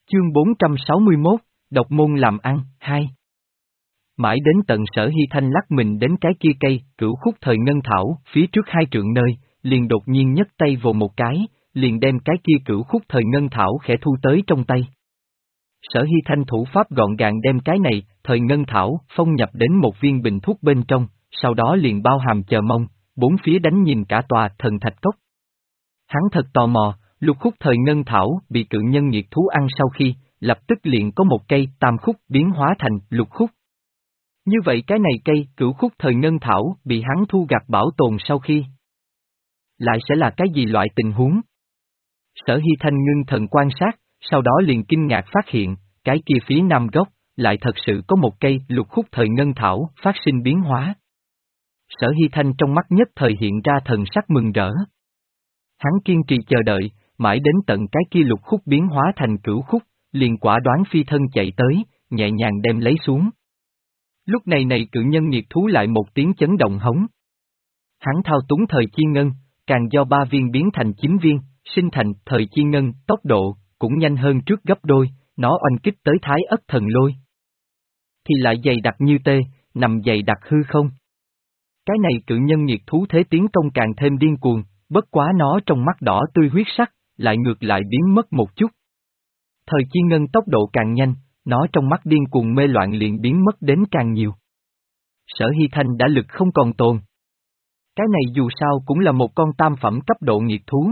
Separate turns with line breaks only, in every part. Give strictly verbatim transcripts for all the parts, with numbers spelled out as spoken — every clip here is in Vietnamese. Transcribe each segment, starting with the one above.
Chương bốn trăm sáu mươi mốt, độc môn làm ăn, hai. Mãi đến tận Sở Hy Thanh lắc mình đến cái kia cây, cửu khúc thời ngân thảo, phía trước hai trượng nơi, liền đột nhiên nhấc tay vồ một cái, liền đem cái kia cửu khúc thời ngân thảo khẽ thu tới trong tay. Sở Hy Thanh thủ pháp gọn gàng đem cái này, thời ngân thảo, phong nhập đến một viên bình thuốc bên trong, sau đó liền bao hàm chờ mong, bốn phía đánh nhìn cả tòa thần thạch cốc. Hắn thật tò mò, lục khúc thời ngân thảo bị cự nhân nghiệt thú ăn sau khi, lập tức liền có một cây tam khúc biến hóa thành lục khúc. Như vậy cái này cây cửu khúc thời ngân thảo bị hắn thu gặt bảo tồn sau khi, lại sẽ là cái gì loại tình huống? Sở Hy Thanh ngưng thần quan sát, sau đó liền kinh ngạc phát hiện, cái kia phía nam gốc, lại thật sự có một cây lục khúc thời ngân thảo phát sinh biến hóa. Sở Hy Thanh trong mắt nhất thời hiện ra thần sắc mừng rỡ. Hắn kiên trì chờ đợi, mãi đến tận cái kia lục khúc biến hóa thành cửu khúc, liền quả đoán phi thân chạy tới, nhẹ nhàng đem lấy xuống. Lúc này này cự nhân nghiệt thú lại một tiếng chấn động hống. Hắn thao túng thời chi ngân, càng do ba viên biến thành chín viên, sinh thành thời chi ngân, tốc độ, cũng nhanh hơn trước gấp đôi, nó oanh kích tới thái ất thần lôi. Thì lại dày đặc như tê, nằm dày đặc hư không. Cái này cự nhân nghiệt thú thế tiến công càng thêm điên cuồng, bất quá nó trong mắt đỏ tươi huyết sắc, lại ngược lại biến mất một chút. Thời chi ngân tốc độ càng nhanh, nó trong mắt điên cuồng mê loạn liền biến mất đến càng nhiều. Sở Hy Thanh đã lực không còn tồn. Cái này dù sao cũng là một con tam phẩm cấp độ nghiệt thú.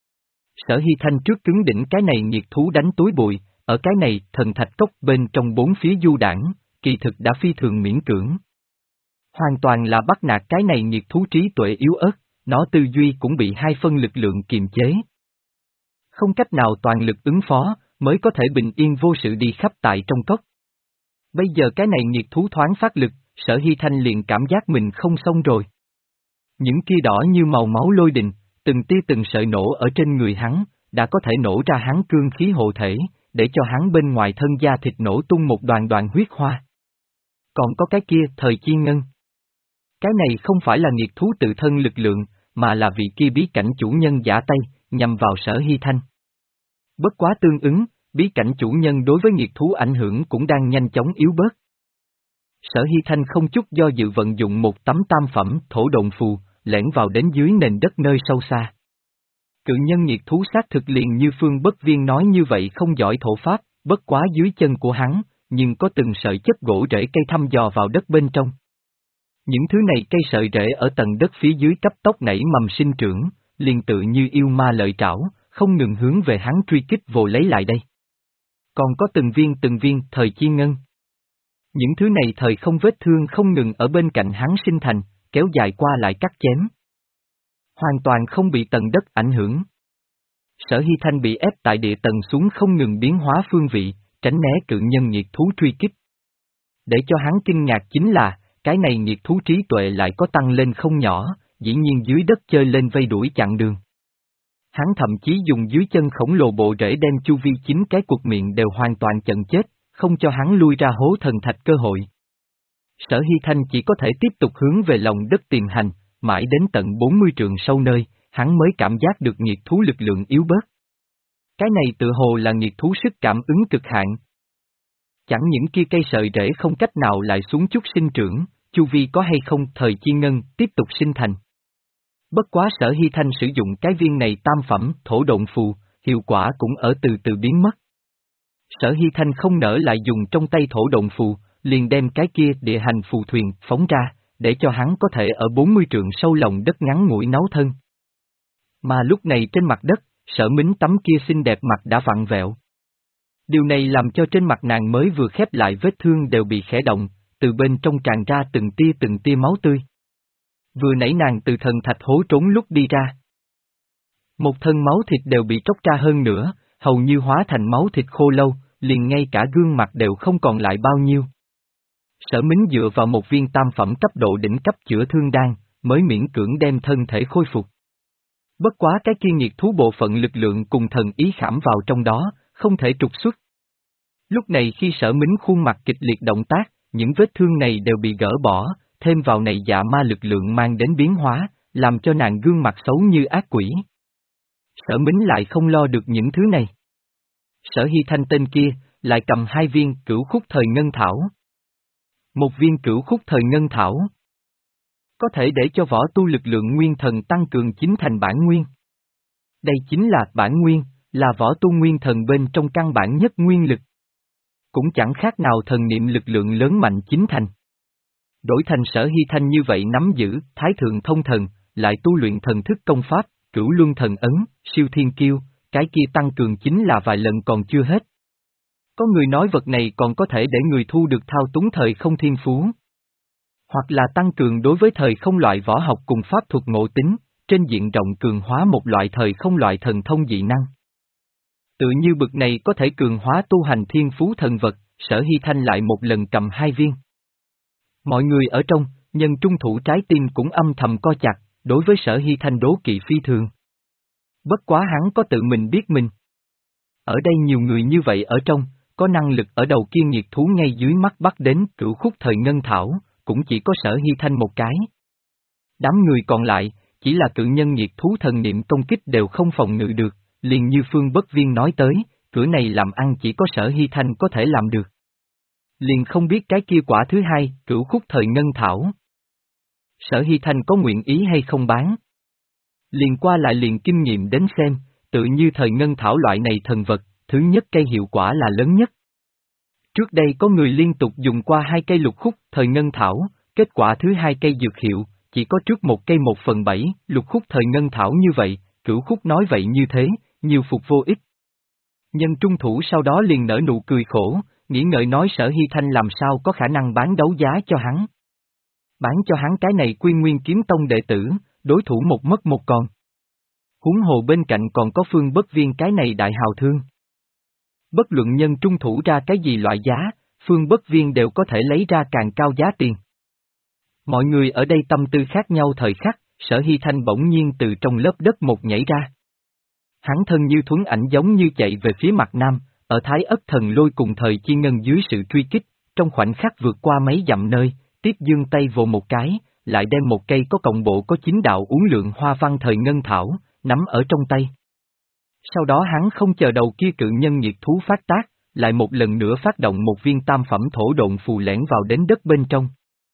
Sở Hy Thanh trước cứng đỉnh cái này nghiệt thú đánh túi bụi, ở cái này thần thạch cốc bên trong bốn phía du đảng, kỳ thực đã phi thường miễn cưỡng. Hoàn toàn là bắt nạt cái này nghiệt thú trí tuệ yếu ớt, nó tư duy cũng bị hai phân lực lượng kiềm chế. Không cách nào toàn lực ứng phó, mới có thể bình yên vô sự đi khắp tại trong cốc. Bây giờ cái này nghiệt thú thoáng phát lực, Sở Hy Thanh liền cảm giác mình không xong rồi. Những kia đỏ như màu máu lôi đình, từng tia từng sợi nổ ở trên người hắn, đã có thể nổ ra hắn cương khí hộ thể, để cho hắn bên ngoài thân da thịt nổ tung một đoàn đoàn huyết hoa. Còn có cái kia thời chi ngân. Cái này không phải là nghiệt thú tự thân lực lượng, mà là vị kia bí cảnh chủ nhân giả tay, nhằm vào Sở Hy Thanh. Bất quá tương ứng, bí cảnh chủ nhân đối với nghiệt thú ảnh hưởng cũng đang nhanh chóng yếu bớt. Sở Hy Thanh không chút do dự vận dụng một tấm tam phẩm thổ độn phù, lẻn vào đến dưới nền đất nơi sâu xa. Cự nhân nghiệt thú xác thực liền như Phương Bất Viên nói như vậy không giỏi thổ pháp, bất quá dưới chân của hắn, nhưng có từng sợi chất gỗ rễ cây thăm dò vào đất bên trong. Những thứ này cây sợi rễ ở tầng đất phía dưới cấp tốc nảy mầm sinh trưởng, liền tự như yêu ma lợi trảo, không ngừng hướng về hắn truy kích vồ lấy lại đây. Còn có từng viên từng viên thời chi ngân. Những thứ này thời không vết thương không ngừng ở bên cạnh hắn sinh thành, kéo dài qua lại cắt chém. Hoàn toàn không bị tầng đất ảnh hưởng. Sở Hy Thanh bị ép tại địa tầng xuống không ngừng biến hóa phương vị, tránh né cự nhân nghiệt thú truy kích. Để cho hắn kinh ngạc chính là, cái này nghiệt thú trí tuệ lại có tăng lên không nhỏ, dĩ nhiên dưới đất chơi lên vây đuổi chặn đường. Hắn thậm chí dùng dưới chân khổng lồ bộ rễ đem chu vi chín cái cuộc miệng đều hoàn toàn chặn chết, không cho hắn lui ra hố thần thạch cơ hội. Sở Hy Thanh chỉ có thể tiếp tục hướng về lòng đất tìm hành, mãi đến tận bốn mươi trượng sâu nơi, hắn mới cảm giác được nghiệt thú lực lượng yếu bớt. Cái này tự hồ là nghiệt thú sức cảm ứng cực hạn. Chẳng những kia cây sợi rễ không cách nào lại xuống chút sinh trưởng, chu vi có hay không thời chi ngân tiếp tục sinh thành. Bất quá Sở Hy Thanh sử dụng cái viên này tam phẩm thổ độn phù, hiệu quả cũng ở từ từ biến mất. Sở Hy Thanh không nỡ lại dùng trong tay thổ độn phù, liền đem cái kia địa hành phù thuyền phóng ra, để cho hắn có thể ở bốn mươi trượng sâu lòng đất ngắn ngủi náo thân. Mà lúc này trên mặt đất, Sở Mính tấm kia xinh đẹp mặt đã vặn vẹo. Điều này làm cho trên mặt nàng mới vừa khép lại vết thương đều bị khẽ động, từ bên trong tràn ra từng tia từng tia máu tươi. Vừa nãy nàng từ thần thạch hố trốn lúc đi ra. Một thân máu thịt đều bị tróc ra hơn nữa, hầu như hóa thành máu thịt khô lâu, liền ngay cả gương mặt đều không còn lại bao nhiêu. Sở Mính dựa vào một viên tam phẩm cấp độ đỉnh cấp chữa thương đan, mới miễn cưỡng đem thân thể khôi phục. Bất quá cái kia nghiệt thú bộ phận lực lượng cùng thần ý khảm vào trong đó, không thể trục xuất. Lúc này khi Sở Mính khuôn mặt kịch liệt động tác, những vết thương này đều bị gỡ bỏ, thêm vào này dạ ma lực lượng mang đến biến hóa, làm cho nàng gương mặt xấu như ác quỷ. Sở Mính lại không lo được những thứ này. Sở Hy Thanh tên kia, lại cầm hai viên cửu khúc thời ngân thảo. Một viên cửu khúc thời ngân thảo có thể để cho võ tu lực lượng nguyên thần tăng cường chính thành bản nguyên. Đây chính là bản nguyên, là võ tu nguyên thần bên trong căn bản nhất nguyên lực. Cũng chẳng khác nào thần niệm lực lượng lớn mạnh chính thành. Đổi thành Sở Hy Thanh như vậy nắm giữ Thái Thượng Thông Thần, lại tu luyện thần thức công pháp, Cửu Luân Thần Ấn, Siêu Thiên Kiêu, cái kia tăng cường chính là vài lần còn chưa hết. Có người nói vật này còn có thể để người thu được thao túng thời không thiên phú. Hoặc là tăng cường đối với thời không loại võ học cùng pháp thuật ngộ tính, trên diện rộng cường hóa một loại thời không loại thần thông dị năng. Tự như bực này có thể cường hóa tu hành thiên phú thần vật, Sở Hy Thanh lại một lần cầm hai viên. Mọi người ở trong, nhân trung thủ trái tim cũng âm thầm co chặt, đối với Sở Hy Thanh đố kỵ phi thường. Bất quá hắn có tự mình biết mình. Ở đây nhiều người như vậy ở trong, có năng lực ở đầu kia nghiệt thú ngay dưới mắt bắt đến cửu khúc thời ngân thảo, cũng chỉ có Sở Hy Thanh một cái. Đám người còn lại, chỉ là cự nhân nghiệt thú thần niệm công kích đều không phòng ngự được, liền như Phương Bất Viên nói tới, cửa này làm ăn chỉ có Sở Hy Thanh có thể làm được. Liền không biết cái kia quả thứ hai, cửu khúc thời ngân thảo. Sở Hy Thanh có nguyện ý hay không bán? Liền qua lại liền kinh nghiệm đến xem, tự như thời ngân thảo loại này thần vật, thứ nhất cây hiệu quả là lớn nhất. Trước đây có người liên tục dùng qua hai cây lục khúc thời ngân thảo, kết quả thứ hai cây dược hiệu, chỉ có trước một cây một phần bảy, lục khúc thời ngân thảo như vậy, cửu khúc nói vậy như thế, nhiều phục vô ích. Nhân trung thủ sau đó liền nở nụ cười khổ, nghĩ ngợi nói Sở Hy Thanh làm sao có khả năng bán đấu giá cho hắn. Bán cho hắn cái này Quy Nguyên Kiếm Tông đệ tử, đối thủ một mất một còn. Huống hồ bên cạnh còn có Phương Bất Viên cái này đại hào thương. Bất luận nhân trung thủ ra cái gì loại giá, Phương Bất Viên đều có thể lấy ra càng cao giá tiền. Mọi người ở đây tâm tư khác nhau thời khắc, Sở Hy Thanh bỗng nhiên từ trong lớp đất một nhảy ra. Hắn thân như thuấn ảnh giống như chạy về phía mặt nam, ở Thái Ất Thần Lôi cùng thời chi ngân dưới sự truy kích, trong khoảnh khắc vượt qua mấy dặm nơi, tiếp dương tay vồ một cái, lại đem một cây có cộng bộ có chín đạo uốn lượn hoa văn thời ngân thảo, nắm ở trong tay. Sau đó hắn không chờ đầu kia cự nhân nhiệt thú phát tác, lại một lần nữa phát động một viên tam phẩm thổ độn phù lẻn vào đến đất bên trong.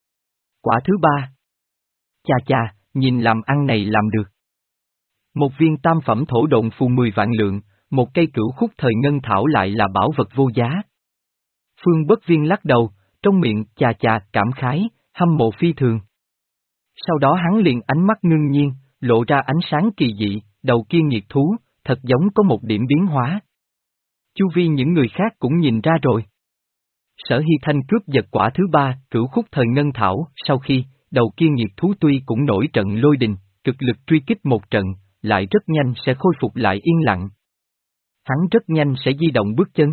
Quả thứ ba. Chà chà, nhìn làm ăn này làm được. Một viên tam phẩm thổ độn phù mười vạn lượng, một cây cửu khúc thời ngân thảo lại là bảo vật vô giá. Phương Bất Viên lắc đầu, trong miệng chà chà cảm khái, hâm mộ phi thường. Sau đó hắn liền ánh mắt ngưng nhiên, lộ ra ánh sáng kỳ dị, đầu kia nghiệt thú, thật giống có một điểm biến hóa. Chu vi những người khác cũng nhìn ra rồi. Sở Hy Thanh cướp giật quả thứ ba, cửu khúc thời ngân thảo, sau khi, đầu kia nghiệt thú tuy cũng nổi trận lôi đình, cực lực truy kích một trận, lại rất nhanh sẽ khôi phục lại yên lặng. Hắn rất nhanh sẽ di động bước chân.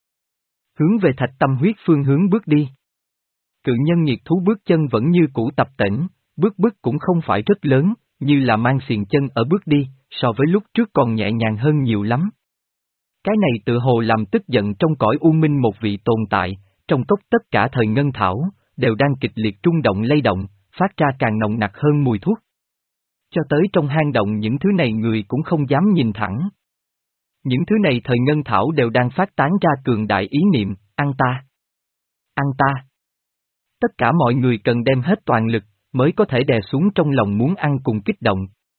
Hướng về Thạch Tâm Huyết phương hướng bước đi. Cự nhân nghiệt thú bước chân vẫn như cũ tập tễnh, bước bước cũng không phải rất lớn, như là mang xiềng chân ở bước đi, so với lúc trước còn nhẹ nhàng hơn nhiều lắm. Cái này tự hồ làm tức giận trong cõi u minh một vị tồn tại, trong cốc tất cả thời ngân thảo, đều đang kịch liệt rung động lay động, phát ra càng nồng nặc hơn mùi thuốc. Cho tới trong hang động những thứ này người cũng không dám nhìn thẳng. Những thứ này thời ngân thảo đều đang phát tán ra cường đại ý niệm, ăn ta. Ăn ta. Tất cả mọi người cần đem hết toàn lực, mới có thể đè xuống trong lòng muốn ăn cùng kích động.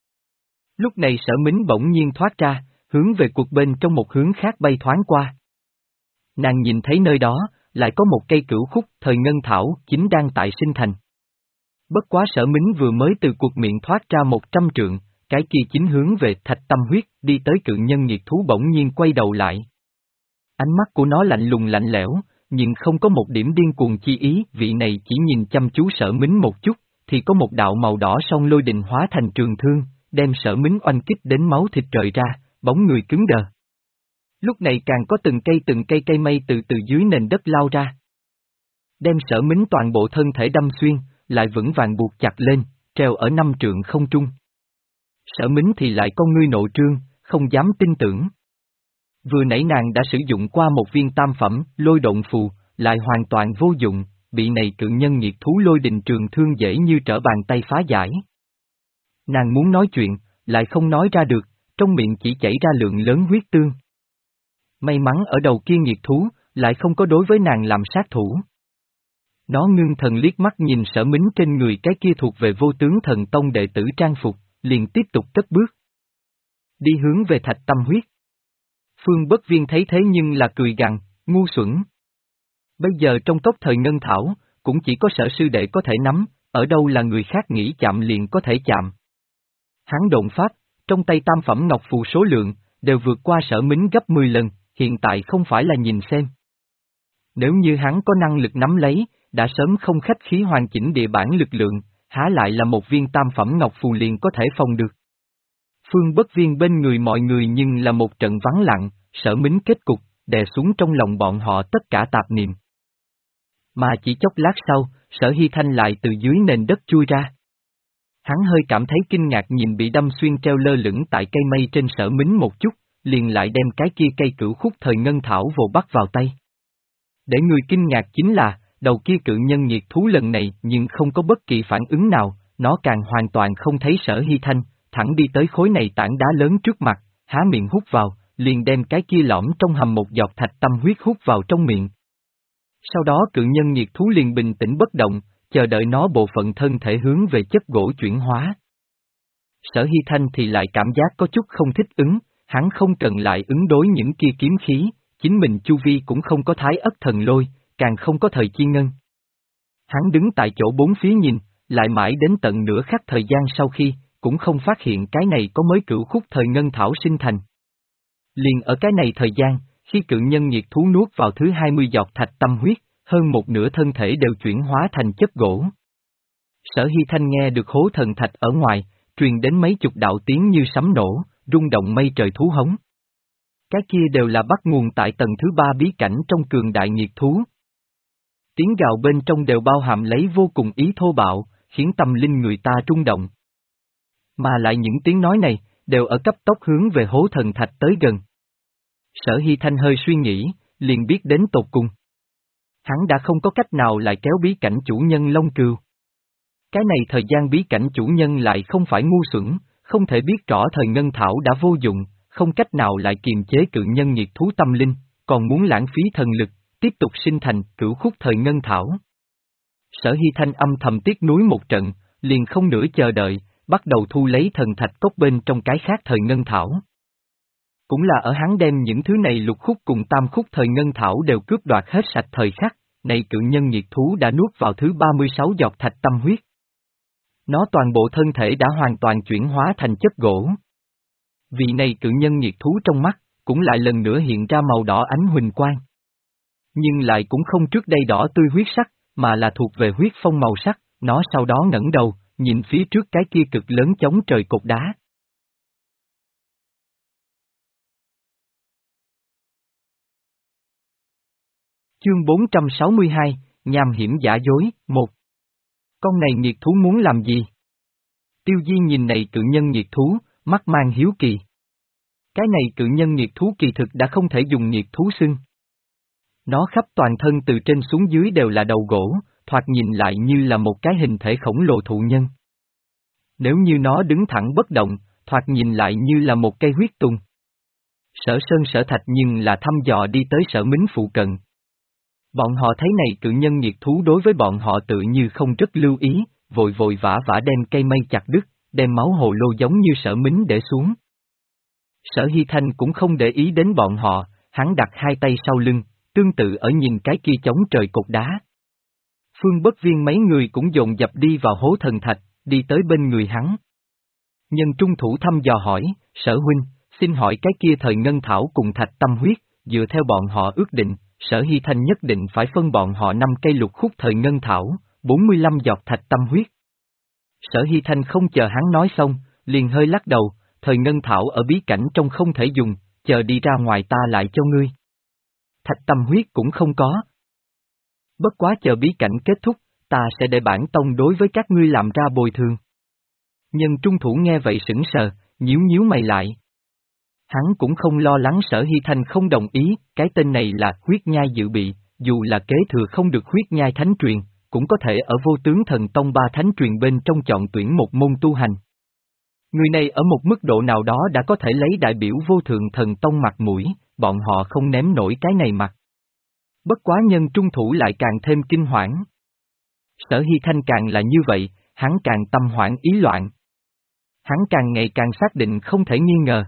Lúc này Sở Mính bỗng nhiên thoát ra, hướng về cuộc bên trong một hướng khác bay thoáng qua. Nàng nhìn thấy nơi đó, lại có một cây cửu khúc thời ngân thảo chính đang tại sinh thành. Bất quá Sở Mính vừa mới từ cuộc miệng thoát ra một trăm trượng, cái kia chính hướng về Thạch Tâm Huyết, đi tới cự nhân nghiệt thú bỗng nhiên quay đầu lại. Ánh mắt của nó lạnh lùng lạnh lẽo, nhưng không có một điểm điên cuồng chi ý, vị này chỉ nhìn chăm chú Sở Mính một chút, thì có một đạo màu đỏ song lôi đình hóa thành trường thương, đem Sở Mính oanh kích đến máu thịt rời ra, bóng người cứng đờ. Lúc này càng có từng cây từng cây cây mây từ từ dưới nền đất lao ra. Đem Sở Mính toàn bộ thân thể đâm xuyên, lại vững vàng buộc chặt lên, treo ở năm trượng không trung. Sở Mính thì lại con ngươi nội trương, không dám tin tưởng. Vừa nãy nàng đã sử dụng qua một viên tam phẩm, lôi độn phù, lại hoàn toàn vô dụng, bị này cự nhân nhiệt thú lôi đình trường thương dễ như trở bàn tay phá giải. Nàng muốn nói chuyện, lại không nói ra được, trong miệng chỉ chảy ra lượng lớn huyết tương. May mắn ở đầu kia nghiệt thú, lại không có đối với nàng làm sát thủ. Nó ngưng thần liếc mắt nhìn Sở Mính trên người cái kia thuộc về Vô Tướng Thần Tông đệ tử trang phục, liền tiếp tục cất bước. Đi hướng về Thạch Tâm Huyết. Phương Bất Viên thấy thế nhưng là cười gằn, ngu xuẩn. Bây giờ trong cốc thời ngân thảo, cũng chỉ có Sở sư đệ có thể nắm, ở đâu là người khác nghĩ chạm liền có thể chạm. Hắn độn pháp, trong tay tam phẩm ngọc phù số lượng, đều vượt qua Sở Mính gấp mười lần, hiện tại không phải là nhìn xem. Nếu như hắn có năng lực nắm lấy, đã sớm không khách khí hoàn chỉnh địa bản lực lượng, há lại là một viên tam phẩm ngọc phù liền có thể phòng được. Phương Bất Viên bên người mọi người nhưng là một trận vắng lặng, Sở Mính kết cục, đè xuống trong lòng bọn họ tất cả tạp niệm. Mà chỉ chốc lát sau, Sở Hy Thanh lại từ dưới nền đất chui ra. Hắn hơi cảm thấy kinh ngạc nhìn bị đâm xuyên treo lơ lửng tại cây mây trên Sở Mính một chút, liền lại đem cái kia cây cửu khúc thời ngân thảo vồ bắt vào tay. Để người kinh ngạc chính là, đầu kia cự nhân nhiệt thú lần này nhưng không có bất kỳ phản ứng nào, nó càng hoàn toàn không thấy Sở Hy Thanh, thẳng đi tới khối này tảng đá lớn trước mặt, há miệng hút vào, liền đem cái kia lõm trong hầm một giọt thạch tâm huyết hút vào trong miệng. Sau đó cự nhân nhiệt thú liền bình tĩnh bất động, chờ đợi nó bộ phận thân thể hướng về chất gỗ chuyển hóa. Sở Hy Thanh thì lại cảm giác có chút không thích ứng, hắn không cần lại ứng đối những kia kiếm khí, chính mình chu vi cũng không có thái ất thần lôi, càng không có thời chi ngân. Hắn đứng tại chỗ bốn phía nhìn, lại mãi đến tận nửa khắc thời gian sau khi, cũng không phát hiện cái này có mới cửu khúc thời ngân thảo sinh thành. Liền ở cái này thời gian, khi cự nhân nhiệt thú nuốt vào thứ hai mươi giọt thạch tâm huyết, hơn một nửa thân thể đều chuyển hóa thành chất gỗ. Sở Hy Thanh nghe được hố thần thạch ở ngoài, truyền đến mấy chục đạo tiếng như sấm nổ, rung động mây trời thú hống. Cái kia đều là bắt nguồn tại tầng thứ ba bí cảnh trong cường đại nhiệt thú. Tiếng gào bên trong đều bao hàm lấy vô cùng ý thô bạo, khiến tâm linh người ta rung động. Mà lại những tiếng nói này, đều ở cấp tốc hướng về hố thần thạch tới gần. Sở Hy Thanh hơi suy nghĩ, liền biết đến tột cùng. Hắn đã không có cách nào lại kéo bí cảnh chủ nhân Long Cừu. Cái này thời gian bí cảnh chủ nhân lại không phải ngu xuẩn, không thể biết rõ thời ngân thảo đã vô dụng, không cách nào lại kiềm chế cự nhân nhiệt thú tâm linh, còn muốn lãng phí thần lực, tiếp tục sinh thành cửu khúc thời ngân thảo. Sở Hy Thanh âm thầm tiếc nuối một trận, liền không nửa chờ đợi, bắt đầu thu lấy thần thạch cốc bên trong cái khác thời ngân thảo. Cũng là ở hắn đem những thứ này lục khúc cùng tam khúc thời ngân thảo đều cướp đoạt hết sạch thời khắc, này cự nhân nhiệt thú đã nuốt vào thứ ba mươi sáu giọt thạch tâm huyết. Nó toàn bộ thân thể đã hoàn toàn chuyển hóa thành chất gỗ. Vị này cự nhân nhiệt thú trong mắt, cũng lại lần nữa hiện ra màu đỏ ánh huỳnh quang. Nhưng lại cũng không trước đây đỏ tươi huyết sắc, mà là thuộc về huyết phong màu sắc, nó sau đó ngẩng đầu, nhìn phía trước cái kia cực lớn chống trời cột đá. Chương bốn trăm sáu mươi hai, nham hiểm giả dối, một. Con này nhiệt thú muốn làm gì? Tiêu Di nhìn này cự nhân nhiệt thú, mắt mang hiếu kỳ. Cái này cự nhân nhiệt thú kỳ thực đã không thể dùng nhiệt thú xưng. Nó khắp toàn thân từ trên xuống dưới đều là đầu gỗ, thoạt nhìn lại như là một cái hình thể khổng lồ thụ nhân. Nếu như nó đứng thẳng bất động, thoạt nhìn lại như là một cây huyết tùng. Sở Sơn Sở Thạch nhưng là thăm dò đi tới Sở Mính phụ cận. Bọn họ thấy này cự nhân nhiệt thú đối với bọn họ tự như không rất lưu ý, vội vội vã vã đem cây mây chặt đứt, đem máu hồ lô giống như Sở Mính để xuống. Sở Hy Thanh cũng không để ý đến bọn họ, hắn đặt hai tay sau lưng, tương tự ở nhìn cái kia chống trời cột đá. Phương Bất Viên mấy người cũng dồn dập đi vào hố thần thạch, đi tới bên người hắn. Nhân trung thủ thăm dò hỏi, Sở huynh, xin hỏi cái kia thời ngân thảo cùng thạch tâm huyết, dựa theo bọn họ ước định, Sở Hy Thanh nhất định phải phân bọn họ năm cây lục khúc thời ngân thảo, bốn mươi lăm giọt thạch tâm huyết. Sở Hy Thanh không chờ hắn nói xong, liền hơi lắc đầu, thời ngân thảo ở bí cảnh trong không thể dùng, chờ đi ra ngoài ta lại cho ngươi. Thạch tâm huyết cũng không có. Bất quá chờ bí cảnh kết thúc, ta sẽ để bản tông đối với các ngươi làm ra bồi thường. Nhân trung thủ nghe vậy sững sờ, nhíu nhíu mày lại. Hắn cũng không lo lắng Sở Hy Thanh không đồng ý, cái tên này là huyết nhai dự bị, dù là kế thừa không được huyết nhai thánh truyền, cũng có thể ở vô tướng thần tông ba thánh truyền bên trong chọn tuyển một môn tu hành. Người này ở một mức độ nào đó đã có thể lấy đại biểu vô thượng thần tông mặt mũi, bọn họ không ném nổi cái này mặt. Bất quá nhân trung thủ lại càng thêm kinh hoảng. Sở Hy Thanh càng là như vậy, hắn càng tâm hoảng ý loạn. Hắn càng ngày càng xác định không thể nghi ngờ.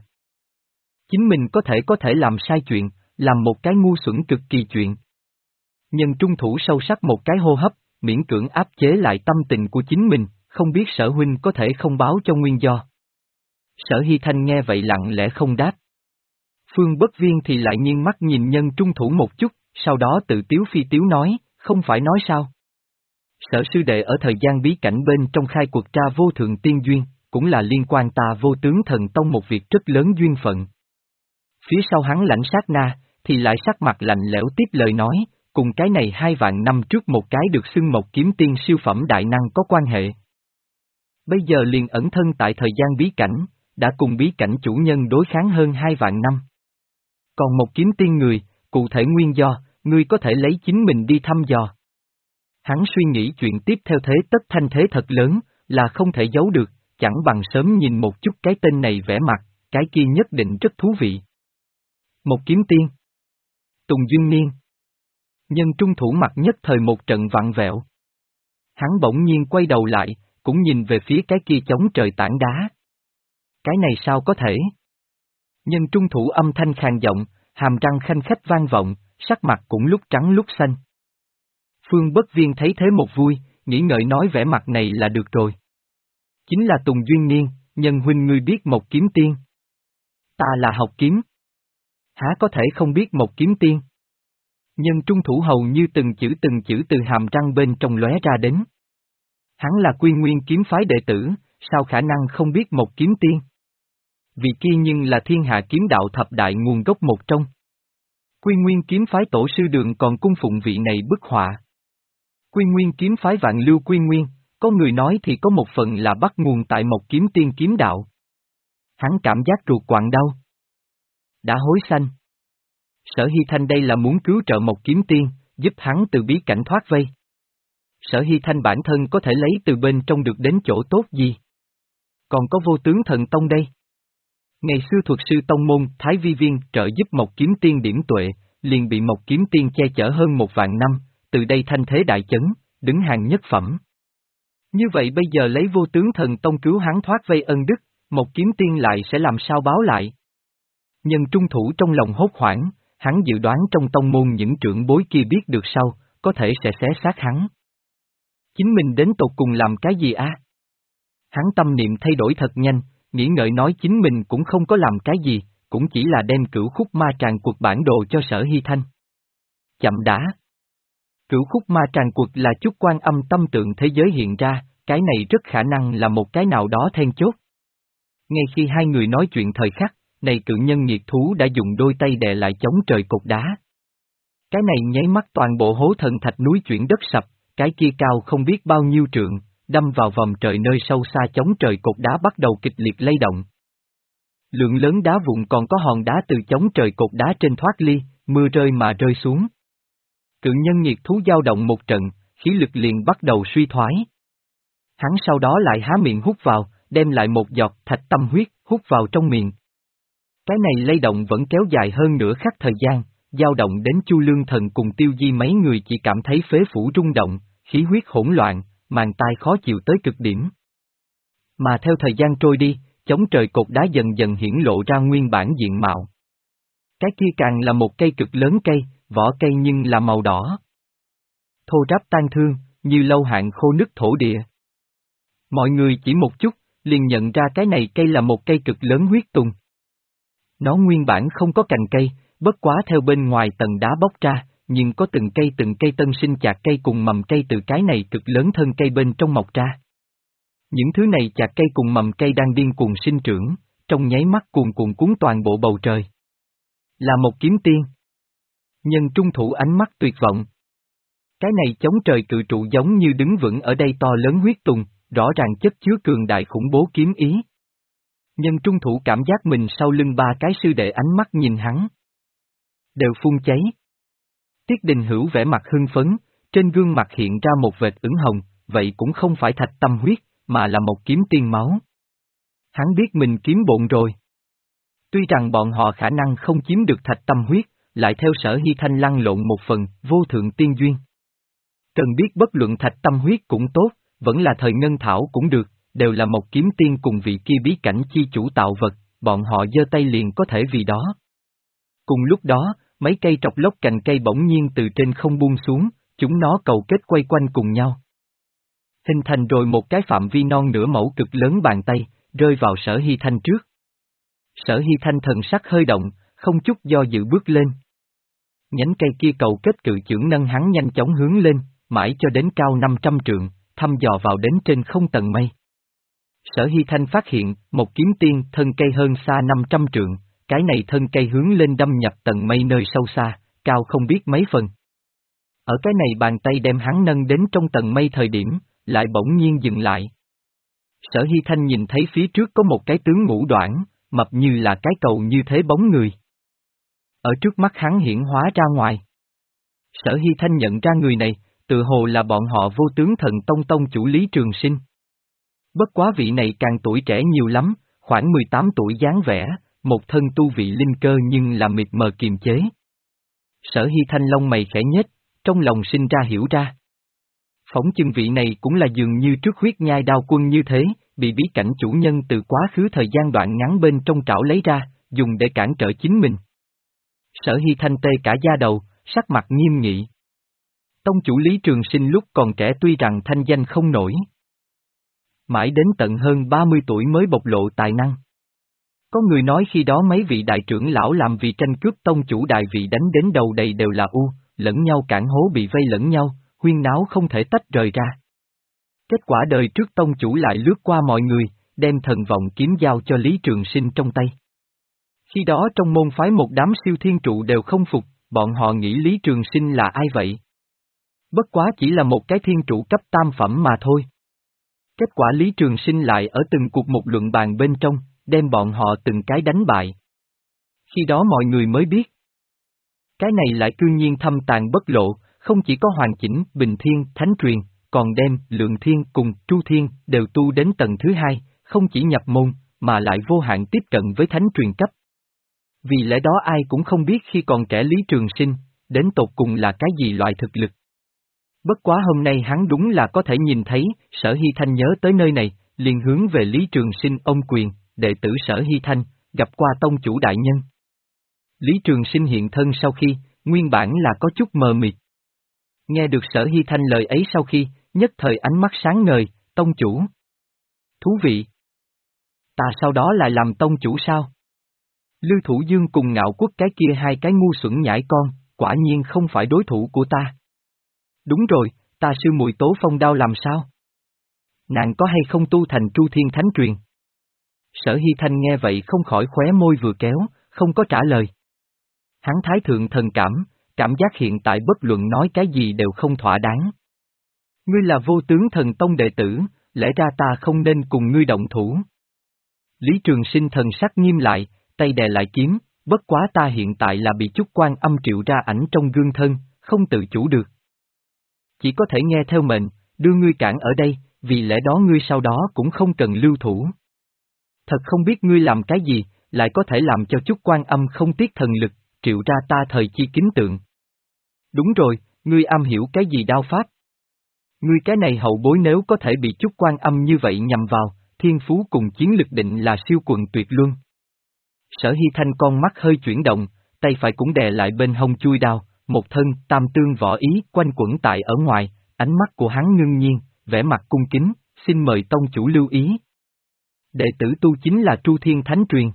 Chính mình có thể có thể làm sai chuyện, làm một cái ngu xuẩn cực kỳ chuyện. Nhân trung thủ sâu sắc một cái hô hấp, miễn cưỡng áp chế lại tâm tình của chính mình, không biết sở huynh có thể không báo cho nguyên do. Sở Hy Thanh nghe vậy lặng lẽ không đáp. Phương Bất Viên thì lại nghiêng mắt nhìn nhân trung thủ một chút, sau đó tự tiếu phi tiếu nói, không phải nói sao. Sở sư đệ ở thời gian bí cảnh bên trong khai cuộc tra vô thượng tiên duyên, cũng là liên quan ta Vô Tướng Thần Tông một việc rất lớn duyên phận. Phía sau hắn lãnh sát na, thì lại sắc mặt lạnh lẽo tiếp lời nói, cùng cái này hai vạn năm trước một cái được xưng một kiếm tiên siêu phẩm đại năng có quan hệ. Bây giờ liền ẩn thân tại thời gian bí cảnh, đã cùng bí cảnh chủ nhân đối kháng hơn hai vạn năm. Còn một kiếm tiên người, cụ thể nguyên do, ngươi có thể lấy chính mình đi thăm dò. Hắn suy nghĩ chuyện tiếp theo thế tất thanh thế thật lớn, là không thể giấu được, chẳng bằng sớm nhìn một chút cái tên này vẽ mặt, cái kia nhất định rất thú vị. Một kiếm tiên. Tùng Duyên Niên. Nhân trung thủ mặt nhất thời một trận vặn vẹo. Hắn bỗng nhiên quay đầu lại, cũng nhìn về phía cái kia chống trời tảng đá. Cái này sao có thể? Nhân trung thủ âm thanh khàn giọng, hàm răng khanh khách vang vọng, sắc mặt cũng lúc trắng lúc xanh. Phương Bất Viên thấy thế một vui, nghĩ ngợi nói vẻ mặt này là được rồi. Chính là Tùng Duyên Niên, nhân huynh ngươi biết một kiếm tiên. Ta là học kiếm. Há có thể không biết một kiếm tiên? Nhân trung thủ hầu như từng chữ từng chữ từ hàm răng bên trong lóe ra đến. Hắn là Quy Nguyên kiếm phái đệ tử, sao khả năng không biết một kiếm tiên? Vì kia nhưng là thiên hạ kiếm đạo thập đại nguồn gốc một trong. Quy Nguyên kiếm phái tổ sư Đường còn cung phụng vị này bức họa. Quy Nguyên kiếm phái vạn lưu quy nguyên, có người nói thì có một phần là bắt nguồn tại một kiếm tiên kiếm đạo. Hắn cảm giác ruột quặn đau. Đã hối xanh. Sở Hy Thanh đây là muốn cứu trợ một kiếm tiên, giúp hắn từ bí cảnh thoát vây. Sở Hy Thanh bản thân có thể lấy từ bên trong được đến chỗ tốt gì? Còn có Vô Tướng Thần Tông đây. Ngày xưa thuật sư tông môn Thái Vi Viên trợ giúp một kiếm tiên điểm tuệ, liền bị một kiếm tiên che chở hơn một vạn năm, từ đây thanh thế đại chấn, đứng hàng nhất phẩm. Như vậy bây giờ lấy Vô Tướng Thần Tông cứu hắn thoát vây ân đức, một kiếm tiên lại sẽ làm sao báo lại? Nhân trung thủ trong lòng hốt hoảng, hắn dự đoán trong tông môn những trưởng bối kia biết được sau, có thể sẽ xé xác hắn. Chính mình đến tột cùng làm cái gì a? À? Hắn tâm niệm thay đổi thật nhanh, nghĩ ngợi nói chính mình cũng không có làm cái gì, cũng chỉ là đem cửu khúc ma tràng cuộc bản đồ cho Sở Hy Thanh. Chậm đã. Cửu khúc ma tràng cuộc là chút quan âm tâm tượng thế giới hiện ra, cái này rất khả năng là một cái nào đó then chốt. Ngay khi hai người nói chuyện thời khắc, này cự nhân nghiệt thú đã dùng đôi tay đè lại chống trời cột đá. Cái này nháy mắt toàn bộ hố thần thạch núi chuyển đất sập, cái kia cao không biết bao nhiêu trượng, đâm vào vòng trời nơi sâu xa chống trời cột đá bắt đầu kịch liệt lay động. Lượng lớn đá vụn còn có hòn đá từ chống trời cột đá trên thoát ly, mưa rơi mà rơi xuống. Cự nhân nghiệt thú dao động một trận, khí lực liền bắt đầu suy thoái. Hắn sau đó lại há miệng hút vào, đem lại một giọt thạch tâm huyết, hút vào trong miệng. Cái này lay động vẫn kéo dài hơn nửa khắc thời gian, dao động đến Chu Lương Thần cùng Tiêu Di mấy người chỉ cảm thấy phế phủ rung động, khí huyết hỗn loạn, màng tai khó chịu tới cực điểm. Mà theo thời gian trôi đi, chống trời cột đá dần dần hiển lộ ra nguyên bản diện mạo. Cái kia càng là một cây cực lớn cây, vỏ cây nhưng là màu đỏ. Thô ráp tan thương, như lâu hạn khô nứt thổ địa. Mọi người chỉ một chút, liền nhận ra cái này cây là một cây cực lớn huyết tùng. Nó nguyên bản không có cành cây, bất quá theo bên ngoài tầng đá bóc ra, nhưng có từng cây từng cây tân sinh chạc cây cùng mầm cây từ cái này cực lớn thân cây bên trong mọc ra. Những thứ này chạc cây cùng mầm cây đang điên cuồng sinh trưởng, trong nháy mắt cuồn cuộn cuốn toàn bộ bầu trời. Là một kiếm tiên. Nhân trung thủ ánh mắt tuyệt vọng. Cái này chống trời cự trụ giống như đứng vững ở đây to lớn huyết tùng, rõ ràng chất chứa cường đại khủng bố kiếm ý. Nhân trung thủ cảm giác mình sau lưng ba cái sư đệ ánh mắt nhìn hắn. Đều phun cháy. Tiết Đình Hữu vẻ mặt hưng phấn, trên gương mặt hiện ra một vệt ửng hồng, vậy cũng không phải thạch tâm huyết, mà là một kiếm tiên máu. Hắn biết mình kiếm bộn rồi. Tuy rằng bọn họ khả năng không chiếm được thạch tâm huyết, lại theo Sở Hy Thanh lăn lộn một phần, vô thượng tiên duyên. Cần biết bất luận thạch tâm huyết cũng tốt, vẫn là thời ngân thảo cũng được, đều là một kiếm tiên cùng vị kia bí cảnh chi chủ tạo vật, bọn họ giơ tay liền có thể vì đó. Cùng lúc đó, mấy cây trọc lốc cành cây bỗng nhiên từ trên không buông xuống, chúng nó cầu kết quay quanh cùng nhau. Hình thành rồi một cái phạm vi non nửa mẫu cực lớn bàn tay, rơi vào Sở Hy Thanh trước. Sở Hy Thanh thần sắc hơi động, không chút do dự bước lên. Nhánh cây kia cầu kết cự chưởng nâng hắn nhanh chóng hướng lên, mãi cho đến cao năm trăm trượng, thăm dò vào đến trên không tầng mây. Sở Hy Thanh phát hiện, một kiếm tiên thân cây hơn xa năm trăm trượng, cái này thân cây hướng lên đâm nhập tầng mây nơi sâu xa, cao không biết mấy phần. Ở cái này bàn tay đem hắn nâng đến trong tầng mây thời điểm, lại bỗng nhiên dừng lại. Sở Hy Thanh nhìn thấy phía trước có một cái tướng ngũ đoạn, mập như là cái cầu như thế bóng người. Ở trước mắt hắn hiển hóa ra ngoài. Sở Hy Thanh nhận ra người này, tự hồ là bọn họ Vô Tướng Thần Tông tông chủ Lý Trường Sinh. Bất quá vị này càng tuổi trẻ nhiều lắm, khoảng mười tám tuổi dáng vẻ, một thân tu vị linh cơ nhưng là mịt mờ kiềm chế. Sở Hy Thanh lông mày khẽ nhếch, trong lòng sinh ra hiểu ra. Phóng chừng vị này cũng là dường như trước huyết nhai đao quân như thế, bị bí cảnh chủ nhân từ quá khứ thời gian đoạn ngắn bên trong trảo lấy ra, dùng để cản trở chính mình. Sở Hy Thanh tê cả da đầu, sắc mặt nghiêm nghị. Tông chủ Lý Trường Sinh lúc còn trẻ tuy rằng thanh danh không nổi. Mãi đến tận hơn ba mươi tuổi mới bộc lộ tài năng. Có người nói khi đó mấy vị đại trưởng lão làm vì tranh cướp tông chủ đại vị đánh đến đầu đầy đều là u, lẫn nhau cản hố bị vây lẫn nhau, huyên náo không thể tách rời ra. Kết quả đời trước tông chủ lại lướt qua mọi người, đem thần vọng kiếm giao cho Lý Trường Sinh trong tay. Khi đó trong môn phái một đám siêu thiên trụ đều không phục, bọn họ nghĩ Lý Trường Sinh là ai vậy? Bất quá chỉ là một cái thiên trụ cấp tam phẩm mà thôi. Kết quả Lý Trường Sinh lại ở từng cuộc một luận bàn bên trong, đem bọn họ từng cái đánh bại. Khi đó mọi người mới biết. Cái này lại cương nhiên thâm tàn bất lộ, không chỉ có hoàn chỉnh, bình thiên, thánh truyền, còn đem, lượng thiên cùng, tru thiên, đều tu đến tầng thứ hai, không chỉ nhập môn, mà lại vô hạn tiếp cận với thánh truyền cấp. Vì lẽ đó ai cũng không biết khi còn trẻ Lý Trường Sinh, đến tột cùng là cái gì loại thực lực. Bất quá hôm nay hắn đúng là có thể nhìn thấy, Sở Hy Thanh nhớ tới nơi này, liền hướng về Lý Trường Sinh ôm quyền, đệ tử Sở Hy Thanh, gặp qua tông chủ đại nhân. Lý Trường Sinh hiện thân sau khi, nguyên bản là có chút mờ mịt. Nghe được Sở Hy Thanh lời ấy sau khi, nhất thời ánh mắt sáng ngời, tông chủ. Thú vị. Ta sau đó lại làm tông chủ sao? Lưu Thủ Dương cùng Ngạo Quốc cái kia hai cái ngu xuẩn nhãi con, quả nhiên không phải đối thủ của ta. Đúng rồi, ta sư muội Tố Phong Đao làm sao? Nàng có hay không tu thành Tru Thiên Thánh Truyền? Sở Hy Thanh nghe vậy không khỏi khóe môi vừa kéo, không có trả lời. Hắn thái thượng thần cảm, cảm giác hiện tại bất luận nói cái gì đều không thỏa đáng. Ngươi là Vô Tướng Thần Tông đệ tử, lẽ ra ta không nên cùng ngươi động thủ. Lý Trường Sinh thần sắc nghiêm lại, tay đè lại kiếm, bất quá ta hiện tại là bị chút Quan Âm triệu ra ảnh trong gương thân, không tự chủ được. Chỉ có thể nghe theo mệnh, đưa ngươi cản ở đây, vì lẽ đó ngươi sau đó cũng không cần lưu thủ. Thật không biết ngươi làm cái gì, lại có thể làm cho chút Quan Âm không tiếc thần lực, triệu ra ta thời chi kính tượng. Đúng rồi, ngươi am hiểu cái gì đao pháp? Ngươi cái này hậu bối nếu có thể bị chút Quan Âm như vậy nhằm vào, thiên phú cùng chiến lực định là siêu quần tuyệt luân. Sở Hy Thanh con mắt hơi chuyển động, tay phải cũng đè lại bên hông chui đao, một thân tam tương võ ý quanh quẩn tại ở ngoài, ánh mắt của hắn ngưng nhiên, vẻ mặt cung kính, xin mời tông chủ lưu ý. Đệ tử tu chính là Tru Thiên Thánh Truyền.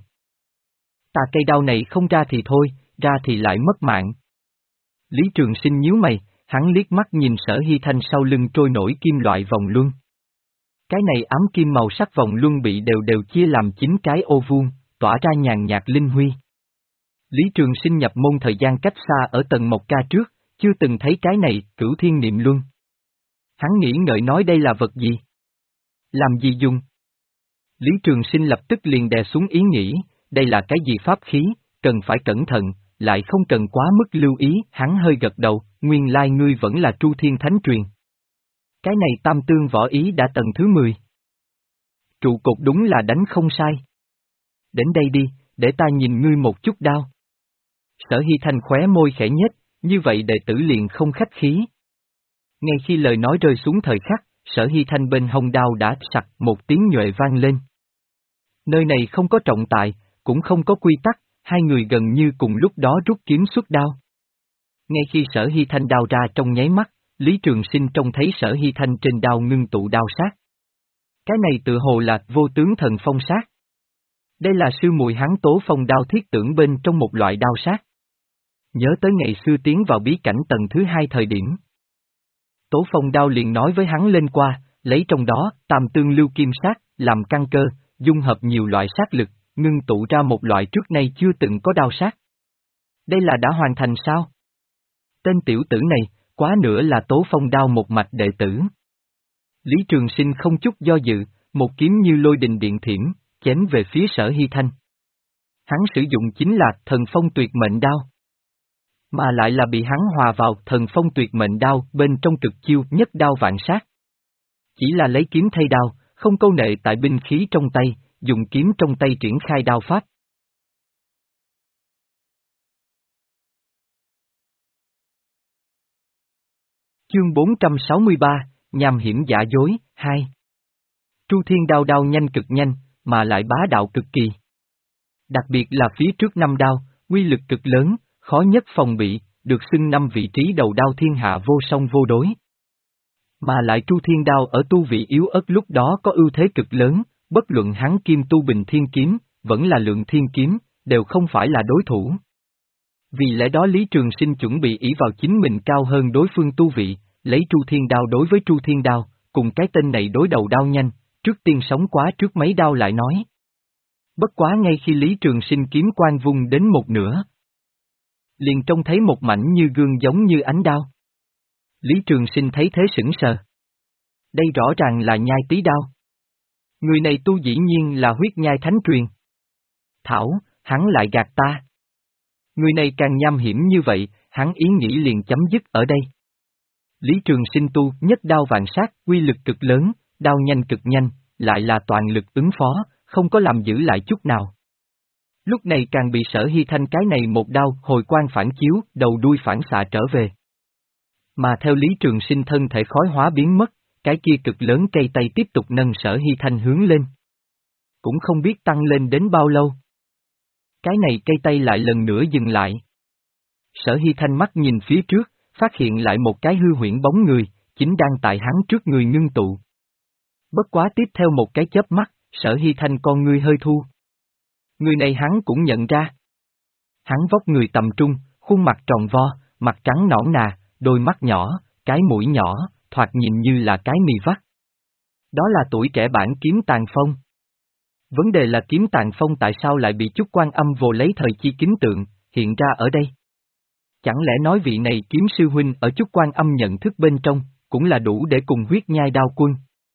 Ta cây đao này không ra thì thôi, ra thì lại mất mạng. Lý Trường Sinh nhíu mày, hắn liếc mắt nhìn Sở Hy Thanh sau lưng trôi nổi kim loại vòng luân. Cái này ám kim màu sắc vòng luân bị đều đều chia làm chín cái ô vuông, tỏa ra nhàn nhạt linh huy. Lý Trường Sinh nhập môn thời gian cách xa ở tầng Mộc Ca trước, chưa từng thấy cái này, Cửu Thiên Niệm Luân. Hắn nghĩ ngợi nói đây là vật gì? Làm gì dùng? Lý Trường Sinh lập tức liền đè xuống ý nghĩ, đây là cái gì pháp khí, cần phải cẩn thận, lại không cần quá mức lưu ý, hắn hơi gật đầu, nguyên lai ngươi vẫn là Tru Thiên Thánh Truyền. Cái này tam tương võ ý đã tầng thứ mười. Trụ cột đúng là đánh không sai. Đến đây đi, để ta nhìn ngươi một chút đao. Sở Hy Thanh khóe môi khẽ nhếch, như vậy đệ tử liền không khách khí. Ngay khi lời nói rơi xuống thời khắc, Sở Hy Thanh bên hông đao đã sặc một tiếng nhuệ vang lên. Nơi này không có trọng tài, cũng không có quy tắc, hai người gần như cùng lúc đó rút kiếm xuất đao. Ngay khi Sở Hy Thanh đao ra trong nháy mắt, Lý Trường Sinh trông thấy Sở Hy Thanh trên đao ngưng tụ đao sát. Cái này tự hồ là vô tướng thần phong sát. Đây là sư muội hắn Tố Phong đao thiết tưởng bên trong một loại đao sát. Nhớ tới ngày xưa tiến vào bí cảnh tầng thứ hai thời điểm. Tố Phong đao liền nói với hắn lên qua, lấy trong đó tam tương lưu kim sát, làm căn cơ, dung hợp nhiều loại sát lực, ngưng tụ ra một loại trước nay chưa từng có đao sát. Đây là đã hoàn thành sao? Tên tiểu tử này, quá nữa là Tố Phong đao một mạch đệ tử. Lý Trường Sinh không chút do dự, một kiếm như lôi đình điện thiểm, chém về phía Sở Hy Thanh. Hắn sử dụng chính là thần phong tuyệt mệnh đao. Mà lại là bị hắn hòa vào thần phong tuyệt mệnh đao bên trong trực chiêu nhất đao vạn sát. Chỉ là lấy kiếm thay đao, không câu nệ tại binh khí trong tay, dùng kiếm trong tay triển khai đao pháp. Chương bốn trăm sáu mươi ba, nham hiểm giả dối, hai. Tru Thiên đao đao nhanh cực nhanh, mà lại bá đạo cực kỳ. Đặc biệt là phía trước năm đao, uy lực cực lớn, khó nhất phòng bị, được xưng năm vị trí đầu đao thiên hạ vô song vô đối. Mà lại Tru Thiên đao ở tu vị yếu ớt lúc đó có ưu thế cực lớn, bất luận hắn kim tu bình thiên kiếm, vẫn là lượng thiên kiếm, đều không phải là đối thủ. Vì lẽ đó Lý Trường Sinh chuẩn bị ỷ vào chính mình cao hơn đối phương tu vị, lấy Tru Thiên đao đối với Tru Thiên đao, cùng cái tên này đối đầu đao nhanh, trước tiên sống quá trước mấy đao lại nói. Bất quá ngay khi Lý Trường Sinh kiếm quang vung đến một nửa, liền trông thấy một mảnh như gương giống như ánh đao. Lý Trường Sinh thấy thế sững sờ. Đây rõ ràng là nhai tí đao. Người này tu dĩ nhiên là huyết nhai thánh truyền. Thảo, hắn lại gạt ta. Người này càng nham hiểm như vậy, hắn ý nghĩ liền chấm dứt ở đây. Lý Trường Sinh tu nhất đao vạn sát, quy lực cực lớn, đao nhanh cực nhanh, lại là toàn lực ứng phó, không có làm giữ lại chút nào. Lúc này càng bị Sở Hy Thanh cái này một đao hồi quang phản chiếu, đầu đuôi phản xạ trở về. Mà theo Lý Trường Sinh thân thể khói hóa biến mất, cái kia cực lớn cây tay tiếp tục nâng Sở Hy Thanh hướng lên. Cũng không biết tăng lên đến bao lâu. Cái này cây tay lại lần nữa dừng lại. Sở Hy Thanh mắt nhìn phía trước, phát hiện lại một cái hư huyễn bóng người, chính đang tại hắn trước người ngưng tụ. Bất quá tiếp theo một cái chớp mắt, Sở Hy Thanh con ngươi hơi thu. Người này hắn cũng nhận ra. Hắn vóc người tầm trung, khuôn mặt tròn vo, mặt trắng nõn nà, đôi mắt nhỏ, cái mũi nhỏ, thoạt nhìn như là cái mì vắt. Đó là tuổi trẻ bản Kiếm Tàn Phong. Vấn đề là Kiếm Tàn Phong tại sao lại bị Chúc Quan Âm vồ lấy thời chi kính tượng, hiện ra ở đây? Chẳng lẽ nói vị này kiếm sư huynh ở Chúc Quan Âm nhận thức bên trong, cũng là đủ để cùng huyết nhai đao quân.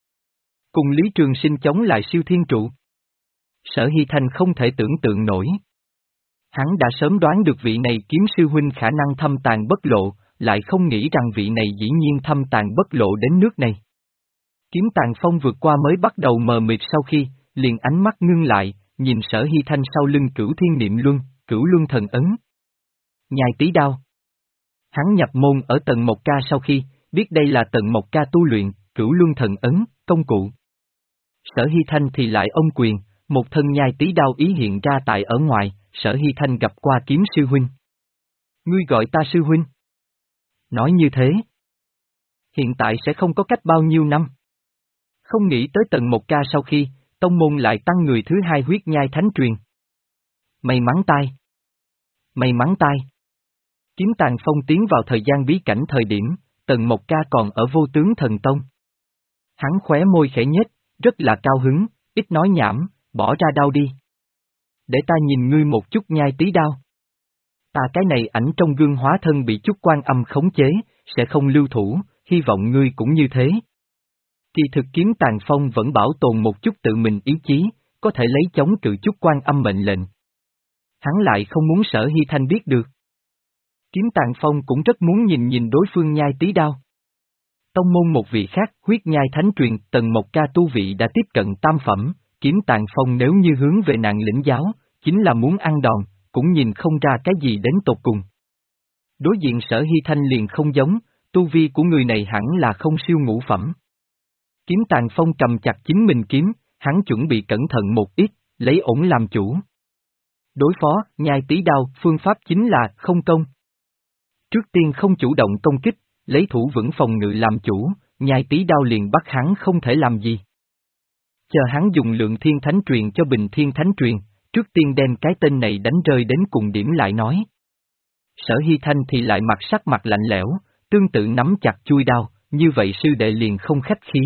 Cùng Lý Trường Sinh chống lại siêu thiên trụ. Sở Hy Thanh không thể tưởng tượng nổi. Hắn đã sớm đoán được vị này kiếm sư huynh khả năng thâm tàn bất lộ, lại không nghĩ rằng vị này dĩ nhiên thâm tàn bất lộ đến nước này. Kiếm Tàn Phong vượt qua mới bắt đầu mờ mịt sau khi, liền ánh mắt ngưng lại, nhìn Sở Hy Thanh sau lưng Cửu Thiên Niệm Luân, Cửu Luân Thần Ấn. Nhai tí đao. Hắn nhập môn ở tầng một ca sau khi, biết đây là tầng một ca tu luyện, Cửu Luân Thần Ấn, công cụ. Sở Hy Thanh thì lại ôm quyền, một thân nhai tí đao ý hiện ra tại ở ngoài, Sở Hy Thanh gặp qua kiếm sư huynh. Ngươi gọi ta sư huynh. Nói như thế, hiện tại sẽ không có cách bao nhiêu năm. Không nghĩ tới tầng một ca sau khi, tông môn lại tăng người thứ hai huyết nhai thánh truyền. May mắn tai. May mắn tai. Kiếm Tàn Phong tiến vào thời gian bí cảnh thời điểm, tầng một ca còn ở Vô Tướng Thần Tông. Hắn khóe môi khẽ nhếch, rất là cao hứng, ít nói nhảm, bỏ ra đao đi. Để ta nhìn ngươi một chút nhai tí đao. Ta cái này ảnh trong gương hóa thân bị Chúc Quan Âm khống chế, sẽ không lưu thủ, hy vọng ngươi cũng như thế. Kỳ thực Kiếm Tàn Phong vẫn bảo tồn một chút tự mình ý chí, có thể lấy chống cự Chúc Quan Âm mệnh lệnh. Hắn lại không muốn Sở Hy Thanh biết được. Kiếm Tàn Phong cũng rất muốn nhìn nhìn đối phương nhai tí đao. Tông môn một vị khác, huyết nhai thánh truyền, tầng một ca tu vị đã tiếp cận tam phẩm, Kiếm Tàn Phong nếu như hướng về nạn lĩnh giáo, chính là muốn ăn đòn, cũng nhìn không ra cái gì đến tột cùng. Đối diện Sở Hy Thanh liền không giống, tu vi của người này hẳn là không siêu ngũ phẩm. Kiếm Tàn Phong cầm chặt chính mình kiếm, hắn chuẩn bị cẩn thận một ít, lấy ổn làm chủ. Đối phó, nhai tí đao, phương pháp chính là không công. Trước tiên không chủ động công kích, lấy thủ vững phòng ngự làm chủ, nhai tí đao liền bắt hắn không thể làm gì. Chờ hắn dùng lượng thiên thánh truyền cho bình thiên thánh truyền, trước tiên đem cái tên này đánh rơi đến cùng điểm lại nói. Sở Hy Thanh thì lại mặt sắc mặt lạnh lẽo, tương tự nắm chặt chui đao, như vậy sư đệ liền không khách khí.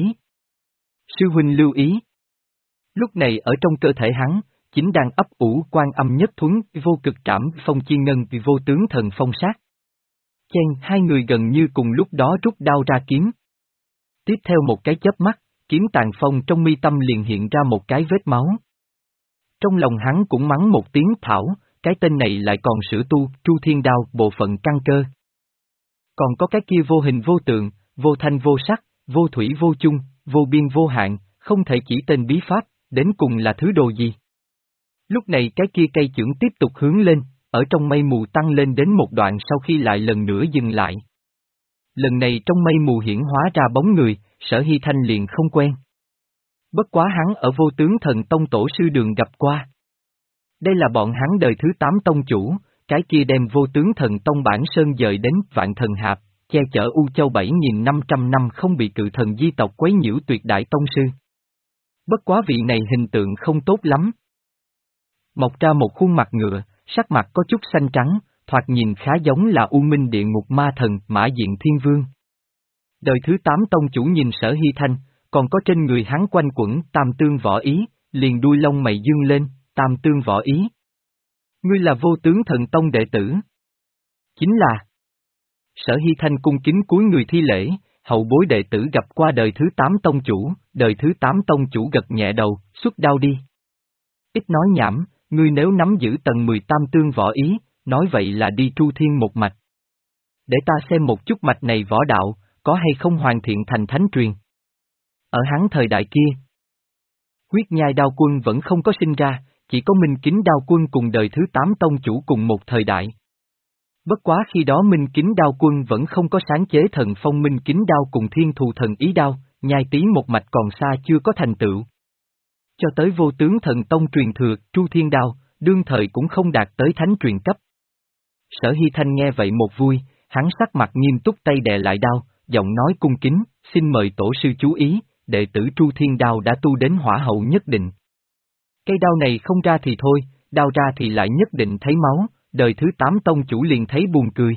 Sư huynh lưu ý. Lúc này ở trong cơ thể hắn, chính đang ấp ủ Quan Âm Nhất Thuấn vô cực trảm phong chi ngân vô tướng thần phong sát. Chen, hai người gần như cùng lúc đó rút đao ra kiếm. Tiếp theo một cái chớp mắt, kiếm tàn phong trong mi tâm liền hiện ra một cái vết máu. Trong lòng hắn cũng mắng một tiếng thảo, cái tên này lại còn sửa tu, Tru Thiên Đao, bộ phận căn cơ. Còn có cái kia vô hình vô tượng, vô thanh vô sắc, vô thủy vô chung, vô biên vô hạn, không thể chỉ tên bí pháp, đến cùng là thứ đồ gì. Lúc này cái kia cây chưởng tiếp tục hướng lên, ở trong mây mù tăng lên đến một đoạn sau khi lại lần nữa dừng lại. Lần này trong mây mù hiển hóa ra bóng người, Sở Hy Thanh liền không quen. Bất quá hắn ở Vô Tướng Thần Tông tổ sư đường gặp qua. Đây là bọn hắn đời thứ tám tông chủ, cái kia đem Vô Tướng Thần Tông bản sơn dời đến Vạn Thần Hạp, che chở U Châu bảy nghìn năm trăm năm không bị cự thần di tộc quấy nhiễu tuyệt đại tông sư. Bất quá vị này hình tượng không tốt lắm. Mọc ra một khuôn mặt ngựa, sắc mặt có chút xanh trắng, thoạt nhìn khá giống là U Minh Địa Ngục Ma Thần, Mã Diện Thiên Vương. Đời thứ tám tông chủ nhìn Sở Hy Thanh, còn có trên người hắn quanh quẩn Tam Tương Võ Ý, liền đuôi lông mày dương lên, Tam Tương Võ Ý. Ngươi là Vô Tướng Thần Tông đệ tử. Chính là. Sở Hy Thanh cung kính cúi người thi lễ, hậu bối đệ tử gặp qua đời thứ tám tông chủ, đời thứ tám tông chủ gật nhẹ đầu, xuất đao đi. Ít nói nhảm, ngươi nếu nắm giữ tầng mười Tam Tương Võ Ý, nói vậy là đi Tru Thiên một mạch. Để ta xem một chút mạch này võ đạo, có hay không hoàn thiện thành thánh truyền. Ở hắn thời đại kia, Huyết Nhai Đao Quân vẫn không có sinh ra, chỉ có Minh Kính Đao Quân cùng đời thứ tám tông chủ cùng một thời đại. Bất quá khi đó Minh Kính Đao Quân vẫn không có sáng chế thần phong Minh Kính Đao cùng Thiên Thù Thần Ý Đao, nhai tí một mạch còn xa chưa có thành tựu. Cho tới Vô Tướng Thần Tông truyền thừa, Tru Thiên Đao, đương thời cũng không đạt tới thánh truyền cấp. Sở Hy Thanh nghe vậy một vui, hắn sắc mặt nghiêm túc tay đè lại đao, giọng nói cung kính, xin mời tổ sư chú ý, đệ tử Tru Thiên Đao đã tu đến hỏa hậu nhất định. Cây đao này không ra thì thôi, đao ra thì lại nhất định thấy máu, đời thứ tám tông chủ liền thấy buồn cười.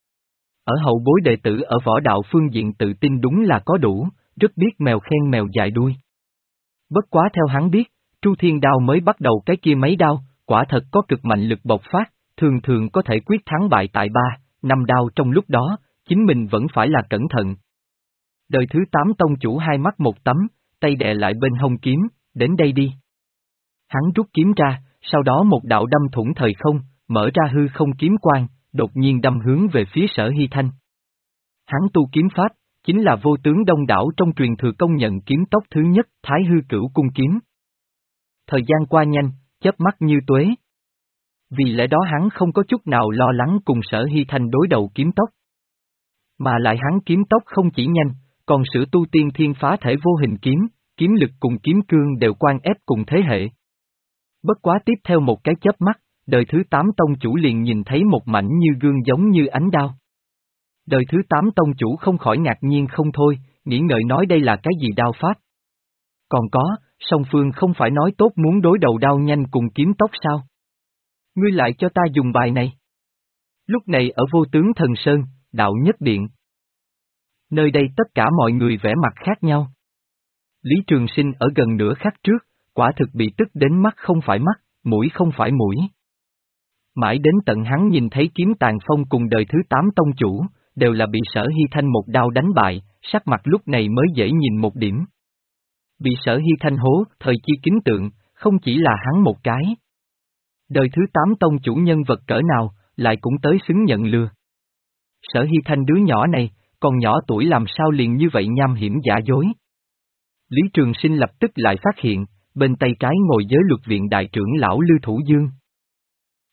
Ở hậu bối đệ tử ở võ đạo phương diện tự tin đúng là có đủ, rất biết mèo khen mèo dài đuôi. Bất quá theo hắn biết, Tru Thiên Đao mới bắt đầu cái kia mấy đao, quả thật có cực mạnh lực bộc phát, thường thường có thể quyết thắng bại tại ba, năm đao trong lúc đó, chính mình vẫn phải là cẩn thận. Đời thứ tám tông chủ hai mắt một tấm, tay đè lại bên hông kiếm, đến đây đi. Hắn rút kiếm ra, sau đó một đạo đâm thủng thời không, mở ra hư không kiếm quang, đột nhiên đâm hướng về phía Sở Hy Thanh. Hắn tu kiếm pháp, chính là Vô Tướng Đông đảo trong truyền thừa công nhận kiếm tốc thứ nhất, Thái Hư Cửu Cung kiếm. Thời gian qua nhanh, chớp mắt như tuế. Vì lẽ đó hắn không có chút nào lo lắng cùng Sở Hy Thanh đối đầu kiếm tốc. Mà lại hắn kiếm tốc không chỉ nhanh, còn sửa tu tiên thiên phá thể vô hình kiếm, kiếm lực cùng kiếm cương đều quan ép cùng thế hệ. Bất quá tiếp theo một cái chớp mắt, đời thứ tám tông chủ liền nhìn thấy một mảnh như gương giống như ánh đao. Đời thứ tám tông chủ không khỏi ngạc nhiên không thôi, nghĩ ngợi nói đây là cái gì đao pháp. Còn có, song phương không phải nói tốt muốn đối đầu đao nhanh cùng kiếm tốc sao? Ngươi lại cho ta dùng bài này. Lúc này ở Vô Tướng Thần Sơn, Đạo Nhất Điện. Nơi đây tất cả mọi người vẻ mặt khác nhau. Lý Trường Sinh ở gần nửa khắc trước, quả thực bị tức đến mắt không phải mắt, mũi không phải mũi. Mãi đến tận hắn nhìn thấy Kiếm Tàn Phong cùng đời thứ tám tông chủ, đều là bị Sở Hy Thanh một đao đánh bại, sắc mặt lúc này mới dễ nhìn một điểm. Bị Sở Hy Thanh hố, thời chi kính tượng, không chỉ là hắn một cái. Đời thứ tám tông chủ nhân vật cỡ nào, lại cũng tới xứng nhận lừa. Sở Hy Thanh đứa nhỏ này, còn nhỏ tuổi làm sao liền như vậy nham hiểm giả dối. Lý Trường Sinh lập tức lại phát hiện, bên tay trái ngồi giới luật viện đại trưởng lão Lưu Thủ Dương,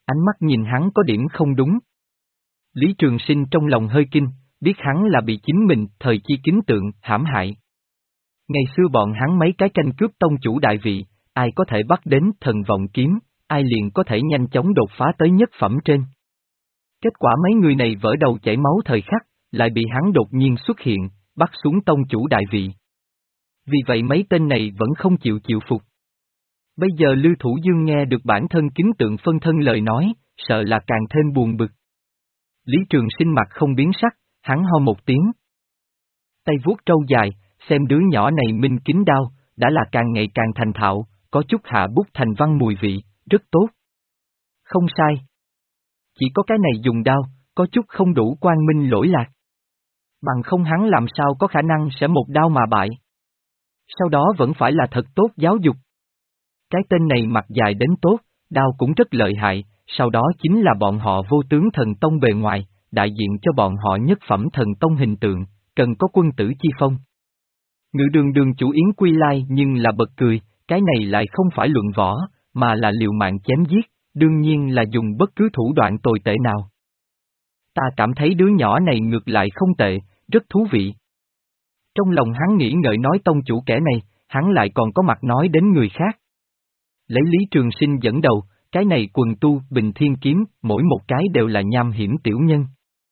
Ánh mắt nhìn hắn có điểm không đúng. Lý Trường Sinh trong lòng hơi kinh, biết hắn là bị chính mình, thời chi kính tượng, hãm hại. Ngày xưa bọn hắn mấy cái tranh cướp tông chủ đại vị, ai có thể bắt đến thần vọng kiếm, ai liền có thể nhanh chóng đột phá tới nhất phẩm trên. Kết quả mấy người này vỡ đầu chảy máu thời khắc, lại bị hắn đột nhiên xuất hiện, bắt xuống tông chủ đại vị. Vì vậy mấy tên này vẫn không chịu chịu phục. Bây giờ Lưu Thủ Dương nghe được bản thân kính tượng phân thân lời nói, sợ là càng thêm buồn bực. Lý Trường Sinh mặt không biến sắc, hắn ho một tiếng. Tay vuốt trâu dài, xem đứa nhỏ này minh kính đao, đã là càng ngày càng thành thạo, có chút hạ bút thành văn mùi vị, rất tốt. Không sai. Chỉ có cái này dùng đao, có chút không đủ quang minh lỗi lạc. Bằng không hắn làm sao có khả năng sẽ một đao mà bại. Sau đó vẫn phải là thật tốt giáo dục. Cái tên này mặt dài đến tốt, đao cũng rất lợi hại, sau đó chính là bọn họ vô tướng thần tông bề ngoài, đại diện cho bọn họ nhất phẩm thần tông hình tượng, cần có quân tử chi phong. Ngự đường đường chủ Yến Quy Lai nhưng là bật cười, cái này lại không phải luận võ, mà là liều mạng chém giết, đương nhiên là dùng bất cứ thủ đoạn tồi tệ nào. Ta cảm thấy đứa nhỏ này ngược lại không tệ, rất thú vị. Trong lòng hắn nghĩ ngợi nói tông chủ kẻ này, hắn lại còn có mặt nói đến người khác. Lấy Lý Trường Sinh dẫn đầu, cái này quần tu, bình thiên kiếm, mỗi một cái đều là nham hiểm tiểu nhân.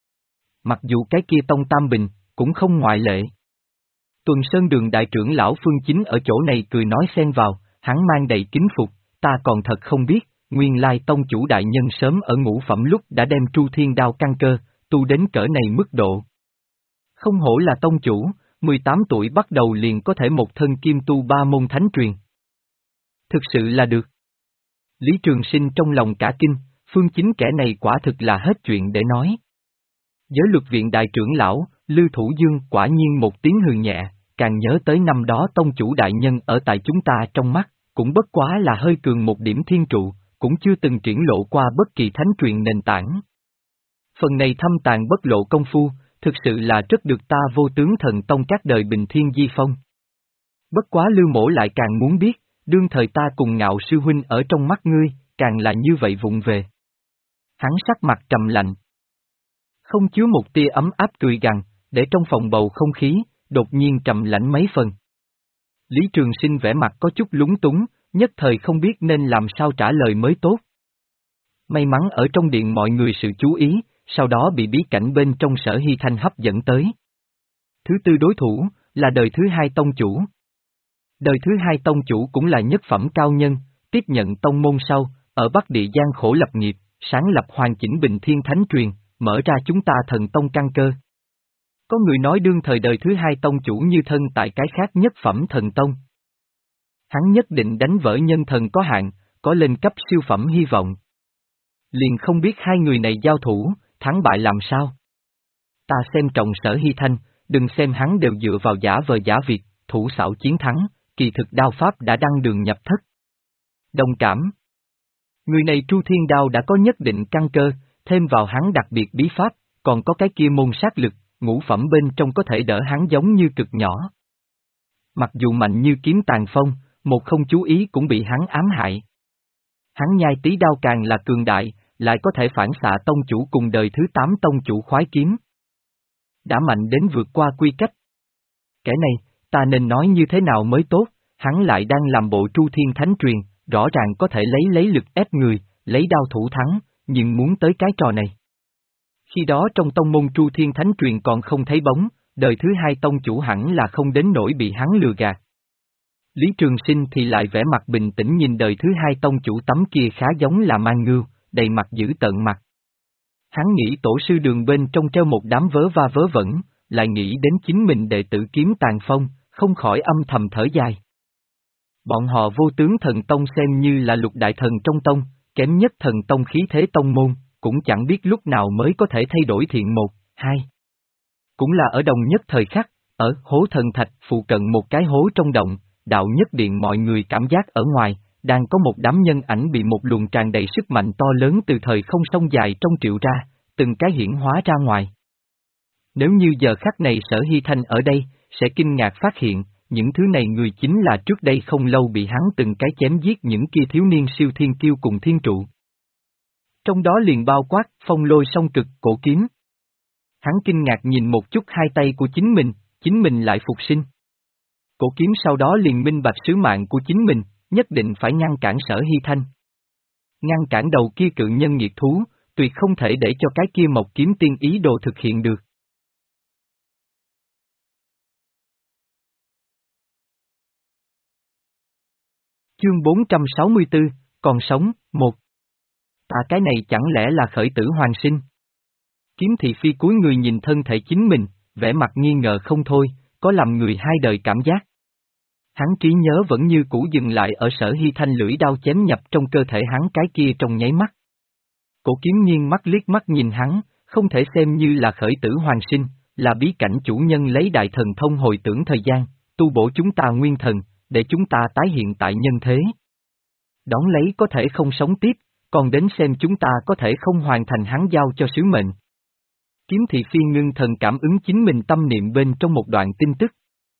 Mặc dù cái kia tông tam bình, cũng không ngoại lệ. Tuần Sơn Đường đại trưởng lão Phương Chính ở chỗ này cười nói xen vào, hắn mang đầy kính phục, ta còn thật không biết, nguyên lai tông chủ đại nhân sớm ở ngũ phẩm lúc đã đem Tru Thiên Đao căn cơ, tu đến cỡ này mức độ. Không hổ là tông chủ, mười tám tuổi bắt đầu liền có thể một thân kim tu ba môn thánh truyền. Thực sự là được. Lý Trường Sinh trong lòng cả kinh, Phương Chính kẻ này quả thực là hết chuyện để nói. Giới luật viện đại trưởng lão, Lưu Thủ Dương quả nhiên một tiếng hừ nhẹ, càng nhớ tới năm đó tông chủ đại nhân ở tại chúng ta trong mắt, cũng bất quá là hơi cường một điểm thiên trụ, cũng chưa từng triển lộ qua bất kỳ thánh truyền nền tảng. Phần này thâm tàng bất lộ công phu, thực sự là rất được ta vô tướng thần tông các đời bình thiên di phong. Bất quá Lưu Mỗ lại càng muốn biết, đương thời ta cùng Ngạo sư huynh ở trong mắt ngươi, càng là như vậy vụng về. Hắn sắc mặt trầm lạnh. Không chứa một tia ấm áp cười gằn, để trong phòng bầu không khí, đột nhiên trầm lạnh mấy phần. Lý Trường Sinh vẻ mặt có chút lúng túng, nhất thời không biết nên làm sao trả lời mới tốt. May mắn ở trong điện mọi người sự chú ý, sau đó bị bí cảnh bên trong Sở Hy Thanh hấp dẫn tới. Thứ tư đối thủ, là đời thứ hai tông chủ. Đời thứ hai tông chủ cũng là nhất phẩm cao nhân, tiếp nhận tông môn sau, ở Bắc Địa Giang khổ lập nghiệp, sáng lập hoàn chỉnh bình thiên thánh truyền, mở ra chúng ta thần tông căn cơ. Có người nói đương thời đời thứ hai tông chủ như thân tại cái khác nhất phẩm thần tông. Hắn nhất định đánh vỡ nhân thần có hạn, có lên cấp siêu phẩm hy vọng. Liền không biết hai người này giao thủ, thắng bại làm sao. Ta xem trọng Sở Hy Thanh, đừng xem hắn đều dựa vào giả vờ giả việc, thủ xảo chiến thắng, kỳ thực đao pháp đã đăng đường nhập thất. Đồng cảm. Người này Tru Thiên Đao đã có nhất định căn cơ, thêm vào hắn đặc biệt bí pháp, còn có cái kia môn sát lực, ngũ phẩm bên trong có thể đỡ hắn giống như cực nhỏ. Mặc dù mạnh như kiếm tàn phong, một không chú ý cũng bị hắn ám hại. Hắn nhai tí đao càng là cường đại, lại có thể phản xạ tông chủ cùng đời thứ tám tông chủ khoái kiếm. Đã mạnh đến vượt qua quy cách. Kẻ này, ta nên nói như thế nào mới tốt, hắn lại đang làm bộ Tru Thiên Thánh Truyền, rõ ràng có thể lấy lấy lực ép người, lấy đao thủ thắng, nhưng muốn tới cái trò này. Khi đó trong tông môn Tru Thiên Thánh Truyền còn không thấy bóng, đời thứ hai tông chủ hẳn là không đến nỗi bị hắn lừa gạt. Lý Trường Sinh thì lại vẻ mặt bình tĩnh nhìn đời thứ hai tông chủ tấm kia khá giống là mang ngưu, đầy mặt dữ tợn mặt. Hắn nghĩ tổ sư Đường bên trong treo một đám vớ va vớ vẩn, lại nghĩ đến chính mình đệ tử Kiếm Tàn Phong, không khỏi âm thầm thở dài. Bọn họ vô tướng thần tông xem như là lục đại thần trong tông, kém nhất thần tông khí thế tông môn, cũng chẳng biết lúc nào mới có thể thay đổi thiện một, hai. Cũng là ở đồng nhất thời khắc, ở hố thần thạch phụ cận một cái hố trong động, đạo nhất điện mọi người cảm giác ở ngoài, đang có một đám nhân ảnh bị một luồng tràn đầy sức mạnh to lớn từ thời không sông dài trong triệu ra, từng cái hiển hóa ra ngoài. Nếu như giờ khắc này Sở Hy Thanh ở đây, sẽ kinh ngạc phát hiện, những thứ này người chính là trước đây không lâu bị hắn từng cái chém giết những kia thiếu niên siêu thiên kiêu cùng thiên trụ. Trong đó liền bao quát phong lôi song cực cổ kiếm. Hắn kinh ngạc nhìn một chút hai tay của chính mình, chính mình lại phục sinh. Cổ kiếm sau đó liền minh bạch sứ mạng của chính mình, nhất định phải ngăn cản Sở Hy Thanh. Ngăn cản đầu kia cự nhân nghiệt thú, tuyệt không thể để cho cái kia Mộc Kiếm Tiên ý đồ thực hiện được. Chương bốn trăm sáu mươi tư, còn sống, một. Ta cái này chẳng lẽ là khởi tử hoàn sinh? Kiếm Thị Phi cúi người nhìn thân thể chính mình, vẻ mặt nghi ngờ không thôi, có làm người hai đời cảm giác. Hắn trí nhớ vẫn như cũ dừng lại ở Sở Hy Thanh lưỡi đao chém nhập trong cơ thể hắn cái kia trong nháy mắt. Cổ kiếm nghiêng mắt liếc mắt nhìn hắn, không thể xem như là khởi tử hoàn sinh, là bí cảnh chủ nhân lấy đại thần thông hồi tưởng thời gian, tu bổ chúng ta nguyên thần, để chúng ta tái hiện tại nhân thế. Đón lấy có thể không sống tiếp, còn đến xem chúng ta có thể không hoàn thành hắn giao cho sứ mệnh. Kiếm Thị Phi ngưng thần cảm ứng chính mình tâm niệm bên trong một đoạn tin tức.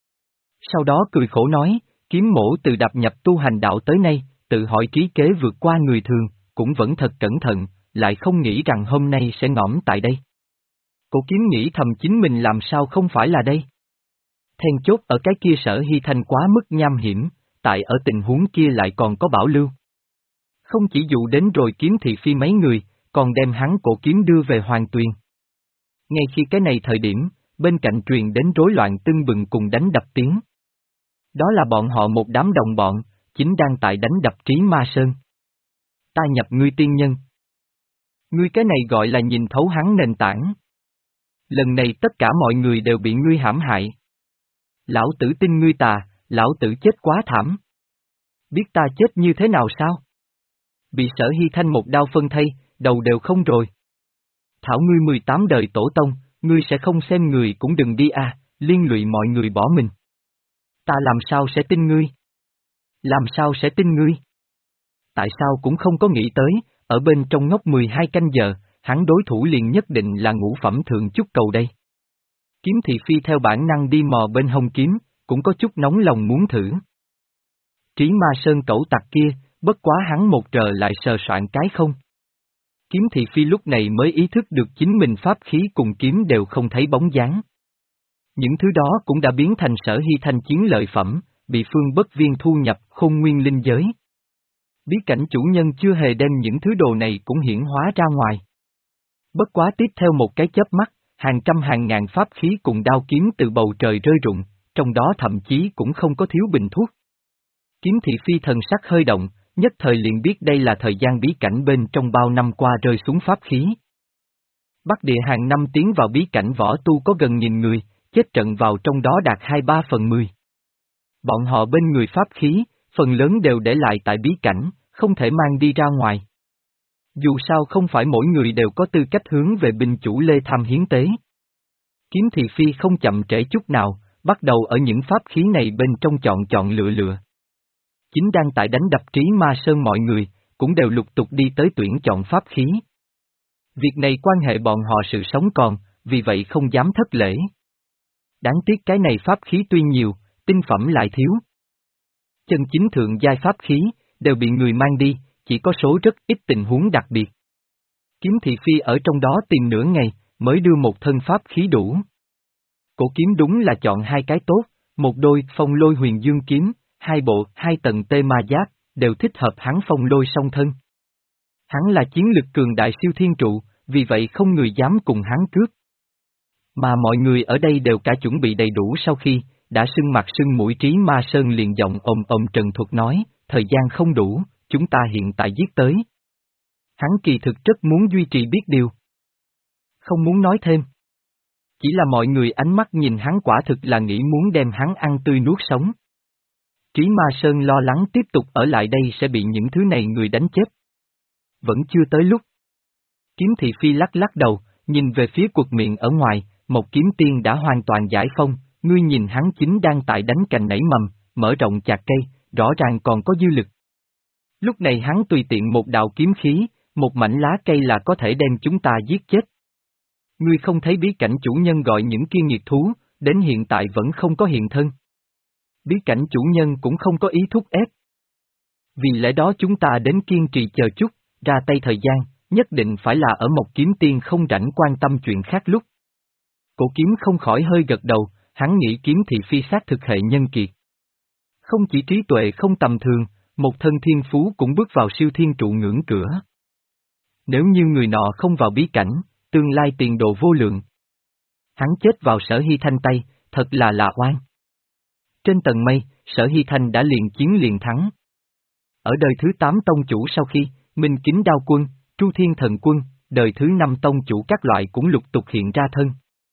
Sau đó cười khổ nói, kiếm mổ từ đạp nhập tu hành đạo tới nay, tự hỏi trí kế vượt qua người thường, cũng vẫn thật cẩn thận, lại không nghĩ rằng hôm nay sẽ ngõm tại đây. Cổ kiếm nghĩ thầm chính mình làm sao không phải là đây. Then chốt ở cái kia Sở Hy Thanh quá mức nham hiểm, tại ở tình huống kia lại còn có bảo lưu. Không chỉ dụ đến rồi Kiếm Thị Phi mấy người, còn đem hắn cổ kiếm đưa về Hoàng Tuyền. Ngay khi cái này thời điểm, bên cạnh truyền đến rối loạn tưng bừng cùng đánh đập tiếng. Đó là bọn họ một đám đồng bọn, chính đang tại đánh đập Trí Ma Sơn. Ta nhập ngươi tiên nhân. Ngươi cái này gọi là nhìn thấu hắn nền tảng. Lần này tất cả mọi người đều bị ngươi hãm hại. Lão tử tin ngươi tà, lão tử chết quá thảm. Biết ta chết như thế nào sao? Bị Sở Hy Thanh một đao phân thây, đầu đều không rồi. Thảo ngươi mười tám đời tổ tông, ngươi sẽ không xem người cũng đừng đi à, liên lụy mọi người bỏ mình. Ta làm sao sẽ tin ngươi? Làm sao sẽ tin ngươi? Tại sao cũng không có nghĩ tới, ở bên trong ngốc mười hai canh giờ, hắn đối thủ liền nhất định là ngũ phẩm thượng chút cầu đây. Kiếm Thị Phi theo bản năng đi mò bên hông kiếm, cũng có chút nóng lòng muốn thử. Trí Ma Sơn cẩu tặc kia, bất quá hắn một trờ lại sờ soạn cái không. Kiếm Thị Phi lúc này mới ý thức được chính mình pháp khí cùng kiếm đều không thấy bóng dáng. Những thứ đó cũng đã biến thành Sở Hy Thanh chiến lợi phẩm, bị Phương Bất Viên thu nhập Khôn Nguyên linh giới. Bí cảnh chủ nhân chưa hề đem những thứ đồ này cũng hiển hóa ra ngoài. Bất quá tiếp theo một cái chớp mắt, hàng trăm hàng ngàn pháp khí cùng đao kiếm từ bầu trời rơi rụng, trong đó thậm chí cũng không có thiếu bình thuốc. Kiếm Thị Phi thần sắc hơi động, nhất thời liền biết đây là thời gian bí cảnh bên trong bao năm qua rơi xuống pháp khí. Bắc Địa hàng năm tiến vào bí cảnh võ tu có gần nghìn người, chết trận vào trong đó đạt hai ba phần mười. Bọn họ bên người pháp khí, phần lớn đều để lại tại bí cảnh, không thể mang đi ra ngoài. Dù sao không phải mỗi người đều có tư cách hướng về binh chủ Lê Tham hiến tế. Kiếm Thị Phi không chậm trễ chút nào, bắt đầu ở những pháp khí này bên trong chọn chọn lựa lựa. Chính đang tại đánh đập Trí Ma Sơn mọi người, cũng đều lục tục đi tới tuyển chọn pháp khí. Việc này quan hệ bọn họ sự sống còn, vì vậy không dám thất lễ. Đáng tiếc cái này pháp khí tuy nhiều, tinh phẩm lại thiếu. Chân chính thượng giai pháp khí, đều bị người mang đi, chỉ có số rất ít tình huống đặc biệt. Kiếm Thị Phi ở trong đó tìm nửa ngày, mới đưa một thân pháp khí đủ. Cổ kiếm đúng là chọn hai cái tốt, một đôi phong lôi huyền dương kiếm, hai bộ, hai tầng tê ma giáp, đều thích hợp hắn phong lôi song thân. Hắn là chiến lực cường đại siêu thiên trụ, vì vậy không người dám cùng hắn cướp. Mà mọi người ở đây đều cả chuẩn bị đầy đủ sau khi, đã sưng mặt sưng mũi Trí Ma Sơn liền giọng ồm ồm trần thuật nói, thời gian không đủ, chúng ta hiện tại giết tới. Hắn kỳ thực rất muốn duy trì biết điều. Không muốn nói thêm. Chỉ là mọi người ánh mắt nhìn hắn quả thực là nghĩ muốn đem hắn ăn tươi nuốt sống. Trí Ma Sơn lo lắng tiếp tục ở lại đây sẽ bị những thứ này người đánh chết. Vẫn chưa tới lúc. Kiếm Thị Phi lắc lắc đầu, nhìn về phía quật miệng ở ngoài, một kiếm tiên đã hoàn toàn giải phong, ngươi nhìn hắn chính đang tại đánh cành nảy mầm, mở rộng chạc cây, rõ ràng còn có dư lực. Lúc này hắn tùy tiện một đạo kiếm khí, một mảnh lá cây là có thể đem chúng ta giết chết. Ngươi không thấy bí cảnh chủ nhân gọi những kia nghiệt thú, đến hiện tại vẫn không có hiện thân. Bí cảnh chủ nhân cũng không có ý thúc ép. Vì lẽ đó chúng ta đến kiên trì chờ chút, ra tay thời gian, nhất định phải là ở Mộc Kiếm Tiên không rảnh quan tâm chuyện khác lúc. Cổ Kiếm không khỏi hơi gật đầu, hắn nghĩ Kiếm Thị Phi xác thực hệ nhân kiệt. Không chỉ trí tuệ không tầm thường, một thân thiên phú cũng bước vào siêu thiên trụ ngưỡng cửa. Nếu như người nọ không vào bí cảnh, tương lai tiền đồ vô lượng. Hắn chết vào Sở Hy Thanh tay, thật là lạ oan. Trên tầng mây, Sở Hy Thanh đã liền chiến liền thắng. Ở đời thứ tám tông chủ sau khi, Minh Kính Đao Quân, Tru Thiên Thần Quân, đời thứ năm tông chủ các loại cũng lục tục hiện ra thân.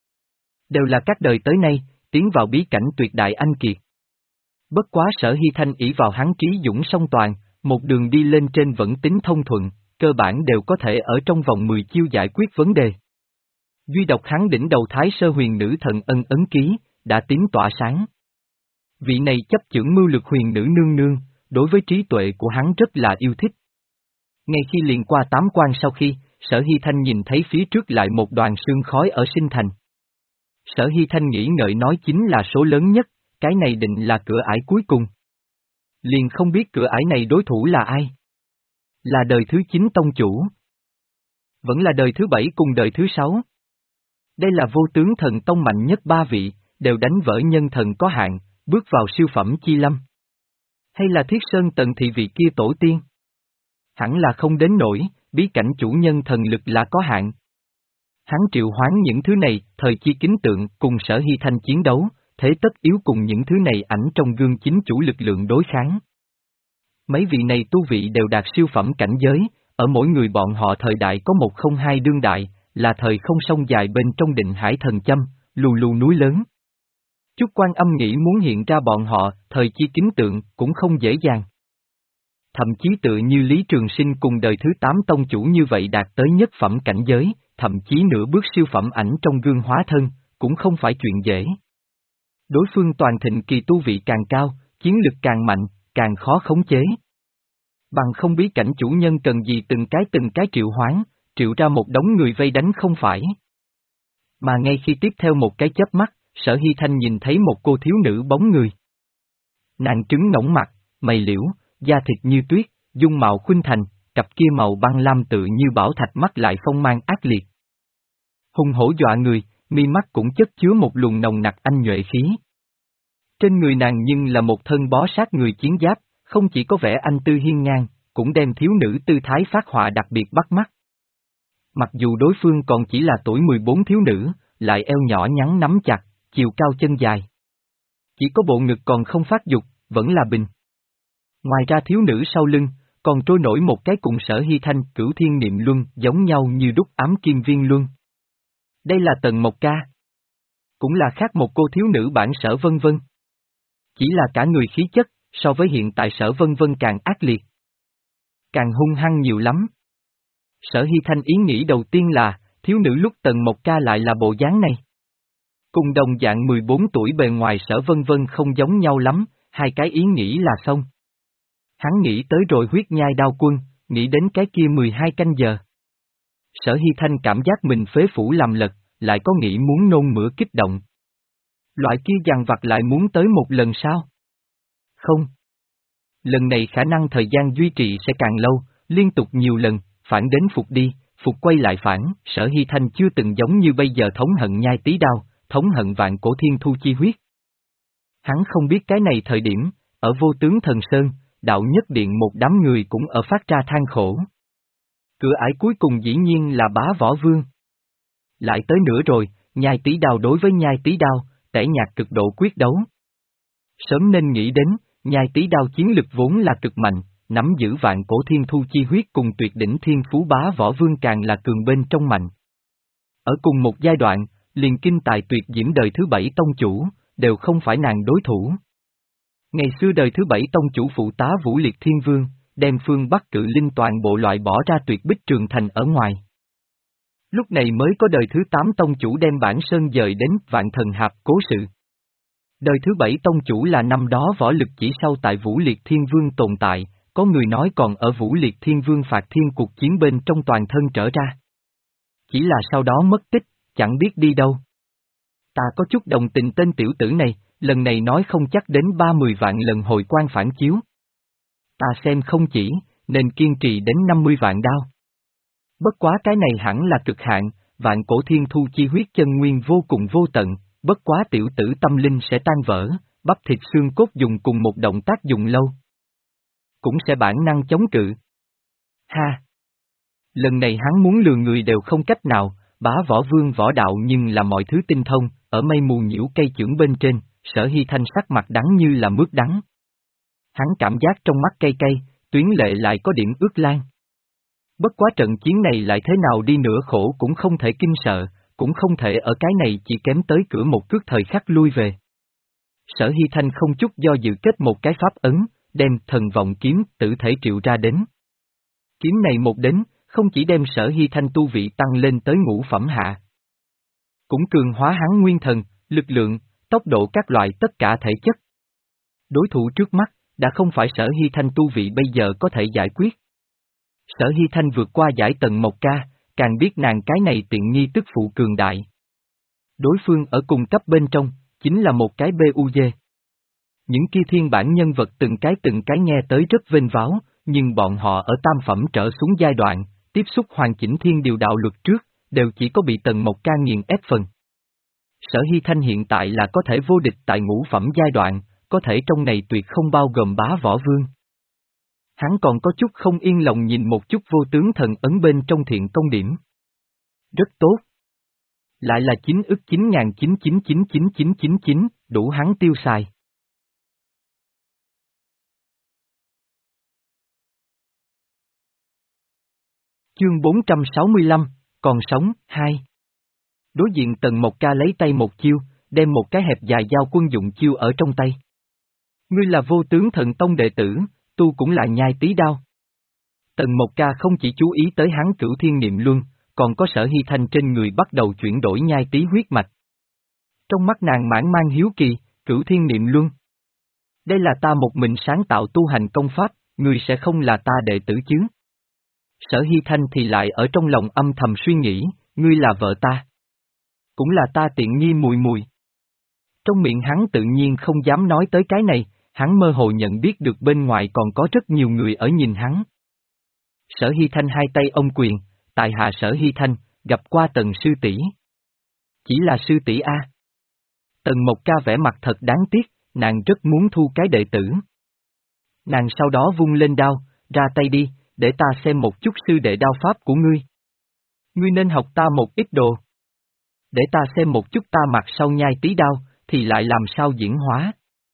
Đều là các đời tới nay, tiến vào bí cảnh tuyệt đại anh kiệt. Bất quá Sở Hy Thanh ỷ vào hắn trí dũng song toàn, một đường đi lên trên vẫn tính thông thuận, cơ bản đều có thể ở trong vòng mười chiêu giải quyết vấn đề. Duy độc hắn đỉnh đầu Thái Sơ Huyền Nữ Thần Ân ấn ký, đã tím tỏa sáng. Vị này chấp chưởng mưu lực huyền nữ nương nương, đối với trí tuệ của hắn rất là yêu thích. Ngay khi liền qua tám quan sau khi, Sở Hy Thanh nhìn thấy phía trước lại một đoàn sương khói ở sinh thành. Sở Hy Thanh nghĩ ngợi nói chính là số lớn nhất, cái này định là cửa ải cuối cùng. Liền không biết cửa ải này đối thủ là ai? Là đời thứ chín tông chủ. Vẫn là đời thứ bảy cùng đời thứ sáu. Đây là vô tướng thần tông mạnh nhất ba vị, đều đánh vỡ nhân thần có hạn, bước vào siêu phẩm chi lâm. Hay là Thiết Sơn Tần thị vị kia tổ tiên? Hẳn là không đến nổi, bí cảnh chủ nhân thần lực là có hạn. Hắn triệu hoán những thứ này, thời chi kính tượng cùng Sở Hy Thanh chiến đấu, thế tất yếu cùng những thứ này ảnh trong gương chính chủ lực lượng đối kháng. Mấy vị này tu vị đều đạt siêu phẩm cảnh giới, ở mỗi người bọn họ thời đại có một không hai đương đại, là thời không sông dài bên trong định hải thần châm, lù lù núi lớn. Chúc Quan Âm nghĩ muốn hiện ra bọn họ, thời chi kính tượng, cũng không dễ dàng. Thậm chí tự như Lý Trường Sinh cùng đời thứ tám tông chủ như vậy đạt tới nhất phẩm cảnh giới, thậm chí nửa bước siêu phẩm ảnh trong gương hóa thân, cũng không phải chuyện dễ. Đối phương toàn thịnh kỳ tu vị càng cao, chiến lực càng mạnh, càng khó khống chế. Bằng không bí cảnh chủ nhân cần gì từng cái từng cái triệu hoán, triệu ra một đống người vây đánh không phải. Mà ngay khi tiếp theo một cái chớp mắt, Sở Hy Thanh nhìn thấy một cô thiếu nữ bóng người. Nàng trứng ngỗng mặt, mày liễu, da thịt như tuyết, dung mạo khuynh thành, cặp kia màu băng lam tự như bảo thạch mắt lại phong mang ác liệt. Hùng hổ dọa người, mi mắt cũng chất chứa một luồng nồng nặc anh nhuệ khí. Trên người nàng nhưng là một thân bó sát người chiến giáp, không chỉ có vẻ anh tư hiên ngang, cũng đem thiếu nữ tư thái phát họa đặc biệt bắt mắt. Mặc dù đối phương còn chỉ là tuổi mười bốn thiếu nữ, lại eo nhỏ nhắn nắm chặt, chiều cao chân dài. Chỉ có bộ ngực còn không phát dục, vẫn là bình. Ngoài ra thiếu nữ sau lưng, còn trôi nổi một cái cùng Sở Hy Thanh cửu thiên niệm luân giống nhau như đúc ám kim viên luân. Đây là Tần Mộc Ca. Cũng là khác một cô thiếu nữ bản Sở Vân Vân. Chỉ là cả người khí chất, so với hiện tại Sở Vân Vân càng ác liệt. Càng hung hăng nhiều lắm. Sở Hy Thanh ý nghĩ đầu tiên là, thiếu nữ lúc Tần Mộc Ca lại là bộ dáng này. Cùng đồng dạng mười bốn tuổi bề ngoài Sở Vân Vân không giống nhau lắm, hai cái ý nghĩ là xong. Hắn nghĩ tới rồi huyết nhai đao quân, nghĩ đến cái kia mười hai canh giờ. Sở Hy Thanh cảm giác mình phế phủ làm lật, lại có nghĩ muốn nôn mửa kích động. Loại kia dằn vặt lại muốn tới một lần sao? Không. Lần này khả năng thời gian duy trì sẽ càng lâu, liên tục nhiều lần, phản đến phục đi, phục quay lại phản, Sở Hy Thanh chưa từng giống như bây giờ thống hận nhai tí đao, thống hận vạn cổ thiên thu chi huyết. Hắn không biết cái này thời điểm, ở vô tướng thần sơn, đạo nhất điện một đám người cũng ở phát ra than khổ. Cửa ải cuối cùng dĩ nhiên là bá võ vương. Lại tới nữa rồi, nhai tí đao đối với nhai tí đao, tẻ nhạt cực độ quyết đấu. Sớm nên nghĩ đến, nhai tí đao chiến lực vốn là cực mạnh, nắm giữ vạn cổ thiên thu chi huyết cùng tuyệt đỉnh thiên phú bá võ vương càng là cường bên trong mạnh. Ở cùng một giai đoạn, liền kinh tài tuyệt diễm đời thứ bảy tông chủ, đều không phải nàng đối thủ. Ngày xưa đời thứ bảy tông chủ phụ tá Vũ Liệt Thiên Vương, đem phương Bắc Cự Linh toàn bộ loại bỏ ra tuyệt bích trường thành ở ngoài. Lúc này mới có đời thứ tám tông chủ đem bản sơn dời đến Vạn Thần Hạp cố sự. Đời thứ bảy tông chủ là năm đó võ lực chỉ sau tại Vũ Liệt Thiên Vương tồn tại, có người nói còn ở Vũ Liệt Thiên Vương phạt thiên cuộc chiến bên trong toàn thân trở ra. Chỉ là sau đó mất tích, chẳng biết đi đâu. Ta có chút đồng tình tên tiểu tử này, lần này nói không chắc đến ba mươi vạn lần hồi quan phản chiếu. Ta xem không chỉ, nên kiên trì đến năm mươi vạn đao. Bất quá cái này hẳn là cực hạn, vạn cổ thiên thu chi huyết chân nguyên vô cùng vô tận, bất quá tiểu tử tâm linh sẽ tan vỡ, bắp thịt xương cốt dùng cùng một động tác dùng lâu. Cũng sẽ bản năng chống cự. Ha! Lần này hắn muốn lừa người đều không cách nào, bá võ vương võ đạo nhưng là mọi thứ tinh thông, ở mây mù nhiễu cây chưởng bên trên, Sở Hy Thanh sắc mặt đắng như là mướt đắng. Hắn cảm giác trong mắt cay cay, tuyến lệ lại có điểm ướt lan. Bất quá trận chiến này lại thế nào đi nữa khổ cũng không thể kinh sợ, cũng không thể ở cái này chỉ kém tới cửa một cước thời khắc lui về. Sở Hy Thanh không chút do dự kết một cái pháp ấn, đem thần vọng kiếm tử thể triệu ra đến. Kiếm này một đến, không chỉ đem Sở Hy Thanh tu vị tăng lên tới ngũ phẩm hạ, cũng cường hóa hắn nguyên thần, lực lượng, tốc độ các loại tất cả thể chất. Đối thủ trước mắt, đã không phải Sở Hy Thanh tu vị bây giờ có thể giải quyết. Sở Hy Thanh vượt qua giải Tần Mộc Ca, càng biết nàng cái này tiện nghi tức phụ cường đại. Đối phương ở cùng cấp bên trong, chính là một cái bê u dê. Những kia thiên bản nhân vật từng cái từng cái nghe tới rất vênh váo, nhưng bọn họ ở tam phẩm trở xuống giai đoạn, tiếp xúc hoàn chỉnh thiên điều đạo luật trước, đều chỉ có bị Tần Mộc Ca nghiền ép phần. Sở Hy Thanh hiện tại là có thể vô địch tại ngũ phẩm giai đoạn, có thể trong này tuyệt không bao gồm bá võ vương. Hắn còn có chút không yên lòng nhìn một chút vô tướng thần ấn bên trong thiện công điểm. Rất tốt. Lại là chín ức chín ngàn chín chín chín chín chín chín chín, đủ hắn tiêu xài. Chương bốn trăm sáu mươi lăm, còn sống, hai. Đối diện Tần Mộc Ca lấy tay một chiêu, đem một cái hẹp dài dao quân dụng chiêu ở trong tay. Ngươi là vô tướng thần tông đệ tử, tu cũng là nhai tí đao. Tần Mộc Ca không chỉ chú ý tới hắn cửu thiên niệm luân, còn có Sở Hy Thanh trên người bắt đầu chuyển đổi nhai tí huyết mạch. Trong mắt nàng mãn mang hiếu kỳ, cửu thiên niệm luân. Đây là ta một mình sáng tạo tu hành công pháp, ngươi sẽ không là ta đệ tử chứ? Sở Hy Thanh thì lại ở trong lòng âm thầm suy nghĩ, ngươi là vợ ta. Cũng là ta tiện nghi mùi mùi. Trong miệng hắn tự nhiên không dám nói tới cái này, hắn mơ hồ nhận biết được bên ngoài còn có rất nhiều người ở nhìn hắn. Sở Hy Thanh hai tay ôm quyền, tại hạ Sở Hy Thanh, gặp qua Tần sư tỷ. Chỉ là sư tỷ a. Tần Mộc Ca vẻ mặt thật đáng tiếc, nàng rất muốn thu cái đệ tử. Nàng sau đó vung lên đao, ra tay đi, để ta xem một chút sư đệ đao pháp của ngươi. Ngươi nên học ta một ít đồ. Để ta xem một chút ta mặt sau nhai tí đao, thì lại làm sao diễn hóa.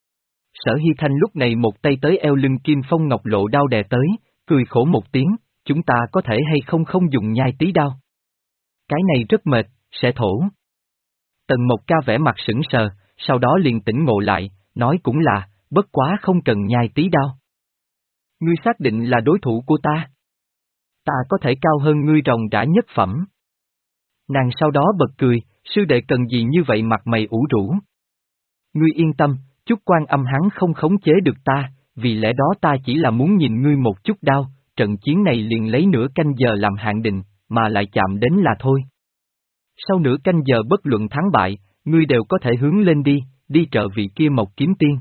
Sở Hy Thanh lúc này một tay tới eo lưng Kim Phong Ngọc Lộ đao đè tới, cười khổ một tiếng, chúng ta có thể hay không không dùng nhai tí đao. Cái này rất mệt, sẽ thổ. Tần Mộc Ca vẻ mặt sững sờ, sau đó liền tỉnh ngộ lại, nói cũng là, bất quá không cần nhai tí đao. Ngươi xác định là đối thủ của ta. Ta có thể cao hơn ngươi ròng rã nhất phẩm. Nàng sau đó bật cười, sư đệ cần gì như vậy mặt mày ủ rũ. Ngươi yên tâm, chút quan âm hắn không khống chế được ta, vì lẽ đó ta chỉ là muốn nhìn ngươi một chút đau, trận chiến này liền lấy nửa canh giờ làm hạn định, mà lại chạm đến là thôi. Sau nửa canh giờ bất luận thắng bại, ngươi đều có thể hướng lên đi, đi trợ vị kia Mộc Kiếm Tiên.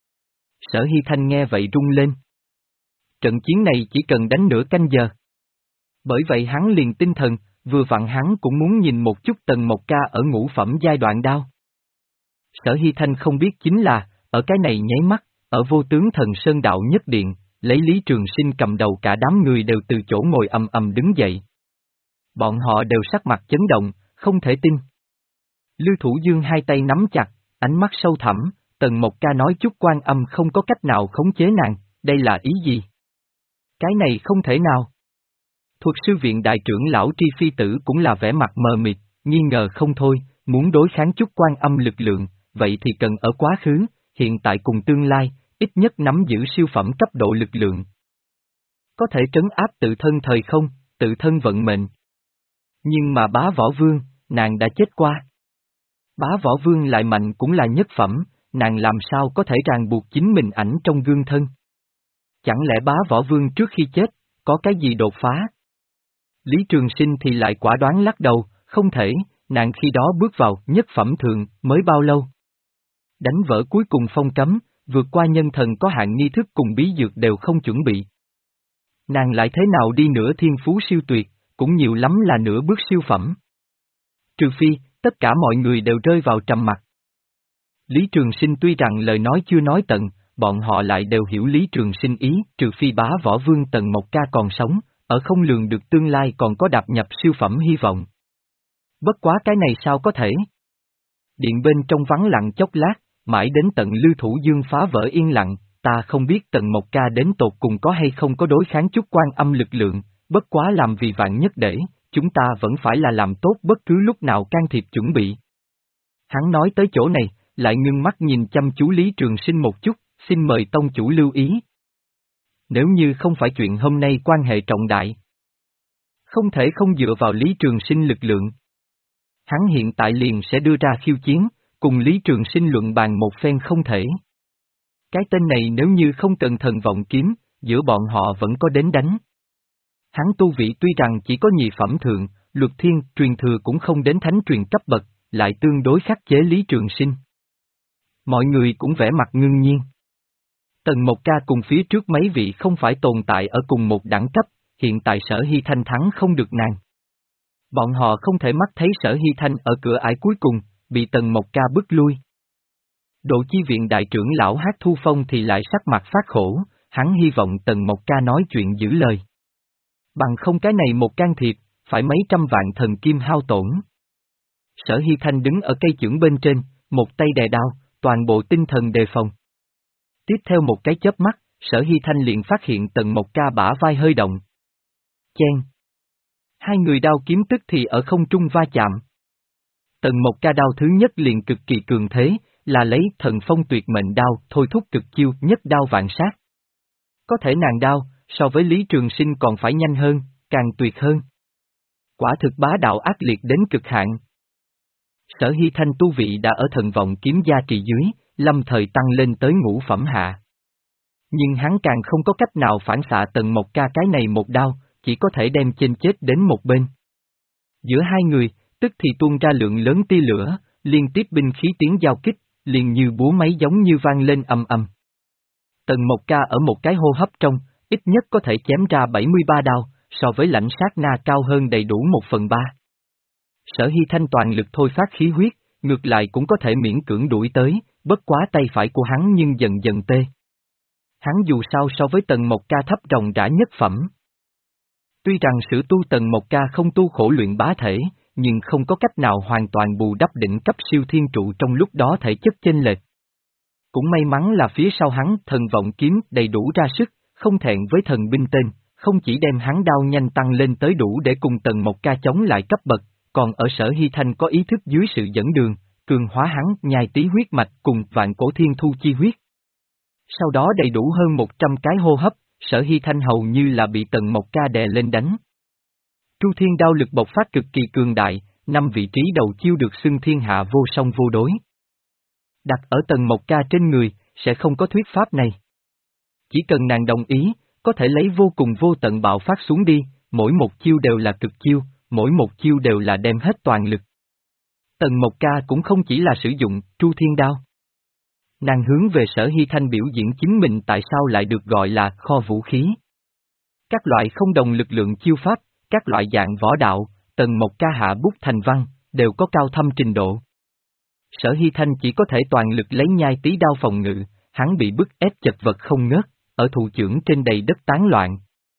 Sở Hy Thanh nghe vậy rung lên. Trận chiến này chỉ cần đánh nửa canh giờ. Bởi vậy hắn liền tinh thần, vừa vặn hắn cũng muốn nhìn một chút Tần Mộc Ca ở ngũ phẩm giai đoạn đao. Sở Hy Thanh không biết chính là, ở cái này nháy mắt, ở vô tướng thần Sơn Đạo Nhất Điện, lấy Lý Trường Sinh cầm đầu cả đám người đều từ chỗ ngồi ầm ầm đứng dậy. Bọn họ đều sắc mặt chấn động, không thể tin. Lưu Thủ Dương hai tay nắm chặt, ánh mắt sâu thẳm, Tần Mộc Ca nói chút quan âm không có cách nào khống chế nàng, đây là ý gì? Cái này không thể nào. Thuật sư viện đại trưởng lão Tri Phi Tử cũng là vẻ mặt mờ mịt, nghi ngờ không thôi, muốn đối kháng chút quan âm lực lượng, vậy thì cần ở quá khứ, hiện tại cùng tương lai, ít nhất nắm giữ siêu phẩm cấp độ lực lượng. Có thể trấn áp tự thân thời không, tự thân vận mệnh. Nhưng mà bá võ vương, nàng đã chết qua. Bá võ vương lại mạnh cũng là nhất phẩm, nàng làm sao có thể ràng buộc chính mình ảnh trong gương thân. Chẳng lẽ bá võ vương trước khi chết, có cái gì đột phá? Lý Trường Sinh thì lại quả đoán lắc đầu, không thể, nàng khi đó bước vào nhất phẩm thường, mới bao lâu? Đánh vỡ cuối cùng phong cấm, vượt qua nhân thần có hạn nghi thức cùng bí dược đều không chuẩn bị. Nàng lại thế nào đi nữa thiên phú siêu tuyệt, cũng nhiều lắm là nửa bước siêu phẩm. Trừ phi, tất cả mọi người đều rơi vào trầm mặc. Lý Trường Sinh tuy rằng lời nói chưa nói tận, bọn họ lại đều hiểu Lý Trường Sinh ý, trừ phi bá võ vương Tần Mộc Ca còn sống, ở không lường được tương lai còn có đạp nhập siêu phẩm hy vọng. Bất quá cái này sao có thể? Điện bên trong vắng lặng chốc lát, mãi đến tận Lưu Thủ Dương phá vỡ yên lặng, ta không biết Tần Mộc Ca đến tột cùng có hay không có đối kháng chút quan âm lực lượng, bất quá làm vì vạn nhất để, chúng ta vẫn phải là làm tốt bất cứ lúc nào can thiệp chuẩn bị. Hắn nói tới chỗ này, lại ngưng mắt nhìn chăm chú Lý Trường Sinh một chút, xin mời tông chủ lưu ý. Nếu như không phải chuyện hôm nay quan hệ trọng đại, không thể không dựa vào Lý Trường Sinh lực lượng. Hắn hiện tại liền sẽ đưa ra khiêu chiến, cùng Lý Trường Sinh luận bàn một phen không thể. Cái tên này nếu như không cần thần vọng kiếm, giữa bọn họ vẫn có đến đánh. Hắn tu vị tuy rằng chỉ có nhị phẩm thượng, luật thiên truyền thừa cũng không đến thánh truyền cấp bậc, lại tương đối khắc chế Lý Trường Sinh. Mọi người cũng vẻ mặt ngưng nhiên. Tần Mộc Ca cùng phía trước mấy vị không phải tồn tại ở cùng một đẳng cấp, hiện tại Sở Hy Thanh thắng không được nàng. Bọn họ không thể mắt thấy Sở Hy Thanh ở cửa ải cuối cùng, bị Tần Mộc Ca bức lui. Độ chi viện đại trưởng lão Hát Thu Phong thì lại sắc mặt phát khổ, hắn hy vọng Tần Mộc Ca nói chuyện giữ lời. Bằng không cái này một can thiệp, phải mấy trăm vạn thần kim hao tổn. Sở Hy Thanh đứng ở cây chưởng bên trên, một tay đè đao, toàn bộ tinh thần đề phòng. Tiếp theo một cái chớp mắt, Sở Hy Thanh liền phát hiện Tần Mộc Ca bả vai hơi động. Chen. Hai người đao kiếm tức thì ở không trung va chạm. Tần Mộc Ca đao thứ nhất liền cực kỳ cường thế, là lấy thần phong tuyệt mệnh đao thôi thúc cực chiêu nhất đao vạn sát. Có thể nàng đao, so với Lý Trường Sinh còn phải nhanh hơn, càng tuyệt hơn. Quả thực bá đạo ác liệt đến cực hạn. Sở Hy Thanh tu vị đã ở thần vọng kiếm gia trì dưới, lâm thời tăng lên tới ngũ phẩm hạ. Nhưng hắn càng không có cách nào phản xạ Tần Mộc Ca cái này một đao, chỉ có thể đem chênh chết đến một bên. Giữa hai người, tức thì tuôn ra lượng lớn tia lửa, liên tiếp binh khí tiến giao kích, liền như búa máy giống như vang lên ầm ầm. Tần Mộc Ca ở một cái hô hấp trong, ít nhất có thể chém ra bảy mươi ba đao, so với lãnh sát na cao hơn đầy đủ một phần ba. Sở Hy Thanh toàn lực thôi phát khí huyết, ngược lại cũng có thể miễn cưỡng đuổi tới, bất quá tay phải của hắn nhưng dần dần tê. Hắn dù sao so với Tần Mộc Ca thấp ròng rã nhất phẩm. Tuy rằng sử tu Tần Mộc Ca không tu khổ luyện bá thể, nhưng không có cách nào hoàn toàn bù đắp đỉnh cấp siêu thiên trụ trong lúc đó thể chất chênh lệch. Cũng may mắn là phía sau hắn thần vọng kiếm đầy đủ ra sức, không thẹn với thần binh tên, không chỉ đem hắn đao nhanh tăng lên tới đủ để cùng Tần Mộc Ca chống lại cấp bậc, còn ở Sở Hy Thanh có ý thức dưới sự dẫn đường, cường hóa hắn nhai tí huyết mạch cùng vạn cổ thiên thu chi huyết. Sau đó đầy đủ hơn một trăm cái hô hấp, Sở Hy Thanh hầu như là bị Tần Mộc Ca đè lên đánh. Tru Thiên đao lực bộc phát cực kỳ cường đại, năm vị trí đầu chiêu được xưng thiên hạ vô song vô đối. Đặt ở Tần Mộc Ca trên người, sẽ không có thuyết pháp này. Chỉ cần nàng đồng ý, có thể lấy vô cùng vô tận bạo phát xuống đi, mỗi một chiêu đều là cực chiêu, mỗi một chiêu đều là đem hết toàn lực. Tần Mộc Ca cũng không chỉ là sử dụng Tru Thiên đao. Nàng hướng về Sở Hy Thanh biểu diễn chính mình tại sao lại được gọi là kho vũ khí. Các loại không đồng lực lượng chiêu pháp, các loại dạng võ đạo, Tần Mộc Ca hạ bút thành văn, đều có cao thâm trình độ. Sở Hy Thanh chỉ có thể toàn lực lấy nhai tí đao phòng ngự, hắn bị bức ép chật vật không ngớt, ở thủ chưởng trên đầy đất tán loạn.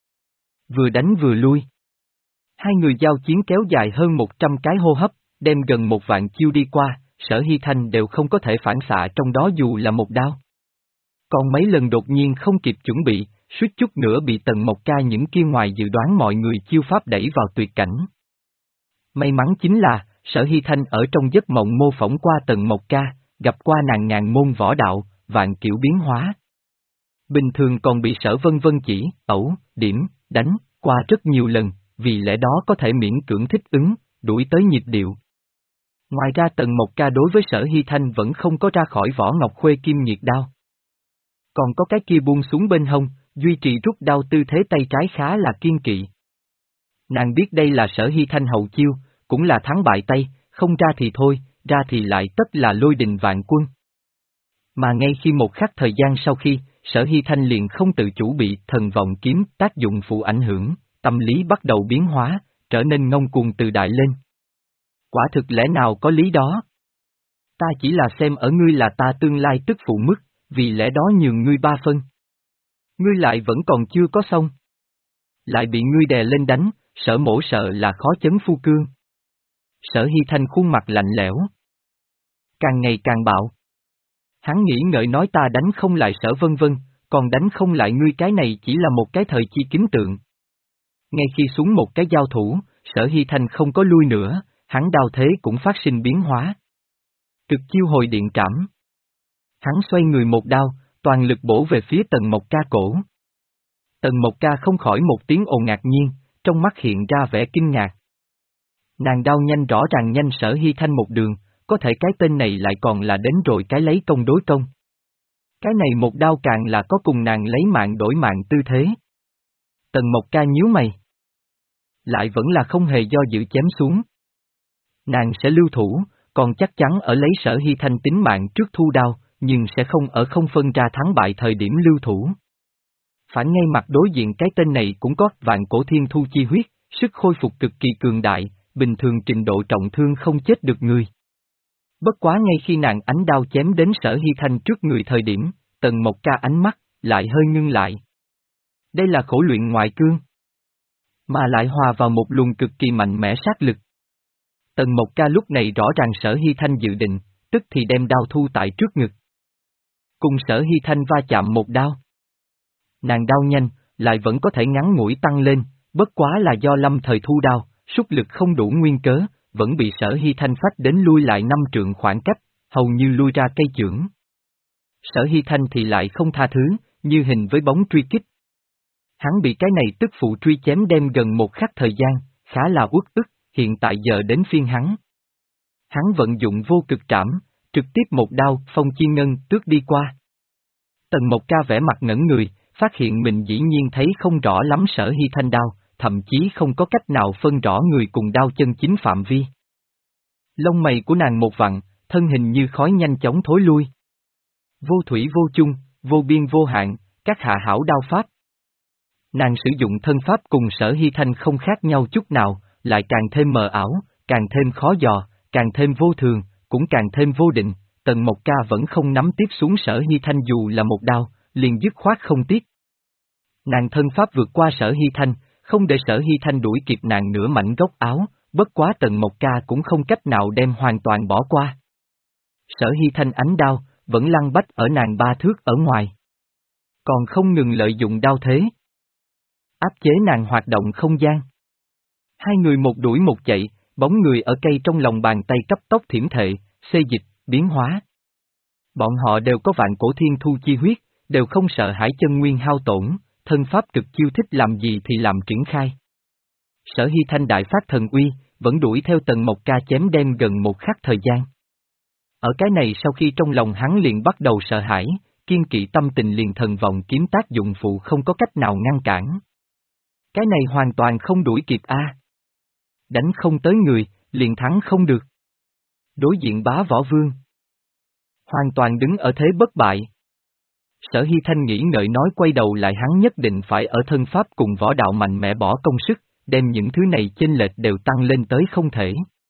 Vừa đánh vừa lui. Hai người giao chiến kéo dài hơn một trăm cái hô hấp, đem gần một vạn chiêu đi qua, Sở Hy Thanh đều không có thể phản xạ trong đó dù là một đao. Còn mấy lần đột nhiên không kịp chuẩn bị, suýt chút nữa bị Tần Mộc Ca những kia ngoài dự đoán mọi người chiêu pháp đẩy vào tuyệt cảnh. May mắn chính là, Sở Hy Thanh ở trong giấc mộng mô phỏng qua Tần Mộc Ca, gặp qua nàng ngàn môn võ đạo, vạn kiểu biến hóa. Bình thường còn bị Sở Vân Vân chỉ, ẩu, điểm, đánh, qua rất nhiều lần, vì lẽ đó có thể miễn cưỡng thích ứng, đuổi tới nhịp điệu. Ngoài ra Tần Mộc Ca đối với Sở Hy Thanh vẫn không có ra khỏi vỏ ngọc khuê kim nhiệt đao. Còn có cái kia buông xuống bên hông, duy trì rút đao tư thế tay trái khá là kiên kỵ. Nàng biết đây là Sở Hy Thanh hậu chiêu, cũng là thắng bại tay, không ra thì thôi, ra thì lại tất là lôi đình vạn quân. Mà ngay khi một khắc thời gian sau khi, Sở Hy Thanh liền không tự chủ bị thần vọng kiếm tác dụng phụ ảnh hưởng, tâm lý bắt đầu biến hóa, trở nên ngông cuồng tự đại lên. Quả thực lẽ nào có lý đó? Ta chỉ là xem ở ngươi là ta tương lai tức phụ mức, vì lẽ đó nhường ngươi ba phân. Ngươi lại vẫn còn chưa có xong. Lại bị ngươi đè lên đánh, Sở Mỗ sợ là khó chấn phu cương. Sở Hy Thanh khuôn mặt lạnh lẽo. Càng ngày càng bạo. Hắn nghĩ ngợi nói ta đánh không lại Sở Vân Vân, còn đánh không lại ngươi, cái này chỉ là một cái thời chi kính tượng. Ngay khi xuống một cái giao thủ, Sở Hy Thanh không có lui nữa, hắn đao thế cũng phát sinh biến hóa. Cực chiêu hồi điện trảm. Hắn xoay người một đao, toàn lực bổ về phía Tần Mộc Ca cổ. Tần Mộc Ca không khỏi một tiếng ồ ngạc nhiên, trong mắt hiện ra vẻ kinh ngạc. Nàng đao nhanh rõ ràng nhanh Sở Hy Thanh một đường, có thể cái tên này lại còn là đến rồi cái lấy công đối công. Cái này một đao càng là có cùng nàng lấy mạng đổi mạng tư thế. Tần Mộc Ca nhíu mày. Lại vẫn là không hề do dự chém xuống. Nàng sẽ lưu thủ, còn chắc chắn ở lấy Sở Hy Thanh tính mạng trước thu đao, nhưng sẽ không ở không phân ra thắng bại thời điểm lưu thủ. Phản ngay mặt đối diện cái tên này cũng có vạn cổ thiên thu chi huyết, sức khôi phục cực kỳ cường đại, bình thường trình độ trọng thương không chết được người. Bất quá ngay khi nàng ánh đao chém đến Sở Hy Thanh trước người thời điểm, Tần Mộc Ca ánh mắt lại hơi ngưng lại. Đây là khổ luyện ngoại cương, mà lại hòa vào một luồng cực kỳ mạnh mẽ sát lực. Tần Mộc Ca lúc này rõ ràng Sở Hy Thanh dự định, tức thì đem đao thu tại trước ngực. Cùng Sở Hy Thanh va chạm một đao. Nàng đao nhanh, lại vẫn có thể ngắn ngủi tăng lên, bất quá là do lâm thời thu đao, sút lực không đủ nguyên cớ, vẫn bị Sở Hy Thanh phách đến lui lại năm trượng khoảng cách, hầu như lui ra cây chưởng. Sở Hy Thanh thì lại không tha thứ, như hình với bóng truy kích. Hắn bị cái này tức phụ truy chém đem gần một khắc thời gian, khá là uất ức, hiện tại giờ đến phiên hắn. Hắn vận dụng vô cực trảm, trực tiếp một đao phong chi ngân tước đi qua. Tần Mộc Ca vẻ mặt ngẩn người, phát hiện mình dĩ nhiên thấy không rõ lắm Sở Hy Thanh đao, thậm chí không có cách nào phân rõ người cùng đao chân chính phạm vi. Lông mày của nàng một vặn, thân hình như khói nhanh chóng thối lui. Vô thủy vô chung, vô biên vô hạn, các hạ hảo đao pháp. Nàng sử dụng thân pháp cùng Sở Hy Thanh không khác nhau chút nào, lại càng thêm mờ ảo, càng thêm khó dò, càng thêm vô thường, cũng càng thêm vô định. Tần Mộc Ca vẫn không nắm tiếp xuống Sở Hy Thanh dù là một đao, liền dứt khoát không tiếc. Nàng thân pháp vượt qua Sở Hy Thanh, không để Sở Hy Thanh đuổi kịp nàng nửa mảnh góc áo, bất quá Tần Mộc Ca cũng không cách nào đem hoàn toàn bỏ qua. Sở Hy Thanh ánh đao, vẫn lăn bách ở nàng ba thước ở ngoài. Còn không ngừng lợi dụng đao thế. Áp chế nàng hoạt động không gian. Hai người một đuổi một chạy, bóng người ở cây trong lòng bàn tay cấp tốc thiểm thệ, xê dịch, biến hóa. Bọn họ đều có vạn cổ thiên thu chi huyết, đều không sợ hãi chân nguyên hao tổn, thân pháp cực chiêu thích làm gì thì làm triển khai. Sở Hy Thanh đại phát thần uy, vẫn đuổi theo Tần Mộc Ca chém đem gần một khắc thời gian. Ở cái này sau khi trong lòng hắn liền bắt đầu sợ hãi, kiên kỵ tâm tình liền thần vọng kiếm tác dụng phụ không có cách nào ngăn cản. Cái này hoàn toàn không đuổi kịp a. À. Đánh không tới người, liền thắng không được. Đối diện Bá Võ Vương. Hoàn toàn đứng ở thế bất bại. Sở Hy Thanh nghĩ ngợi nói quay đầu lại hắn nhất định phải ở thân pháp cùng võ đạo mạnh mẽ bỏ công sức, đem những thứ này chênh lệch đều tăng lên tới không thể.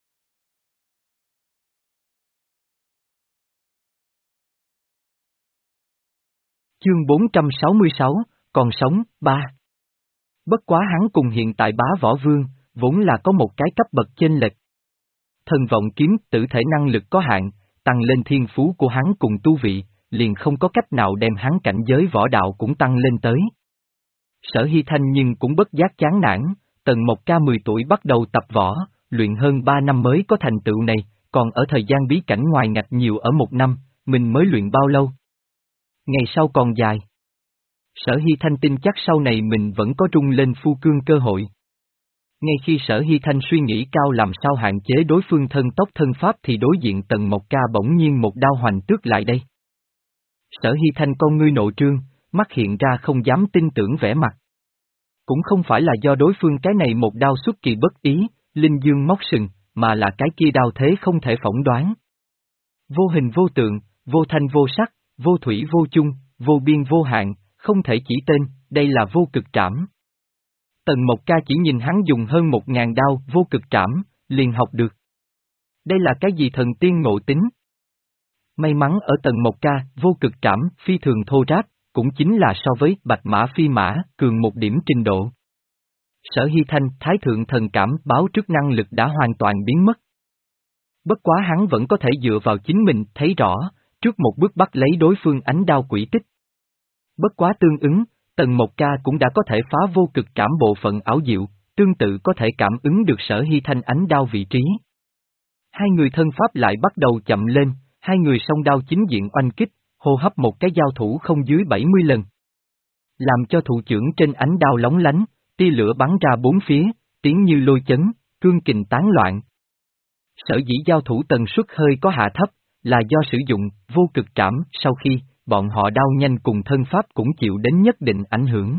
Chương bốn trăm sáu mươi sáu, còn sống, ba. Bất quá hắn cùng hiện tại Bá Võ Vương, vốn là có một cái cấp bậc chênh lệch. Thần vọng kiếm tử thể năng lực có hạn, tăng lên thiên phú của hắn cùng tu vị, liền không có cách nào đem hắn cảnh giới võ đạo cũng tăng lên tới. Sở Hy Thanh nhưng cũng bất giác chán nản, Tần Mộc Ca mười tuổi bắt đầu tập võ, luyện hơn ba năm mới có thành tựu này, còn ở thời gian bí cảnh ngoài ngạch nhiều ở một năm, mình mới luyện bao lâu? Ngày sau còn dài. Sở Hy Thanh tin chắc sau này mình vẫn có trung lên phu cương cơ hội. Ngay khi Sở Hy Thanh suy nghĩ cao làm sao hạn chế đối phương thân tốc thân pháp thì đối diện Tần Mộc Ca bỗng nhiên một đao hoành tước lại đây. Sở Hy Thanh con ngươi nộ trương, mắt hiện ra không dám tin tưởng vẻ mặt. Cũng không phải là do đối phương cái này một đao xuất kỳ bất ý, linh dương móc sừng, mà là cái kia đao thế không thể phỏng đoán. Vô hình vô tượng, vô thanh vô sắc, vô thủy vô chung, vô biên vô hạn, không thể chỉ tên, đây là vô cực trảm. Tần Mộc Ca chỉ nhìn hắn dùng hơn một ngàn đao vô cực trảm, liền học được. Đây là cái gì thần tiên ngộ tính? May mắn ở Tần Mộc Ca, vô cực trảm, phi thường thô ráp, cũng chính là so với bạch mã phi mã, cường một điểm trình độ. Sở Hy Thanh, Thái Thượng Thần Cảm báo trước năng lực đã hoàn toàn biến mất. Bất quá hắn vẫn có thể dựa vào chính mình thấy rõ, trước một bước bắt lấy đối phương ánh đao quỷ tích. Bất quá tương ứng, Tần Mộc Ca cũng đã có thể phá vô cực trảm bộ phận ảo diệu, tương tự có thể cảm ứng được Sở Hy Thanh ánh đao vị trí. Hai người thân pháp lại bắt đầu chậm lên, hai người song đao chính diện oanh kích, hô hấp một cái giao thủ không dưới bảy mươi lần. Làm cho thủ trưởng trên ánh đao lóng lánh, tia lửa bắn ra bốn phía, tiếng như lôi chấn, cương kình tán loạn. Sở dĩ giao thủ tần suất hơi có hạ thấp, là do sử dụng vô cực trảm, sau khi bọn họ đao nhanh cùng thân pháp cũng chịu đến nhất định ảnh hưởng.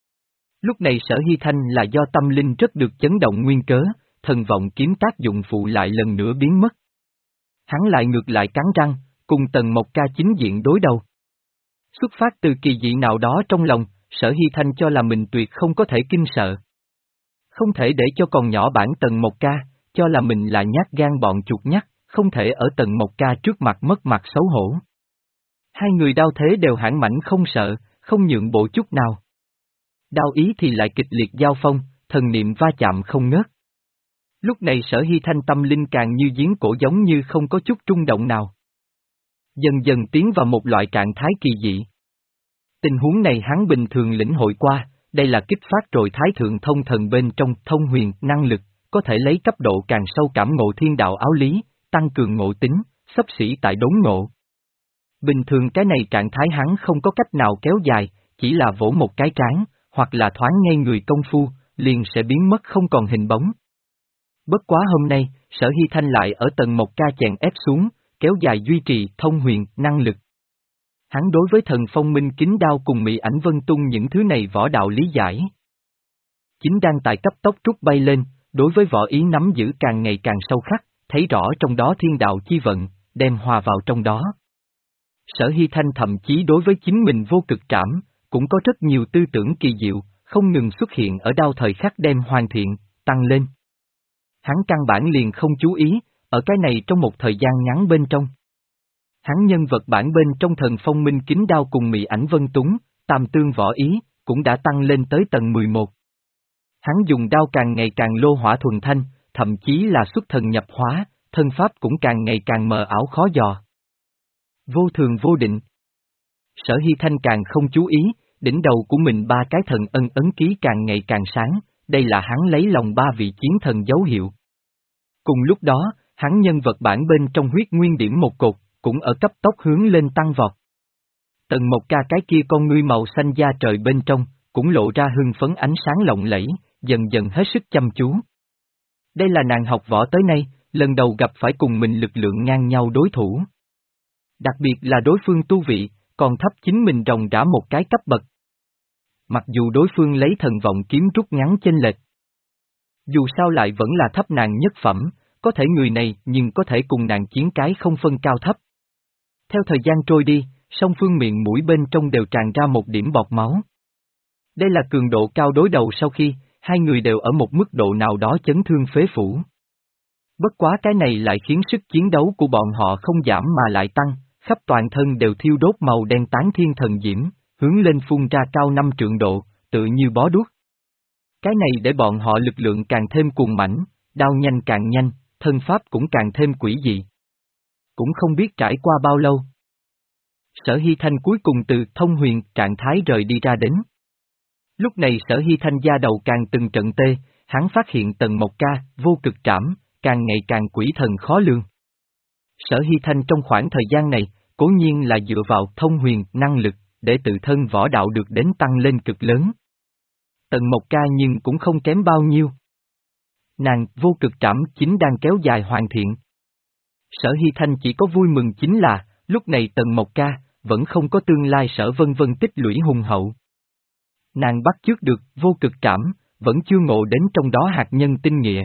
Lúc này Sở Hy Thanh là do tâm linh rất được chấn động nguyên cớ, thần vọng kiếm tác dụng phụ lại lần nữa biến mất. Hắn lại ngược lại cắn răng, cùng Tần Mộc Ca chính diện đối đầu. Xuất phát từ kỳ dị nào đó trong lòng, Sở Hy Thanh cho là mình tuyệt không có thể kinh sợ. Không thể để cho còn nhỏ bản Tần Mộc Ca, cho là mình là nhát gan bọn chuột nhắt, không thể ở Tần Mộc Ca trước mặt mất mặt xấu hổ. Hai người đao thế đều hãn mãnh không sợ, không nhượng bộ chút nào. Đao ý thì lại kịch liệt giao phong, thần niệm va chạm không ngớt. Lúc này Sở Hy Thanh tâm linh càng như giếng cổ giống như không có chút trung động nào. Dần dần tiến vào một loại trạng thái kỳ dị. Tình huống này hắn bình thường lĩnh hội qua, đây là kích phát rồi Thái Thượng Thông Thần bên trong thông huyền, năng lực, có thể lấy cấp độ càng sâu cảm ngộ thiên đạo áo lý, tăng cường ngộ tính, xấp xỉ tại đốn ngộ. Bình thường cái này trạng thái hắn không có cách nào kéo dài, chỉ là vỗ một cái trán, hoặc là thoáng ngay người công phu, liền sẽ biến mất không còn hình bóng. Bất quá hôm nay, Sở Hy Thanh lại ở Tần Mộc Ca chèn ép xuống, kéo dài duy trì thông huyền, năng lực. Hắn đối với thần phong minh kính đao cùng Mỹ ảnh vân tung những thứ này võ đạo lý giải. Chính đang tại cấp tốc trút bay lên, đối với võ ý nắm giữ càng ngày càng sâu khắc, thấy rõ trong đó thiên đạo chi vận, đem hòa vào trong đó. Sở Hy Thanh thậm chí đối với chính mình vô cực trảm, cũng có rất nhiều tư tưởng kỳ diệu, không ngừng xuất hiện ở đao thời khắc đem hoàn thiện, tăng lên. Hắn căn bản liền không chú ý, ở cái này trong một thời gian ngắn bên trong. Hắn nhân vật bản bên trong thần phong minh kính đao cùng Mỹ ảnh vân túng, tam tương võ ý, cũng đã tăng lên tới tầng mười một. Hắn dùng đao càng ngày càng lô hỏa thuần thanh, thậm chí là xuất thần nhập hóa, thân pháp cũng càng ngày càng mờ ảo khó dò. Vô thường vô định. Sở Hy Thanh càng không chú ý, đỉnh đầu của mình ba cái thần ân ấn ký càng ngày càng sáng, đây là hắn lấy lòng ba vị chiến thần dấu hiệu. Cùng lúc đó, hắn nhân vật bản bên trong huyết nguyên điểm một cột, cũng ở cấp tốc hướng lên tăng vọt. Tần Mộc Ca cái kia con ngươi màu xanh da trời bên trong, cũng lộ ra hưng phấn ánh sáng lộng lẫy, dần dần hết sức chăm chú. Đây là nàng học võ tới nay, lần đầu gặp phải cùng mình lực lượng ngang nhau đối thủ. Đặc biệt là đối phương tu vị, còn thấp chính mình ròng rã một cái cấp bậc. Mặc dù đối phương lấy thần vọng kiếm rút ngắn chênh lệch. Dù sao lại vẫn là thấp nàng nhất phẩm, có thể người này nhưng có thể cùng nàng chiến cái không phân cao thấp. Theo thời gian trôi đi, song phương miệng mũi bên trong đều tràn ra một điểm bọt máu. Đây là cường độ cao đối đầu sau khi, hai người đều ở một mức độ nào đó chấn thương phế phủ. Bất quá cái này lại khiến sức chiến đấu của bọn họ không giảm mà lại tăng, khắp toàn thân đều thiêu đốt màu đen tán thiên thần diễm, hướng lên phun ra cao năm trượng độ, tự như bó đuốc. Cái này để bọn họ lực lượng càng thêm cuồng mãnh, đao nhanh càng nhanh, thân pháp cũng càng thêm quỷ dị. Cũng không biết trải qua bao lâu. Sở Hy Thanh cuối cùng từ thông huyền trạng thái rời đi ra đến. Lúc này Sở Hy Thanh da đầu càng từng trận tê, hắn phát hiện Tần Mộc Ca, vô cực trảm, càng ngày càng quỷ thần khó lường. Sở Hy Thanh trong khoảng thời gian này, cố nhiên là dựa vào thông huyền, năng lực, để tự thân võ đạo được đến tăng lên cực lớn. Tần Mộc Ca nhưng cũng không kém bao nhiêu. Nàng, vô cực trảm chính đang kéo dài hoàn thiện. Sở Hy Thanh chỉ có vui mừng chính là, lúc này Tần Mộc Ca, vẫn không có tương lai sở vân vân tích lũy hùng hậu. Nàng bắt chước được, vô cực trảm, vẫn chưa ngộ đến trong đó hạt nhân tinh nghĩa.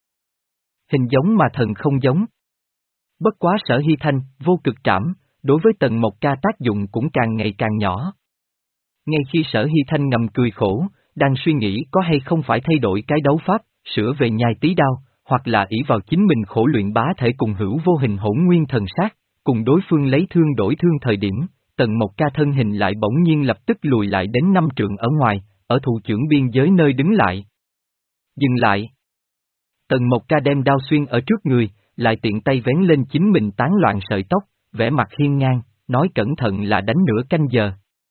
Hình giống mà thần không giống. Bất quá Sở Hy Thanh, vô cực trảm, đối với Tần Mộc Ca tác dụng cũng càng ngày càng nhỏ. Ngay khi Sở Hy Thanh ngầm cười khổ, đang suy nghĩ có hay không phải thay đổi cái đấu pháp, sửa về nhai tí đao, hoặc là ỷ vào chính mình khổ luyện bá thể cùng hữu vô hình hỗn nguyên thần sát, cùng đối phương lấy thương đổi thương thời điểm, Tần Mộc Ca thân hình lại bỗng nhiên lập tức lùi lại đến năm trượng ở ngoài, ở thủ trưởng biên giới nơi đứng lại. Dừng lại. Tần Mộc Ca đem đao xuyên ở trước người, lại tiện tay vén lên chính mình tán loạn sợi tóc, vẻ mặt hiên ngang, nói cẩn thận là đánh nửa canh giờ.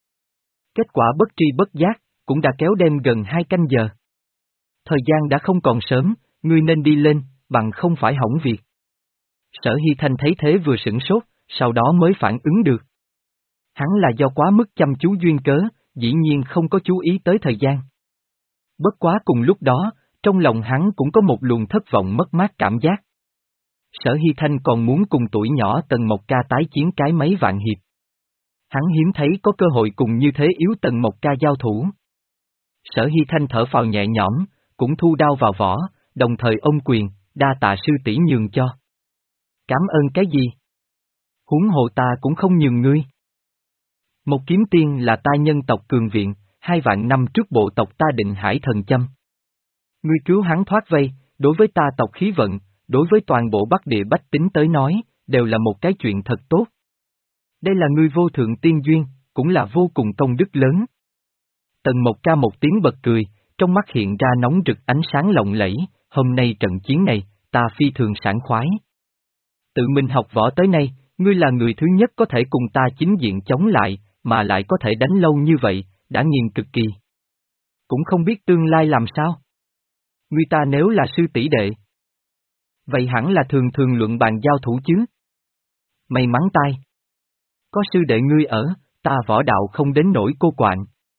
Kết quả bất tri bất giác, cũng đã kéo đem gần hai canh giờ. Thời gian đã không còn sớm, ngươi nên đi lên, bằng không phải hỏng việc. Sở Hy Thanh thấy thế vừa sửng sốt, sau đó mới phản ứng được. Hắn là do quá mức chăm chú duyên cớ, dĩ nhiên không có chú ý tới thời gian. Bất quá cùng lúc đó, trong lòng hắn cũng có một luồng thất vọng mất mát cảm giác. Sở Hy Thanh còn muốn cùng tuổi nhỏ Tần Mộc Ca tái chiến cái mấy vạn hiệp. Hắn hiếm thấy có cơ hội cùng như thế yếu Tần Mộc Ca giao thủ. Sở Hy Thanh thở phào nhẹ nhõm, cũng thu đao vào vỏ, đồng thời ôm quyền, đa tạ sư tỷ nhường cho. Cảm ơn cái gì? Huống hồ ta cũng không nhường ngươi. Một kiếm tiên là ta nhân tộc cường viện, hai vạn năm trước bộ tộc ta định hải thần châm. Ngươi cứu hắn thoát vây, đối với ta tộc khí vận, đối với toàn bộ Bắc Địa bách tính tới nói, đều là một cái chuyện thật tốt. Đây là ngươi vô thượng tiên duyên, cũng là vô cùng công đức lớn. Tần Mộc Ca một tiếng bật cười, trong mắt hiện ra nóng rực ánh sáng lộng lẫy, hôm nay trận chiến này, ta phi thường sảng khoái. Tự mình học võ tới nay, ngươi là người thứ nhất có thể cùng ta chính diện chống lại, mà lại có thể đánh lâu như vậy, đã nghiền cực kỳ. Cũng không biết tương lai làm sao. Ngươi ta nếu là sư tỷ đệ, vậy hẳn là thường thường luận bàn giao thủ chứ. May mắn tai. Có sư đệ ngươi ở, ta võ đạo không đến nỗi cô quạnh.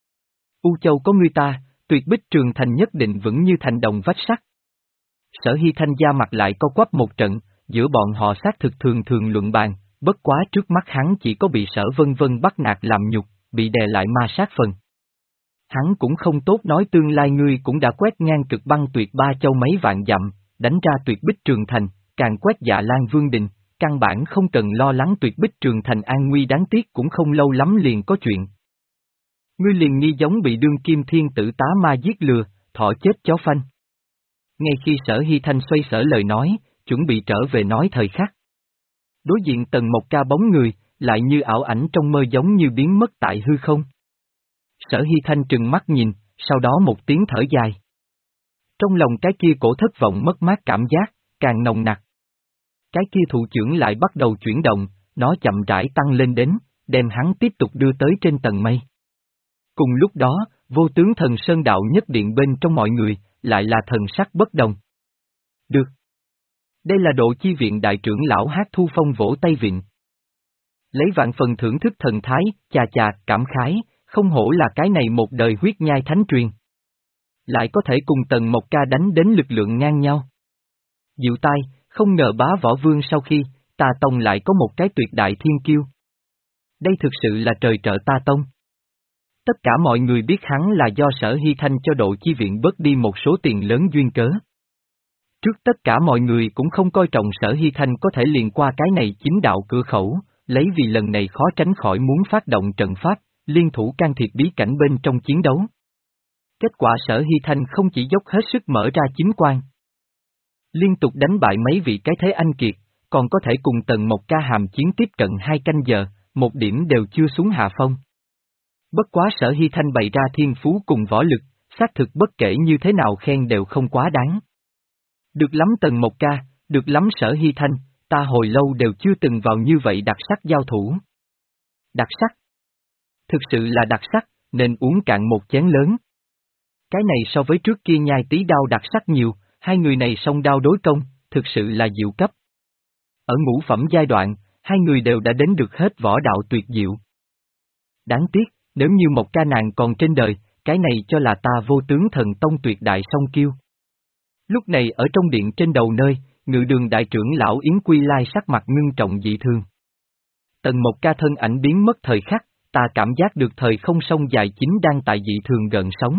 U Châu có ngươi ta, tuyệt bích trường thành nhất định vững như thành đồng vách sắt. Sở Hy Thanh da mặt lại co quắp một trận, giữa bọn họ xác thực thường thường luận bàn, bất quá trước mắt hắn chỉ có bị Sở Vân Vân bắt nạt làm nhục, bị đè lại ma sát phần. Hắn cũng không tốt nói tương lai ngươi cũng đã quét ngang cực băng tuyệt ba châu mấy vạn dặm, đánh ra tuyệt bích trường thành, càng quét Dạ Lan Vương Đình, căn bản không cần lo lắng tuyệt bích trường thành an nguy, đáng tiếc cũng không lâu lắm liền có chuyện. Ngươi liền nghi giống bị đương kim thiên tử tá ma giết lừa, thọ chết chó phanh. Ngay khi Sở Hy Thanh xoay sở lời nói, chuẩn bị trở về nói thời khắc. Đối diện Tần Mộc Ca bóng người, lại như ảo ảnh trong mơ giống như biến mất tại hư không. Sở Hy Thanh trừng mắt nhìn, sau đó một tiếng thở dài. Trong lòng cái kia cổ thất vọng mất mát cảm giác, càng nồng nặc. Cái kia thủ trưởng lại bắt đầu chuyển động, nó chậm rãi tăng lên đến, đem hắn tiếp tục đưa tới trên tầng mây. Cùng lúc đó, vô tướng thần Sơn Đạo nhất điện bên trong mọi người, lại là thần sắc bất đồng. Được. Đây là độ chi viện đại trưởng lão Hát Thu Phong vỗ tay viện. Lấy vạn phần thưởng thức thần thái, chà chà, cảm khái, không hổ là cái này một đời huyết nhai thánh truyền. Lại có thể cùng Tần Mộc Ca đánh đến lực lượng ngang nhau. Diệu tai, không ngờ bá võ vương sau khi, Ta Tông lại có một cái tuyệt đại thiên kiêu. Đây thực sự là trời trợ Ta Tông. Tất cả mọi người biết hắn là do Sở Hy Thanh cho độ chi viện bớt đi một số tiền lớn duyên cớ. Trước tất cả mọi người cũng không coi trọng Sở Hy Thanh có thể liền qua cái này chính đạo cửa khẩu, lấy vì lần này khó tránh khỏi muốn phát động trận pháp, liên thủ can thiệp bí cảnh bên trong chiến đấu. Kết quả Sở Hy Thanh không chỉ dốc hết sức mở ra chính quan, liên tục đánh bại mấy vị cái thế anh kiệt, còn có thể cùng Tần Mộc Ca hàm chiến tiếp cận hai canh giờ, một điểm đều chưa xuống hạ phong. Bất quá Sở Hy Thanh bày ra thiên phú cùng võ lực, xác thực bất kể như thế nào khen đều không quá đáng. Được lắm Tần Mộc Ca, được lắm Sở Hy Thanh, ta hồi lâu đều chưa từng vào như vậy đặc sắc giao thủ. Đặc sắc? Thực sự là đặc sắc, nên uống cạn một chén lớn. Cái này so với trước kia nhai tí đao đặc sắc nhiều, hai người này song đao đối công, thực sự là diệu cấp. Ở ngũ phẩm giai đoạn, hai người đều đã đến được hết võ đạo tuyệt diệu. Đáng tiếc, nếu như một ca nàng còn trên đời, cái này cho là ta vô tướng thần tông tuyệt đại song kiêu. Lúc này ở trong điện trên đầu nơi, ngự đường đại trưởng lão Yến Quy Lai sắc mặt ngưng trọng dị thương. Tần Mộc Ca thân ảnh biến mất thời khắc, ta cảm giác được thời không sông dài chính đang tại dị thường gần sống.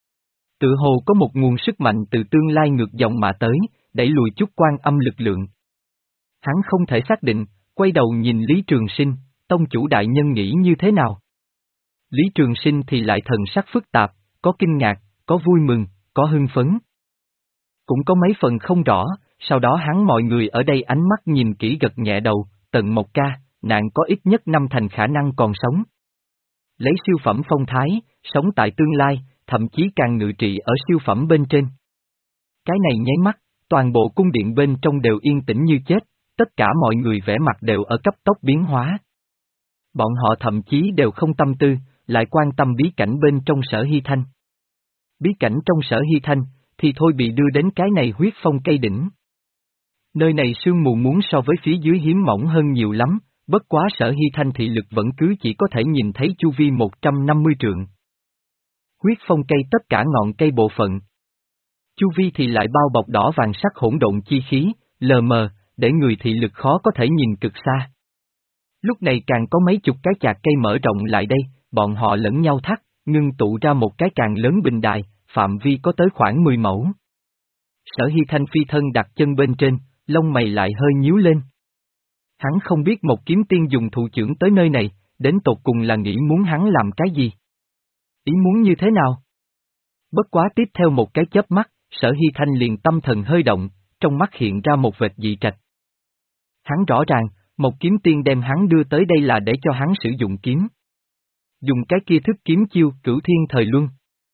Tự hồ có một nguồn sức mạnh từ tương lai ngược dòng mà tới, đẩy lùi chút quan âm lực lượng. Hắn không thể xác định, quay đầu nhìn Lý Trường Sinh, tông chủ đại nhân nghĩ như thế nào. Lý Trường Sinh thì lại thần sắc phức tạp, có kinh ngạc, có vui mừng, có hưng phấn. Cũng có mấy phần không rõ, sau đó hắn mọi người ở đây ánh mắt nhìn kỹ gật nhẹ đầu, Tần Mộc ca, nạn có ít nhất năm thành khả năng còn sống. Lấy siêu phẩm phong thái, sống tại tương lai, thậm chí càng ngự trị ở siêu phẩm bên trên. Cái này nháy mắt, toàn bộ cung điện bên trong đều yên tĩnh như chết, tất cả mọi người vẻ mặt đều ở cấp tốc biến hóa. Bọn họ thậm chí đều không tâm tư, lại quan tâm bí cảnh bên trong Sở Hy Thanh. Bí cảnh trong Sở Hy Thanh, thì thôi bị đưa đến cái này huyết phong cây đỉnh. Nơi này sương mù muốn so với phía dưới hiếm mỏng hơn nhiều lắm, bất quá Sở Hy Thanh thị lực vẫn cứ chỉ có thể nhìn thấy chu vi một trăm năm mươi trượng. Huyết phong cây tất cả ngọn cây bộ phận. Chu vi thì lại bao bọc đỏ vàng sắc hỗn độn chi khí, lờ mờ, để người thị lực khó có thể nhìn cực xa. Lúc này càng có mấy chục cái chạc cây mở rộng lại đây, bọn họ lẫn nhau thắt, ngưng tụ ra một cái càng lớn bình đài, phạm vi có tới khoảng mười mẫu. Sở Hy Thanh phi thân đặt chân bên trên, lông mày lại hơi nhíu lên. Hắn không biết một kiếm tiên dùng thụ trưởng tới nơi này, đến tột cùng là nghĩ muốn hắn làm cái gì? Ý muốn như thế nào? Bất quá tiếp theo một cái chớp mắt, Sở Hy Thanh liền tâm thần hơi động, trong mắt hiện ra một vệt dị trạch. Hắn rõ ràng, một kiếm tiên đem hắn đưa tới đây là để cho hắn sử dụng kiếm. Dùng cái kia thức kiếm chiêu Cửu Thiên Thời Luân.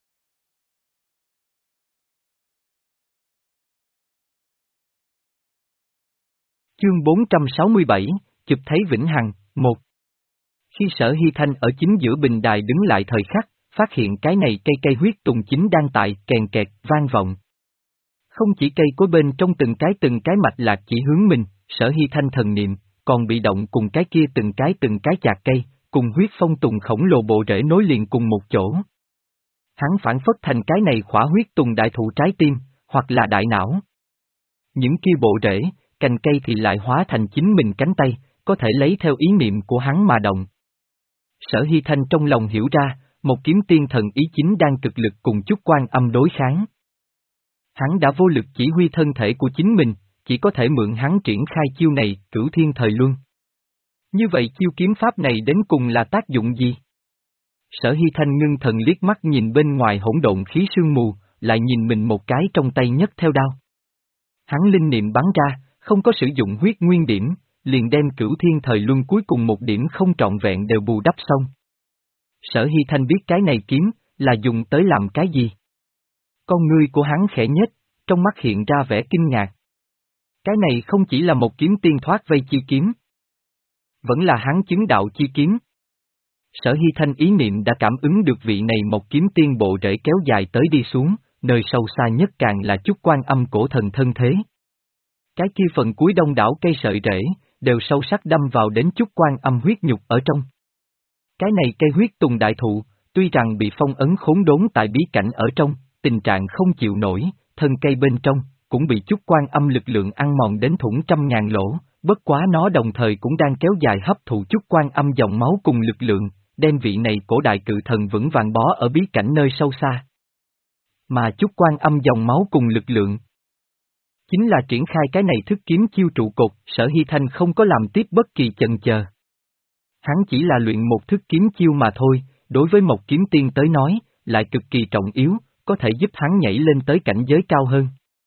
Chương bốn trăm sáu mươi bảy, chụp thấy Vĩnh Hằng, một. Khi Sở Hy Thanh ở chính giữa bình đài đứng lại thời khắc, phát hiện cái này cây cây huyết tùng chính đang tại kèn kẹt vang vọng. Không chỉ cây cối bên trong từng cái từng cái mạch lạc chỉ hướng mình, Sở Hy Thanh thần niệm, còn bị động cùng cái kia từng cái từng cái chạc cây, cùng huyết phong tùng khổng lồ bộ rễ nối liền cùng một chỗ. Hắn phản phất thành cái này khỏa huyết tùng đại thụ trái tim, hoặc là đại não. Những kia bộ rễ, cành cây thì lại hóa thành chính mình cánh tay, có thể lấy theo ý niệm của hắn mà động. Sở Hy Thanh trong lòng hiểu ra, một kiếm tiên thần ý chính đang cực lực cùng chút quan âm đối kháng. Hắn đã vô lực chỉ huy thân thể của chính mình, chỉ có thể mượn hắn triển khai chiêu này, Cửu Thiên Thời Luân. Như vậy chiêu kiếm pháp này đến cùng là tác dụng gì? Sở Hy Thanh ngưng thần liếc mắt nhìn bên ngoài hỗn độn khí sương mù, lại nhìn mình một cái trong tay nhấc theo đao. Hắn linh niệm bắn ra, không có sử dụng huyết nguyên điểm, liền đem Cửu Thiên Thời Luân cuối cùng một điểm không trọn vẹn đều bù đắp xong. Sở Hy Thanh biết cái này kiếm, là dùng tới làm cái gì? Con ngươi của hắn khẽ nhếch, trong mắt hiện ra vẻ kinh ngạc. Cái này không chỉ là một kiếm tiên thoát vây chi kiếm. Vẫn là hắn chứng đạo chi kiếm. Sở Hy Thanh ý niệm đã cảm ứng được vị này một kiếm tiên bộ rễ kéo dài tới đi xuống, nơi sâu xa nhất càng là chút quan âm cổ thần thân thế. Cái kia phần cuối đông đảo cây sợi rễ, đều sâu sắc đâm vào đến chút quan âm huyết nhục ở trong. Cái này cây huyết tùng đại thụ, tuy rằng bị phong ấn khốn đốn tại bí cảnh ở trong, tình trạng không chịu nổi, thân cây bên trong, cũng bị chút quan âm lực lượng ăn mòn đến thủng trăm ngàn lỗ, bất quá nó đồng thời cũng đang kéo dài hấp thụ chút quan âm dòng máu cùng lực lượng, đem vị này cổ đại cự thần vững vàng bó ở bí cảnh nơi sâu xa. Mà chút quan âm dòng máu cùng lực lượng, chính là triển khai cái này thức kiếm chiêu trụ cột, Sở Hy Thanh không có làm tiếp bất kỳ chần chờ. Hắn chỉ là luyện một thức kiếm chiêu mà thôi, đối với một kiếm tiên tới nói, lại cực kỳ trọng yếu, có thể giúp hắn nhảy lên tới cảnh giới cao hơn.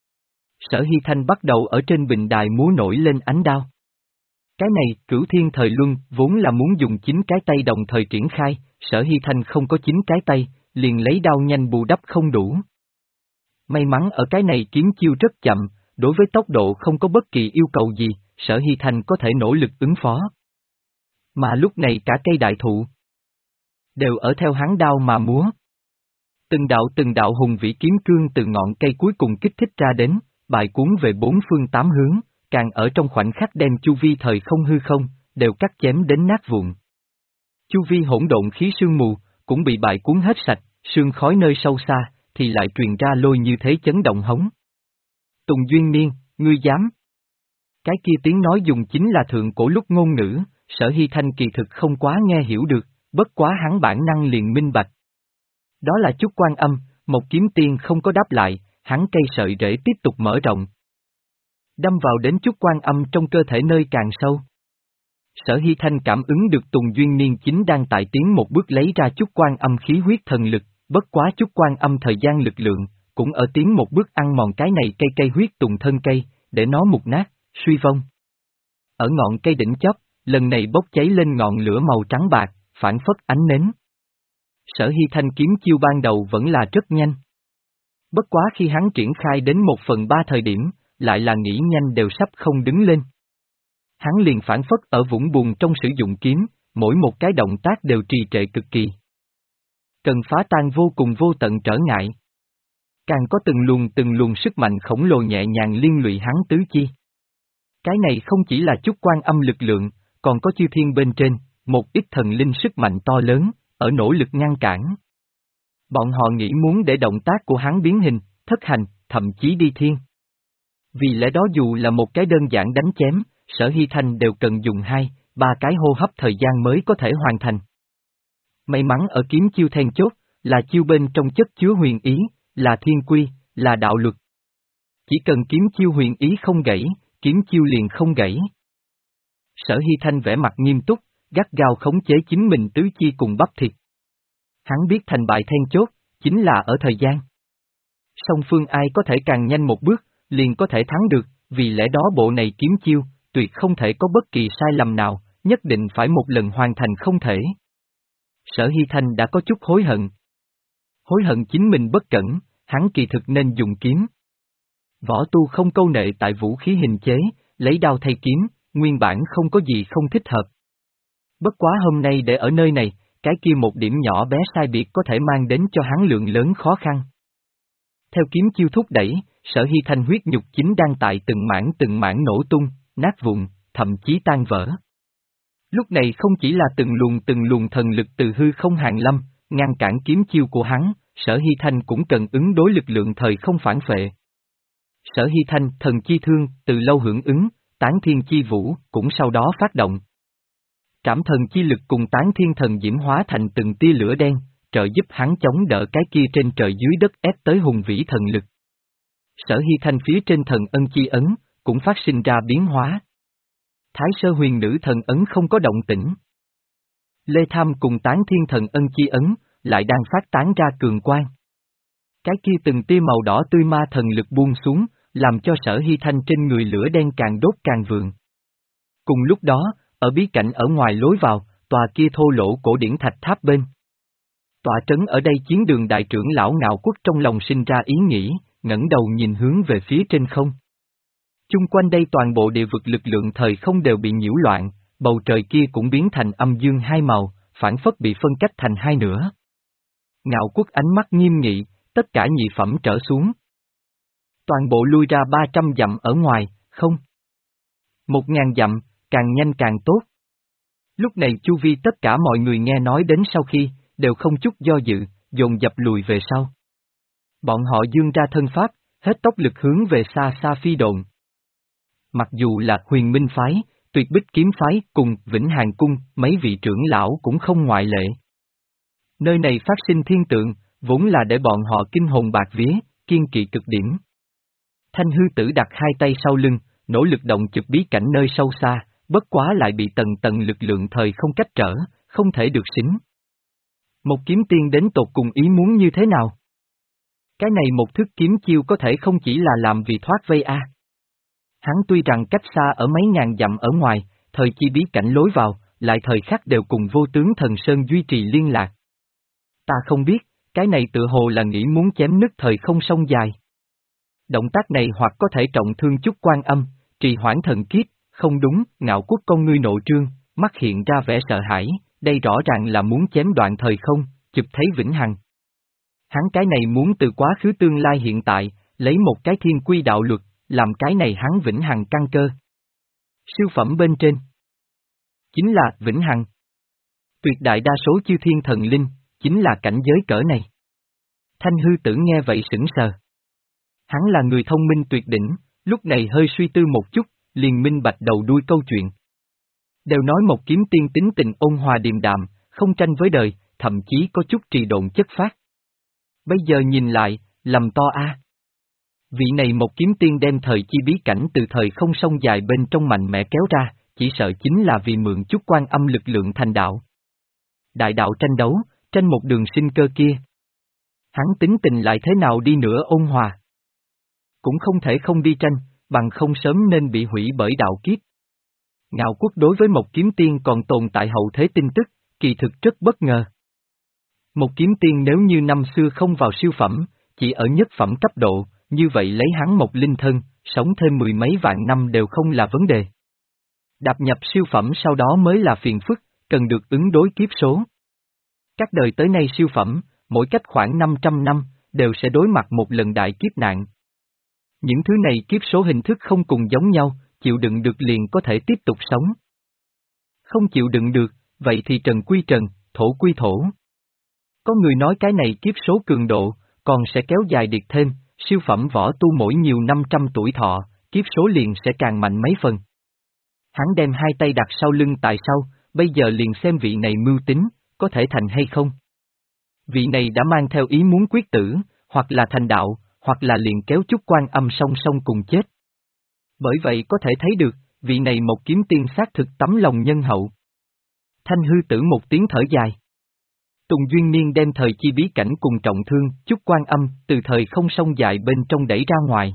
Sở Hy Thanh bắt đầu ở trên bình đài múa nổi lên ánh đao. Cái này, Cửu Thiên Thời Luân, vốn là muốn dùng chính cái tay đồng thời triển khai, Sở Hy Thanh không có chính cái tay, liền lấy đao nhanh bù đắp không đủ. May mắn ở cái này kiếm chiêu rất chậm, đối với tốc độ không có bất kỳ yêu cầu gì, Sở Hy Thanh có thể nỗ lực ứng phó. Mà lúc này cả cây đại thụ đều ở theo hắn đao mà múa. Từng đạo từng đạo hùng vĩ kiếm cương từ ngọn cây cuối cùng kích thích ra đến, bài cuốn về bốn phương tám hướng, càng ở trong khoảnh khắc đem chu vi thời không hư không, đều cắt chém đến nát vụn. Chu vi hỗn độn khí sương mù, cũng bị bài cuốn hết sạch, sương khói nơi sâu xa, thì lại truyền ra lôi như thế chấn động hống. Tùng Duyên Niên, ngươi dám? Cái kia tiếng nói dùng chính là thượng cổ lúc ngôn ngữ, Sở Hy Thanh kỳ thực không quá nghe hiểu được, bất quá hắn bản năng liền minh bạch. Đó là chút quan âm, một kiếm tiên không có đáp lại, hắn cây sợi rễ tiếp tục mở rộng. Đâm vào đến chút quan âm trong cơ thể nơi càng sâu. Sở Hy Thanh cảm ứng được Tùng Duyên Niên chính đang tại tiến một bước lấy ra chút quan âm khí huyết thần lực, bất quá chút quan âm thời gian lực lượng, cũng ở tiến một bước ăn mòn cái này cây cây huyết tùng thân cây, để nó mục nát, suy vong. Ở ngọn cây đỉnh chóp, lần này bốc cháy lên ngọn lửa màu trắng bạc, phản phất ánh nến. Sở Hy Thanh kiếm chiêu ban đầu vẫn là rất nhanh. Bất quá khi hắn triển khai đến một phần ba thời điểm, lại là nghĩ nhanh đều sắp không đứng lên. Hắn liền phản phất ở vũng bùn trong sử dụng kiếm, mỗi một cái động tác đều trì trệ cực kỳ. Cần phá tan vô cùng vô tận trở ngại. Càng có từng luồng từng luồng sức mạnh khổng lồ nhẹ nhàng liên lụy hắn tứ chi. Cái này không chỉ là chút quan âm lực lượng, còn có chư thiên bên trên, một ít thần linh sức mạnh to lớn, ở nỗ lực ngăn cản. Bọn họ nghĩ muốn để động tác của hắn biến hình, thất hành, thậm chí đi thiên. Vì lẽ đó dù là một cái đơn giản đánh chém, Sở Hy Thanh đều cần dùng hai, ba cái hô hấp thời gian mới có thể hoàn thành. May mắn ở kiếm chiêu then chốt, là chiêu bên trong chất chứa huyền ý, là thiên quy, là đạo luật. Chỉ cần kiếm chiêu huyền ý không gãy, kiếm chiêu liền không gãy. Sở Hy Thanh vẻ mặt nghiêm túc, gắt gao khống chế chính mình tứ chi cùng bắp thịt. Hắn biết thành bại then chốt, chính là ở thời gian. Song phương ai có thể càng nhanh một bước, liền có thể thắng được, vì lẽ đó bộ này kiếm chiêu, tuyệt không thể có bất kỳ sai lầm nào, nhất định phải một lần hoàn thành không thể. Sở Hy Thanh đã có chút hối hận. Hối hận chính mình bất cẩn, hắn kỳ thực nên dùng kiếm. Võ tu không câu nệ tại vũ khí hình chế, lấy đao thay kiếm, nguyên bản không có gì không thích hợp. Bất quá hôm nay để ở nơi này, cái kia một điểm nhỏ bé sai biệt có thể mang đến cho hắn lượng lớn khó khăn. Theo kiếm chiêu thúc đẩy, Sở Hy Thanh huyết nhục chính đang tại từng mảng từng mảng nổ tung, nát vụn, thậm chí tan vỡ. Lúc này không chỉ là từng luồng từng luồng thần lực từ hư không hàng lâm, ngăn cản kiếm chiêu của hắn, Sở Hy Thanh cũng cần ứng đối lực lượng thời không phản phệ. Sở Hy Thanh thần chi thương, từ lâu hưởng ứng, tán thiên chi vũ, cũng sau đó phát động. Trảm thần chi lực cùng tán thiên thần diễm hóa thành từng tia lửa đen, trợ giúp hắn chống đỡ cái kia trên trời dưới đất ép tới hùng vĩ thần lực. Sở Hy Thanh phía trên thần ân chi ấn, cũng phát sinh ra biến hóa. Thái sơ huyền nữ thần ấn không có động tĩnh. Lê Tham cùng tán thiên thần ân chi ấn, lại đang phát tán ra cường quang. Cái kia từng tia màu đỏ tươi ma thần lực buông xuống, làm cho Sở Hy Thanh trên người lửa đen càng đốt càng vượng. Cùng lúc đó, ở bí cảnh ở ngoài lối vào, tòa kia thô lỗ cổ điển thạch tháp bên. Tọa trấn ở đây chiến đường đại trưởng lão Ngạo Quốc trong lòng sinh ra ý nghĩ, ngẩng đầu nhìn hướng về phía trên không. Chung quanh đây toàn bộ địa vực lực lượng thời không đều bị nhiễu loạn, bầu trời kia cũng biến thành âm dương hai màu, phản phất bị phân cách thành hai nửa. Ngạo Quốc ánh mắt nghiêm nghị, tất cả nhị phẩm trở xuống. Toàn bộ lui ra ba trăm dặm ở ngoài, không. Một ngàn dặm, càng nhanh càng tốt. Lúc này chu vi tất cả mọi người nghe nói đến sau khi, đều không chút do dự, dồn dập lùi về sau. Bọn họ dương ra thân pháp, hết tốc lực hướng về xa xa phi độn. Mặc dù là Huyền Minh Phái, Tuyệt Bích Kiếm Phái cùng Vĩnh Hàn Cung, mấy vị trưởng lão cũng không ngoại lệ. Nơi này phát sinh thiên tượng, vốn là để bọn họ kinh hồn bạc vía, kiên kỵ cực điểm. Thanh hư tử đặt hai tay sau lưng, nỗ lực động chụp bí cảnh nơi sâu xa, bất quá lại bị tầng tầng lực lượng thời không cách trở, không thể được xính. Một kiếm tiên đến tột cùng ý muốn như thế nào? Cái này một thức kiếm chiêu có thể không chỉ là làm vì thoát vây a. Hắn tuy rằng cách xa ở mấy ngàn dặm ở ngoài, thời chi bí cảnh lối vào, lại thời khắc đều cùng vô tướng thần sơn duy trì liên lạc. Ta không biết, cái này tự hồ là nghĩ muốn chém nứt thời không sông dài. Động tác này hoặc có thể trọng thương chút quan âm, trì hoãn thần kiếp, không đúng, Ngạo Quốc con ngươi nộ trương, mắt hiện ra vẻ sợ hãi, đây rõ ràng là muốn chém đoạn thời không, chụp thấy vĩnh hằng. Hắn cái này muốn từ quá khứ tương lai hiện tại, lấy một cái thiên quy đạo luật, làm cái này hắn vĩnh hằng căn cơ. Siêu phẩm bên trên chính là vĩnh hằng. Tuyệt đại đa số chư thiên thần linh, chính là cảnh giới cỡ này. Thanh hư tử nghe vậy sững sờ. Hắn là người thông minh tuyệt đỉnh, lúc này hơi suy tư một chút, liền minh bạch đầu đuôi câu chuyện. Đều nói một kiếm tiên tính tình ôn hòa điềm đạm, không tranh với đời, thậm chí có chút trì độn chất phát. Bây giờ nhìn lại, lầm to a. À. Vị này một kiếm tiên đem thời chi bí cảnh từ thời không sông dài bên trong mạnh mẽ kéo ra, chỉ sợ chính là vì mượn chút quan âm lực lượng thành đạo. Đại đạo tranh đấu, tranh một đường sinh cơ kia. Hắn tính tình lại thế nào đi nữa ôn hòa. Cũng không thể không đi tranh, bằng không sớm nên bị hủy bởi đạo kiếp. Ngạo Quốc đối với Mộc Kiếm Tiên còn tồn tại hậu thế tin tức, kỳ thực rất bất ngờ. Mộc Kiếm Tiên nếu như năm xưa không vào siêu phẩm, chỉ ở nhất phẩm cấp độ, như vậy lấy hắn một linh thân, sống thêm mười mấy vạn năm đều không là vấn đề. Đạp nhập siêu phẩm sau đó mới là phiền phức, cần được ứng đối kiếp số. Các đời tới nay siêu phẩm, mỗi cách khoảng năm trăm năm, đều sẽ đối mặt một lần đại kiếp nạn. Những thứ này kiếp số hình thức không cùng giống nhau, chịu đựng được liền có thể tiếp tục sống. Không chịu đựng được, vậy thì trần quy trần, thổ quy thổ. Có người nói cái này kiếp số cường độ, còn sẽ kéo dài điệt thêm, siêu phẩm võ tu mỗi nhiều năm trăm tuổi thọ, kiếp số liền sẽ càng mạnh mấy phần. Hắn đem hai tay đặt sau lưng tại sau, bây giờ liền xem vị này mưu tính, có thể thành hay không. Vị này đã mang theo ý muốn quyết tử, hoặc là thành đạo, hoặc là liền kéo chút quan âm song song cùng chết. Bởi vậy có thể thấy được, vị này Mộc Kiếm Tiên xác thực tấm lòng nhân hậu. Thanh hư tử một tiếng thở dài. Tùng Duyên Niên đem thời chi bí cảnh cùng trọng thương, chút quan âm, từ thời không sông dài bên trong đẩy ra ngoài.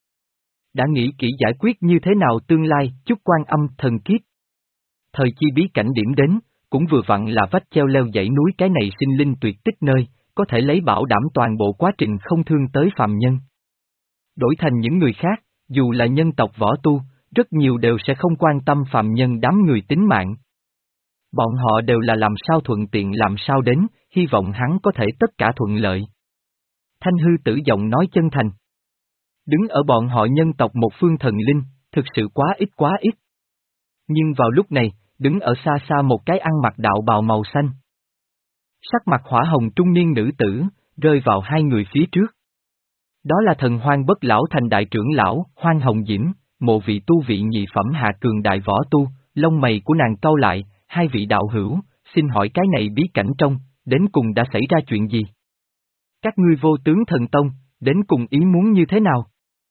Đã nghĩ kỹ giải quyết như thế nào tương lai, chút quan âm thần kiếp. Thời chi bí cảnh điểm đến, cũng vừa vặn là vách treo leo dãy núi cái này sinh linh tuyệt tích nơi, có thể lấy bảo đảm toàn bộ quá trình không thương tới phàm nhân. Đổi thành những người khác, dù là nhân tộc võ tu, rất nhiều đều sẽ không quan tâm phàm nhân đám người tính mạng. Bọn họ đều là làm sao thuận tiện làm sao đến, hy vọng hắn có thể tất cả thuận lợi. Thanh hư tử giọng nói chân thành. Đứng ở bọn họ nhân tộc một phương thần linh, thực sự quá ít quá ít. Nhưng vào lúc này, đứng ở xa xa một cái ăn mặc đạo bào màu xanh. Sắc mặt hỏa hồng trung niên nữ tử, rơi vào hai người phía trước. Đó là thần Hoang Bất Lão Thành đại trưởng lão, Hoang Hồng Diễm, một vị tu vị nhị phẩm hạ cường đại võ tu, lông mày của nàng cau lại, hai vị đạo hữu, xin hỏi cái này bí cảnh trong, đến cùng đã xảy ra chuyện gì? Các ngươi vô tướng thần tông, đến cùng ý muốn như thế nào?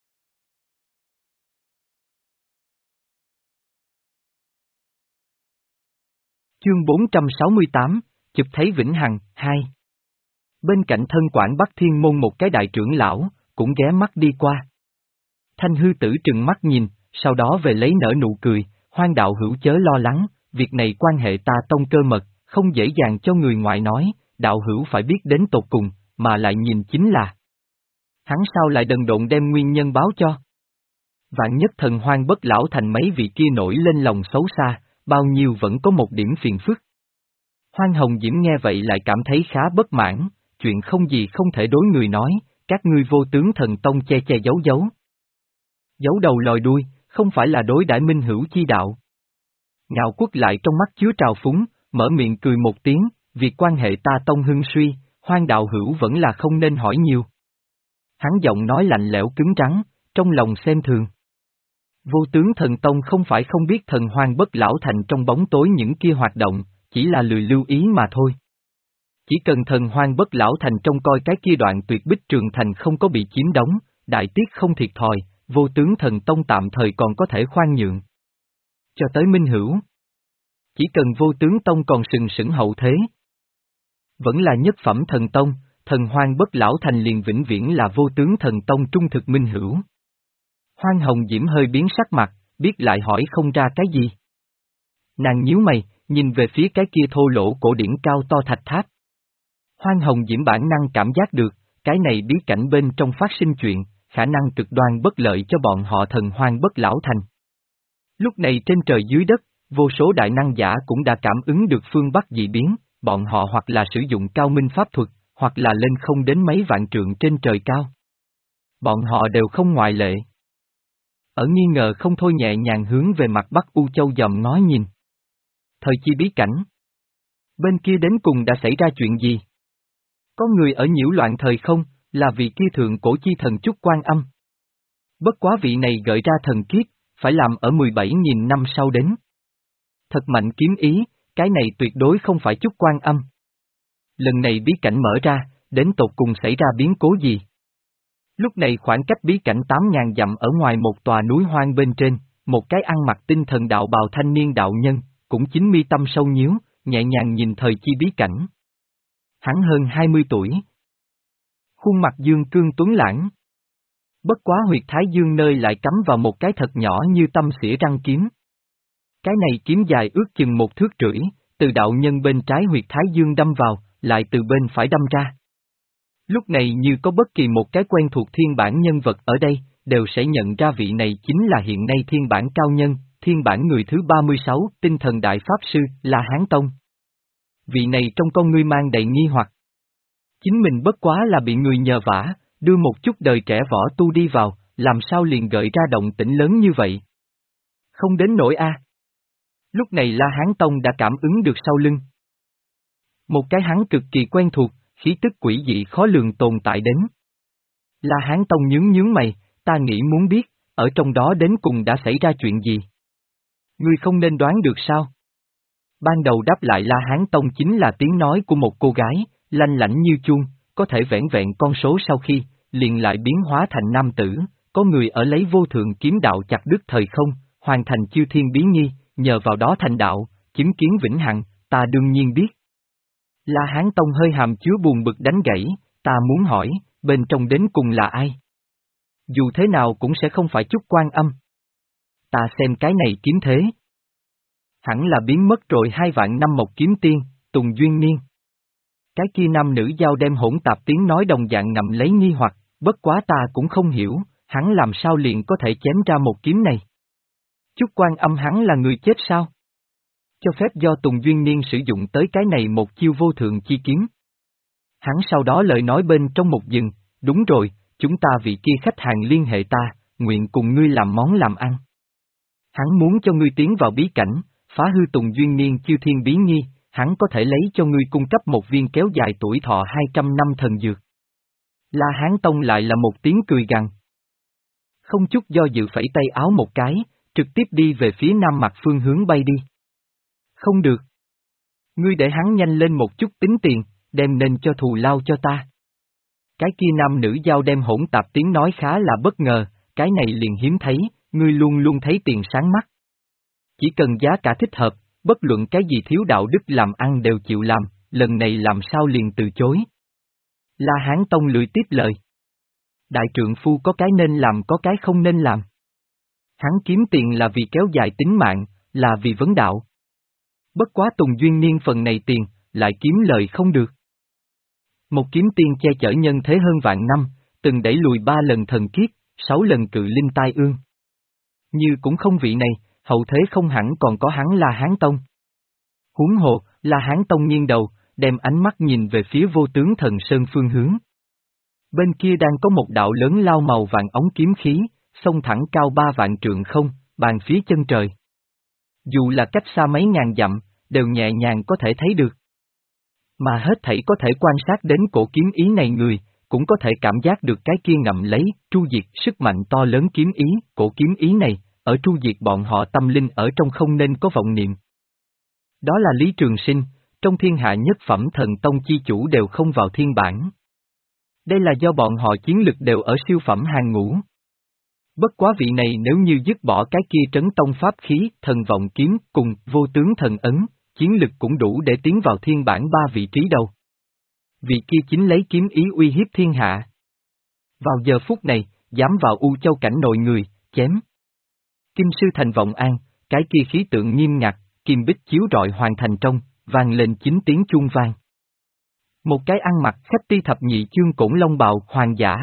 Chương bốn trăm sáu mươi tám, chụp thấy Vĩnh Hằng, hai. Bên cạnh thân quản Bắc Thiên Môn một cái đại trưởng lão, cũng ghé mắt đi qua. Thanh hư tử trừng mắt nhìn, sau đó về lấy nở nụ cười, Hoang đạo hữu chớ lo lắng, việc này quan hệ ta tông cơ mật, không dễ dàng cho người ngoại nói, đạo hữu phải biết đến tột cùng, mà lại nhìn chính là. Hắn sao lại đần độn đem nguyên nhân báo cho? Vạn nhất thần Hoang Bất Lão Thành mấy vị kia nổi lên lòng xấu xa, bao nhiêu vẫn có một điểm phiền phức. Hoang Hồng Diễm nghe vậy lại cảm thấy khá bất mãn, chuyện không gì không thể đối người nói, các ngươi vô tướng thần tông che che giấu giấu. Giấu đầu lòi đuôi, không phải là đối đãi minh hữu chi đạo. Ngạo Quốc lại trong mắt chứa trào phúng, mở miệng cười một tiếng, việc quan hệ ta tông hưng suy, Hoang đạo hữu vẫn là không nên hỏi nhiều. Hắn giọng nói lạnh lẽo cứng rắn, trong lòng xem thường. Vô tướng thần tông không phải không biết thần Hoang Bất Lão Thành trong bóng tối những kia hoạt động, chỉ là lười lưu ý mà thôi. Chỉ cần thần Hoang Bất Lão Thành trông coi cái kia đoạn tuyệt bích trường thành không có bị chiếm đóng, đại tiết không thiệt thòi, vô tướng thần tông tạm thời còn có thể khoan nhượng. Cho tới minh hữu. Chỉ cần vô tướng tông còn sừng sững hậu thế. Vẫn là nhất phẩm thần tông, thần Hoang Bất Lão Thành liền vĩnh viễn là vô tướng thần tông trung thực minh hữu. Hoang Hồng Diễm hơi biến sắc mặt, biết lại hỏi không ra cái gì. Nàng nhíu mày, nhìn về phía cái kia thô lỗ cổ điển cao to thạch tháp. Hoang Hồng Diễm bản năng cảm giác được, cái này bí cảnh bên trong phát sinh chuyện, khả năng cực đoan bất lợi cho bọn họ thần Hoang Bất Lão Thành. Lúc này trên trời dưới đất, vô số đại năng giả cũng đã cảm ứng được phương Bắc dị biến, bọn họ hoặc là sử dụng cao minh pháp thuật, hoặc là lên không đến mấy vạn trượng trên trời cao. Bọn họ đều không ngoại lệ. Ở nghi ngờ không thôi nhẹ nhàng hướng về mặt Bắc U Châu dòm ngó nhìn. Thời chi bí cảnh. Bên kia đến cùng đã xảy ra chuyện gì? Có người ở nhiễu loạn thời không, là vị kia thượng cổ chi thần Chúc Quan Âm. Bất quá vị này gợi ra thần kiếp, phải làm ở mười bảy nghìn năm sau đến. Thật mạnh kiếm ý, cái này tuyệt đối không phải Chúc Quan Âm. Lần này bí cảnh mở ra, đến tột cùng xảy ra biến cố gì? Lúc này khoảng cách bí cảnh tám ngàn dặm ở ngoài một tòa núi hoang bên trên, một cái ăn mặc tinh thần đạo bào thanh niên đạo nhân, cũng chính mi tâm sâu nhíu, nhẹ nhàng nhìn thời chi bí cảnh. Hắn hơn hai mươi tuổi. Khuôn mặt Dương Cương tuấn lãng. Bất quá huyệt thái dương nơi lại cắm vào một cái thật nhỏ như tăm xỉa răng kiếm. Cái này kiếm dài ước chừng một thước rưỡi, từ đạo nhân bên trái huyệt thái dương đâm vào, lại từ bên phải đâm ra. Lúc này như có bất kỳ một cái quen thuộc thiên bản nhân vật ở đây, đều sẽ nhận ra vị này chính là hiện nay thiên bản cao nhân, thiên bản người thứ ba mươi sáu, tinh thần đại pháp sư, La Hán Tông. Vị này trong con ngươi mang đầy nghi hoặc. Chính mình bất quá là bị người nhờ vả, đưa một chút đời trẻ võ tu đi vào, làm sao liền gợi ra động tĩnh lớn như vậy? Không đến nỗi a. Lúc này La Hán Tông đã cảm ứng được sau lưng. Một cái hắn cực kỳ quen thuộc, khí tức quỷ dị khó lường tồn tại đến. La Hán Tông nhướng nhướng mày, ta nghĩ muốn biết, ở trong đó đến cùng đã xảy ra chuyện gì? Ngươi không nên đoán được sao? Ban đầu đáp lại La Hán Tông chính là tiếng nói của một cô gái, lanh lảnh như chuông, có thể vẻn vẹn con số sau khi, liền lại biến hóa thành nam tử, có người ở lấy vô thượng kiếm đạo chặt đứt thời không, hoàn thành chư thiên bí nhi, nhờ vào đó thành đạo, chứng kiến vĩnh hằng, ta đương nhiên biết. La Hán Tông hơi hàm chứa buồn bực đánh gãy, ta muốn hỏi, bên trong đến cùng là ai? Dù thế nào cũng sẽ không phải chút Quan Âm. Ta xem cái này kiếm thế. Hẳn là biến mất rồi hai vạn năm Mộc Kiếm Tiên, Tùng Duyên Niên. Cái kia nam nữ giao đem hỗn tạp tiếng nói đồng dạng ngậm lấy nghi hoặc, bất quá ta cũng không hiểu, hắn làm sao liền có thể chém ra một kiếm này. Chút Quan Âm hắn là người chết sao? Cho phép do Tùng Duyên Niên sử dụng tới cái này một chiêu vô thượng chi kiếm. Hắn sau đó lời nói bên trong một dừng, đúng rồi, chúng ta vị kia khách hàng liên hệ ta, nguyện cùng ngươi làm món làm ăn. Hắn muốn cho ngươi tiến vào bí cảnh, phá hư Tùng Duyên Niên chư thiên bí nhi, hắn có thể lấy cho ngươi cung cấp một viên kéo dài tuổi thọ hai trăm năm thần dược. La Hán Tông lại là một tiếng cười gằn. Không chút do dự phẩy tay áo một cái, trực tiếp đi về phía nam mặt phương hướng bay đi. Không được. Ngươi để hắn nhanh lên một chút tính tiền, đem nên cho thù lao cho ta. Cái kia nam nữ giao đem hỗn tạp tiếng nói khá là bất ngờ, cái này liền hiếm thấy, ngươi luôn luôn thấy tiền sáng mắt. Chỉ cần giá cả thích hợp, bất luận cái gì thiếu đạo đức làm ăn đều chịu làm, lần này làm sao liền từ chối. La Hán Tông lười tiếp lời. Đại trượng phu có cái nên làm có cái không nên làm. Hắn kiếm tiền là vì kéo dài tính mạng, là vì vấn đạo. Bất quá Tùng Duyên Niên phần này tiền, lại kiếm lời không được. Một kiếm tiên che chở nhân thế hơn vạn năm, từng đẩy lùi ba lần thần kiếp, sáu lần cự linh tai ương. Như cũng không vị này, hậu thế không hẳn còn có hắn La Hán Tông. Huống hồ, La Hán Tông nghiêng đầu, đem ánh mắt nhìn về phía vô tướng thần sơn phương hướng. Bên kia đang có một đạo lớn lao màu vàng ống kiếm khí, xông thẳng cao ba vạn trượng không, bàn phía chân trời. Dù là cách xa mấy ngàn dặm, đều nhẹ nhàng có thể thấy được. Mà hết thảy có thể quan sát đến cổ kiếm ý này người, cũng có thể cảm giác được cái kia ngậm lấy, tru diệt sức mạnh to lớn kiếm ý, cổ kiếm ý này, ở tru diệt bọn họ tâm linh ở trong không nên có vọng niệm. Đó là Lý Trường Sinh, trong thiên hạ nhất phẩm thần tông chi chủ đều không vào thiên bản. Đây là do bọn họ chiến lực đều ở siêu phẩm hàng ngũ. Bất quá vị này nếu như dứt bỏ cái kia trấn tông pháp khí, thần vọng kiếm cùng vô tướng thần ấn, chiến lực cũng đủ để tiến vào thiên bản ba vị trí đầu. Vị kia chính lấy kiếm ý uy hiếp thiên hạ. Vào giờ phút này, dám vào U Châu cảnh nội người, chém. Kim sư thành vọng an, cái kia khí tượng nghiêm ngặt, kim bích chiếu rọi hoàn thành trong, vang lên chín tiếng chuông vang. Một cái ăn mặc khách ti thập nhị chương cổn long bào hoàng giả.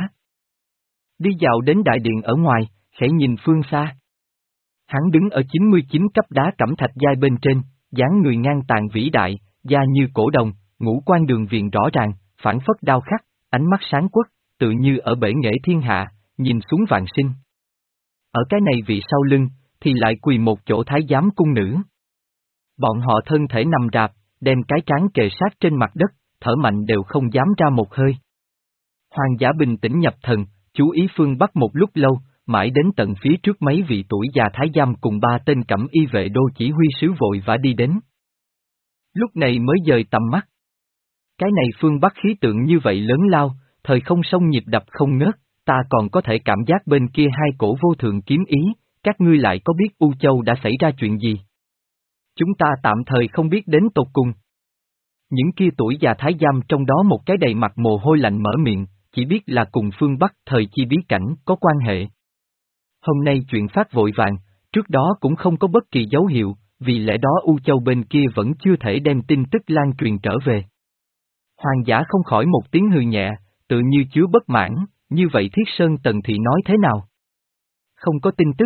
Đi dạo đến đại điện ở ngoài, khẽ nhìn phương xa. Hắn đứng ở chín mươi chín cấp đá cẩm thạch giai bên trên, dáng người ngang tàn vĩ đại, da như cổ đồng, ngũ quan đường viền rõ ràng, phản phất đao khắc, ánh mắt sáng quắc, tự như ở bể nghệ thiên hạ, nhìn xuống vạn sinh. Ở cái này vị sau lưng, thì lại quỳ một chỗ thái giám cung nữ. Bọn họ thân thể nằm rạp, đem cái trán kề sát trên mặt đất, thở mạnh đều không dám ra một hơi. Hoàng giả bình tĩnh nhập thần, chú ý phương Bắc một lúc lâu, mãi đến tận phía trước mấy vị tuổi già thái giám cùng ba tên cẩm y vệ đô chỉ huy sứ vội vã đi đến. Lúc này mới dời tầm mắt. Cái này phương Bắc khí tượng như vậy lớn lao, thời không sông nhịp đập không ngớt, ta còn có thể cảm giác bên kia hai cổ vô thượng kiếm ý, các ngươi lại có biết U Châu đã xảy ra chuyện gì? Chúng ta tạm thời không biết đến tột cùng. Những kia tuổi già thái giám trong đó một cái đầy mặt mồ hôi lạnh mở miệng, chỉ biết là cùng phương Bắc thời chi bí cảnh có quan hệ. Hôm nay chuyện phát vội vàng, trước đó cũng không có bất kỳ dấu hiệu, vì lẽ đó U Châu bên kia vẫn chưa thể đem tin tức lan truyền trở về. Hoàng giả không khỏi một tiếng hừ nhẹ, tự như chứa bất mãn, như vậy Thiết Sơn Tần Thị nói thế nào? Không có tin tức.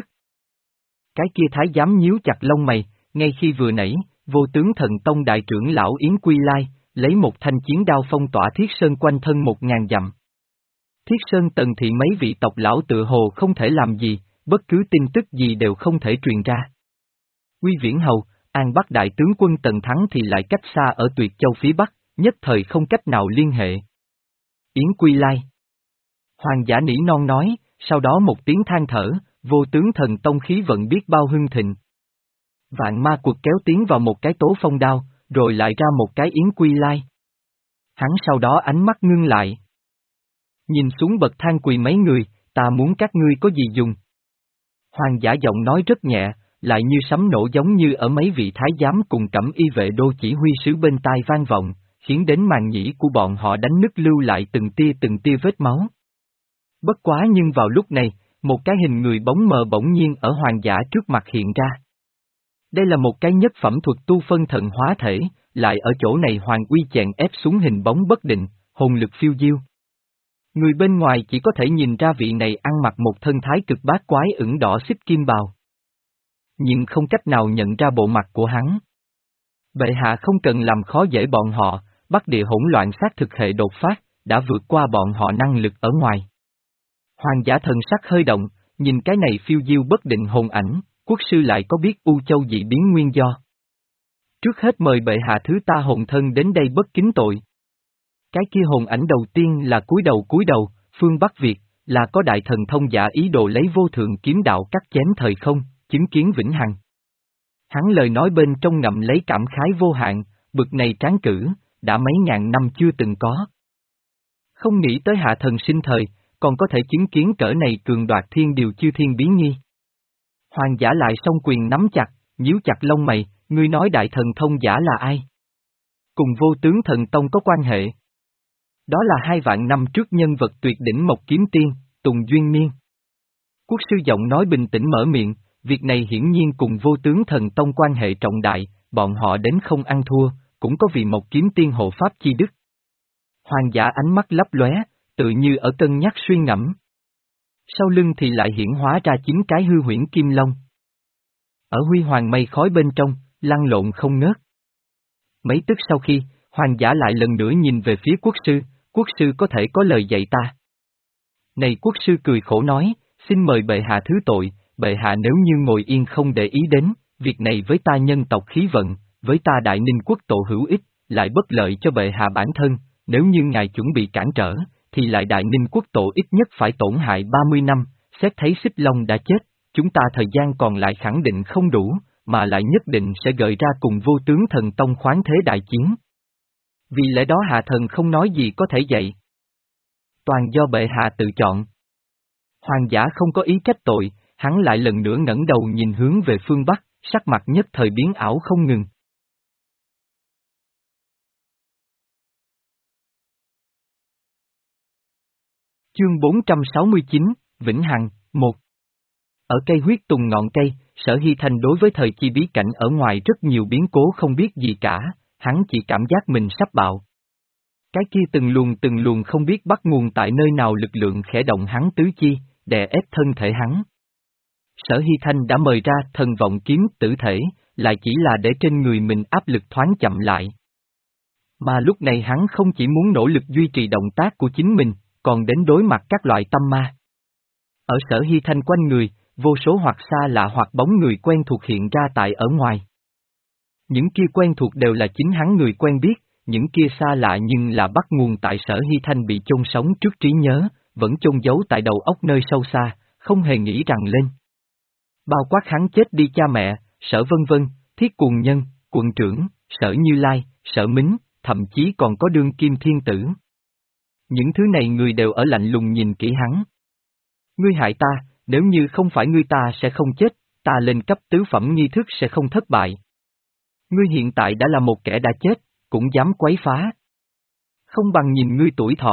Cái kia thái giám nhíu chặt lông mày, ngay khi vừa nãy, vô tướng thần tông đại trưởng lão Yến Quy Lai, lấy một thanh chiến đao phong tỏa Thiết Sơn quanh thân một ngàn dặm. Thiết Sơn Tần Thị mấy vị tộc lão tự hồ không thể làm gì, bất cứ tin tức gì đều không thể truyền ra. Quy Viễn Hầu, An Bắc đại tướng quân Tần Thắng thì lại cách xa ở Tuyệt Châu phía Bắc, nhất thời không cách nào liên hệ. Yến Quy Lai. Hoàng giả nỉ non nói, sau đó một tiếng than thở, vô tướng thần tông khí vận biết bao hưng thịnh. Vạn ma quật kéo tiến vào một cái tố phong đao, rồi lại ra một cái Yến Quy Lai. Hắn sau đó ánh mắt ngưng lại. Nhìn xuống bậc thang quỳ mấy người, ta muốn các ngươi có gì dùng. Hoàng giả giọng nói rất nhẹ, lại như sấm nổ giống như ở mấy vị thái giám cùng cẩm y vệ đô chỉ huy sứ bên tai vang vọng, khiến đến màng nhĩ của bọn họ đánh nứt lưu lại từng tia từng tia vết máu. Bất quá nhưng vào lúc này, một cái hình người bóng mờ bỗng nhiên ở hoàng giả trước mặt hiện ra. Đây là một cái nhất phẩm thuật tu phân thần hóa thể, lại ở chỗ này hoàng uy chèn ép xuống hình bóng bất định, hồn lực phiêu diêu. Người bên ngoài chỉ có thể nhìn ra vị này ăn mặc một thân thái cực bát quái ửng đỏ xích kim bào. Nhưng không cách nào nhận ra bộ mặt của hắn. Bệ hạ không cần làm khó dễ bọn họ, Bắc địa hỗn loạn xác thực hệ đột phát, đã vượt qua bọn họ năng lực ở ngoài. Hoàng giả thần sắc hơi động, nhìn cái này phiêu diêu bất định hồn ảnh, quốc sư lại có biết U Châu dị biến nguyên do. Trước hết mời bệ hạ thứ ta hồn thân đến đây bất kính tội. Cái kia hồn ảnh đầu tiên là cúi đầu cúi đầu, phương Bắc Việt, là có đại thần thông giả ý đồ lấy vô thượng kiếm đạo cắt chém thời không, chứng kiến vĩnh hằng. Hắn lời nói bên trong ngậm lấy cảm khái vô hạn, bực này tráng cử, đã mấy ngàn năm chưa từng có. Không nghĩ tới hạ thần sinh thời, còn có thể chứng kiến cỡ này cường đoạt thiên điều chư thiên biến nghi. Hoàng giả lại song quyền nắm chặt, nhíu chặt lông mày, ngươi nói đại thần thông giả là ai? Cùng vô tướng thần tông có quan hệ. Đó là hai vạn năm trước nhân vật tuyệt đỉnh Mộc Kiếm Tiên, Tùng Duyên Miên. Quốc sư giọng nói bình tĩnh mở miệng, việc này hiển nhiên cùng vô tướng thần tông quan hệ trọng đại, bọn họ đến không ăn thua, cũng có vì Mộc Kiếm Tiên hộ pháp chi đức. Hoàng giả ánh mắt lấp lóe, tự như ở cân nhắc suy ngẫm. Sau lưng thì lại hiển hóa ra chín cái hư huyễn kim long. Ở huy hoàng mây khói bên trong, lăn lộn không ngớt. Mấy tức sau khi, hoàng giả lại lần nữa nhìn về phía quốc sư, quốc sư có thể có lời dạy ta. Này quốc sư cười khổ nói, xin mời bệ hạ thứ tội, bệ hạ nếu như ngồi yên không để ý đến, việc này với ta nhân tộc khí vận, với ta đại ninh quốc tổ hữu ích, lại bất lợi cho bệ hạ bản thân, nếu như ngài chuẩn bị cản trở, thì lại đại ninh quốc tổ ít nhất phải tổn hại ba mươi năm, xét thấy Xích Long đã chết, chúng ta thời gian còn lại khẳng định không đủ, mà lại nhất định sẽ gợi ra cùng vô tướng thần tông khoáng thế đại chiến. Vì lẽ đó hạ thần không nói gì có thể dạy. Toàn do bệ hạ tự chọn. Hoàng giả không có ý trách tội, hắn lại lần nữa ngẩng đầu nhìn hướng về phương Bắc, sắc mặt nhất thời biến ảo không ngừng. Chương bốn trăm sáu mươi chín, Vĩnh Hằng, một. Ở cây huyết tùng ngọn cây, Sở Hy Thanh đối với thời chi bí cảnh ở ngoài rất nhiều biến cố không biết gì cả, hắn chỉ cảm giác mình sắp bạo. Cái kia từng luồng từng luồng không biết bắt nguồn tại nơi nào lực lượng khẽ động hắn tứ chi, đè ép thân thể hắn. Sở Hy Thanh đã mời ra thần vọng kiếm tử thể, lại chỉ là để trên người mình áp lực thoáng chậm lại. Mà lúc này hắn không chỉ muốn nỗ lực duy trì động tác của chính mình, còn đến đối mặt các loại tâm ma. Ở Sở Hy Thanh quanh người, vô số hoặc xa lạ hoặc bóng người quen thuộc hiện ra tại ở ngoài. Những kia quen thuộc đều là chính hắn người quen biết, những kia xa lạ nhưng là bắt nguồn tại Sở Hy Thanh bị chôn sống trước trí nhớ, vẫn chôn giấu tại đầu óc nơi sâu xa, không hề nghĩ rằng lên. Bao quát hắn chết đi cha mẹ, Sở Vân Vân, Thiết Cuồng Nhân, Quận Trưởng, Sở Như Lai, Sở Mính, thậm chí còn có Đương Kim Thiên Tử. Những thứ này người đều ở lạnh lùng nhìn kỹ hắn. Ngươi hại ta, nếu như không phải ngươi ta sẽ không chết, ta lên cấp tứ phẩm nghi thức sẽ không thất bại. Ngươi hiện tại đã là một kẻ đã chết, cũng dám quấy phá. Không bằng nhìn ngươi tuổi thọ,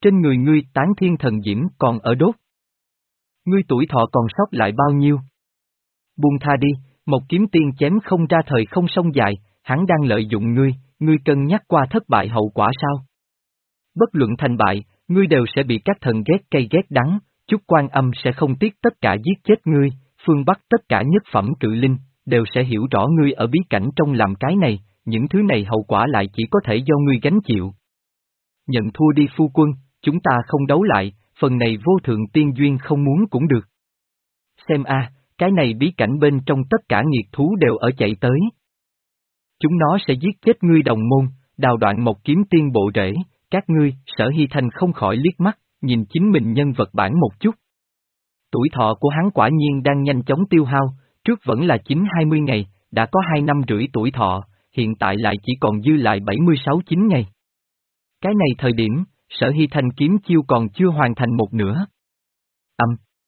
trên người ngươi tán thiên thần diễm còn ở đốt. Ngươi tuổi thọ còn sót lại bao nhiêu? Buông tha đi, một kiếm tiên chém không ra thời không sông dài, hắn đang lợi dụng ngươi, ngươi cân nhắc qua thất bại hậu quả sao? Bất luận thành bại, ngươi đều sẽ bị các thần ghét cay ghét đắng, chúc Quan Âm sẽ không tiếc tất cả giết chết ngươi, phương Bắc tất cả nhất phẩm cự linh, đều sẽ hiểu rõ ngươi ở bí cảnh trong làm cái này, những thứ này hậu quả lại chỉ có thể do ngươi gánh chịu. Nhận thua đi phu quân, chúng ta không đấu lại, phần này vô thượng tiên duyên không muốn cũng được. Xem a, cái này bí cảnh bên trong tất cả nghiệt thú đều ở chạy tới. Chúng nó sẽ giết chết ngươi đồng môn, đào đoạn một kiếm tiên bộ rễ, các ngươi, Sở Hy Thanh không khỏi liếc mắt, nhìn chính mình nhân vật bản một chút. Tuổi thọ của hắn quả nhiên đang nhanh chóng tiêu hao, trước vẫn là chín hai mươi ngày, đã có hai năm rưỡi tuổi thọ, hiện tại lại chỉ còn dư lại bảy mươi sáu chín ngày. Cái này thời điểm, Sở Hy Thanh kiếm chiêu còn chưa hoàn thành một nửa. Âm.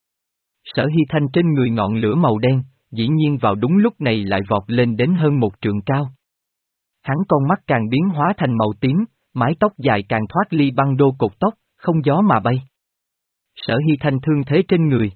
Sở Hy Thanh trên người ngọn lửa màu đen, dĩ nhiên vào đúng lúc này lại vọt lên đến hơn một trượng cao. Hắn con mắt càng biến hóa thành màu tím, mái tóc dài càng thoát ly băng đô cột tóc, không gió mà bay. Sở Hy Thanh thương thế trên người.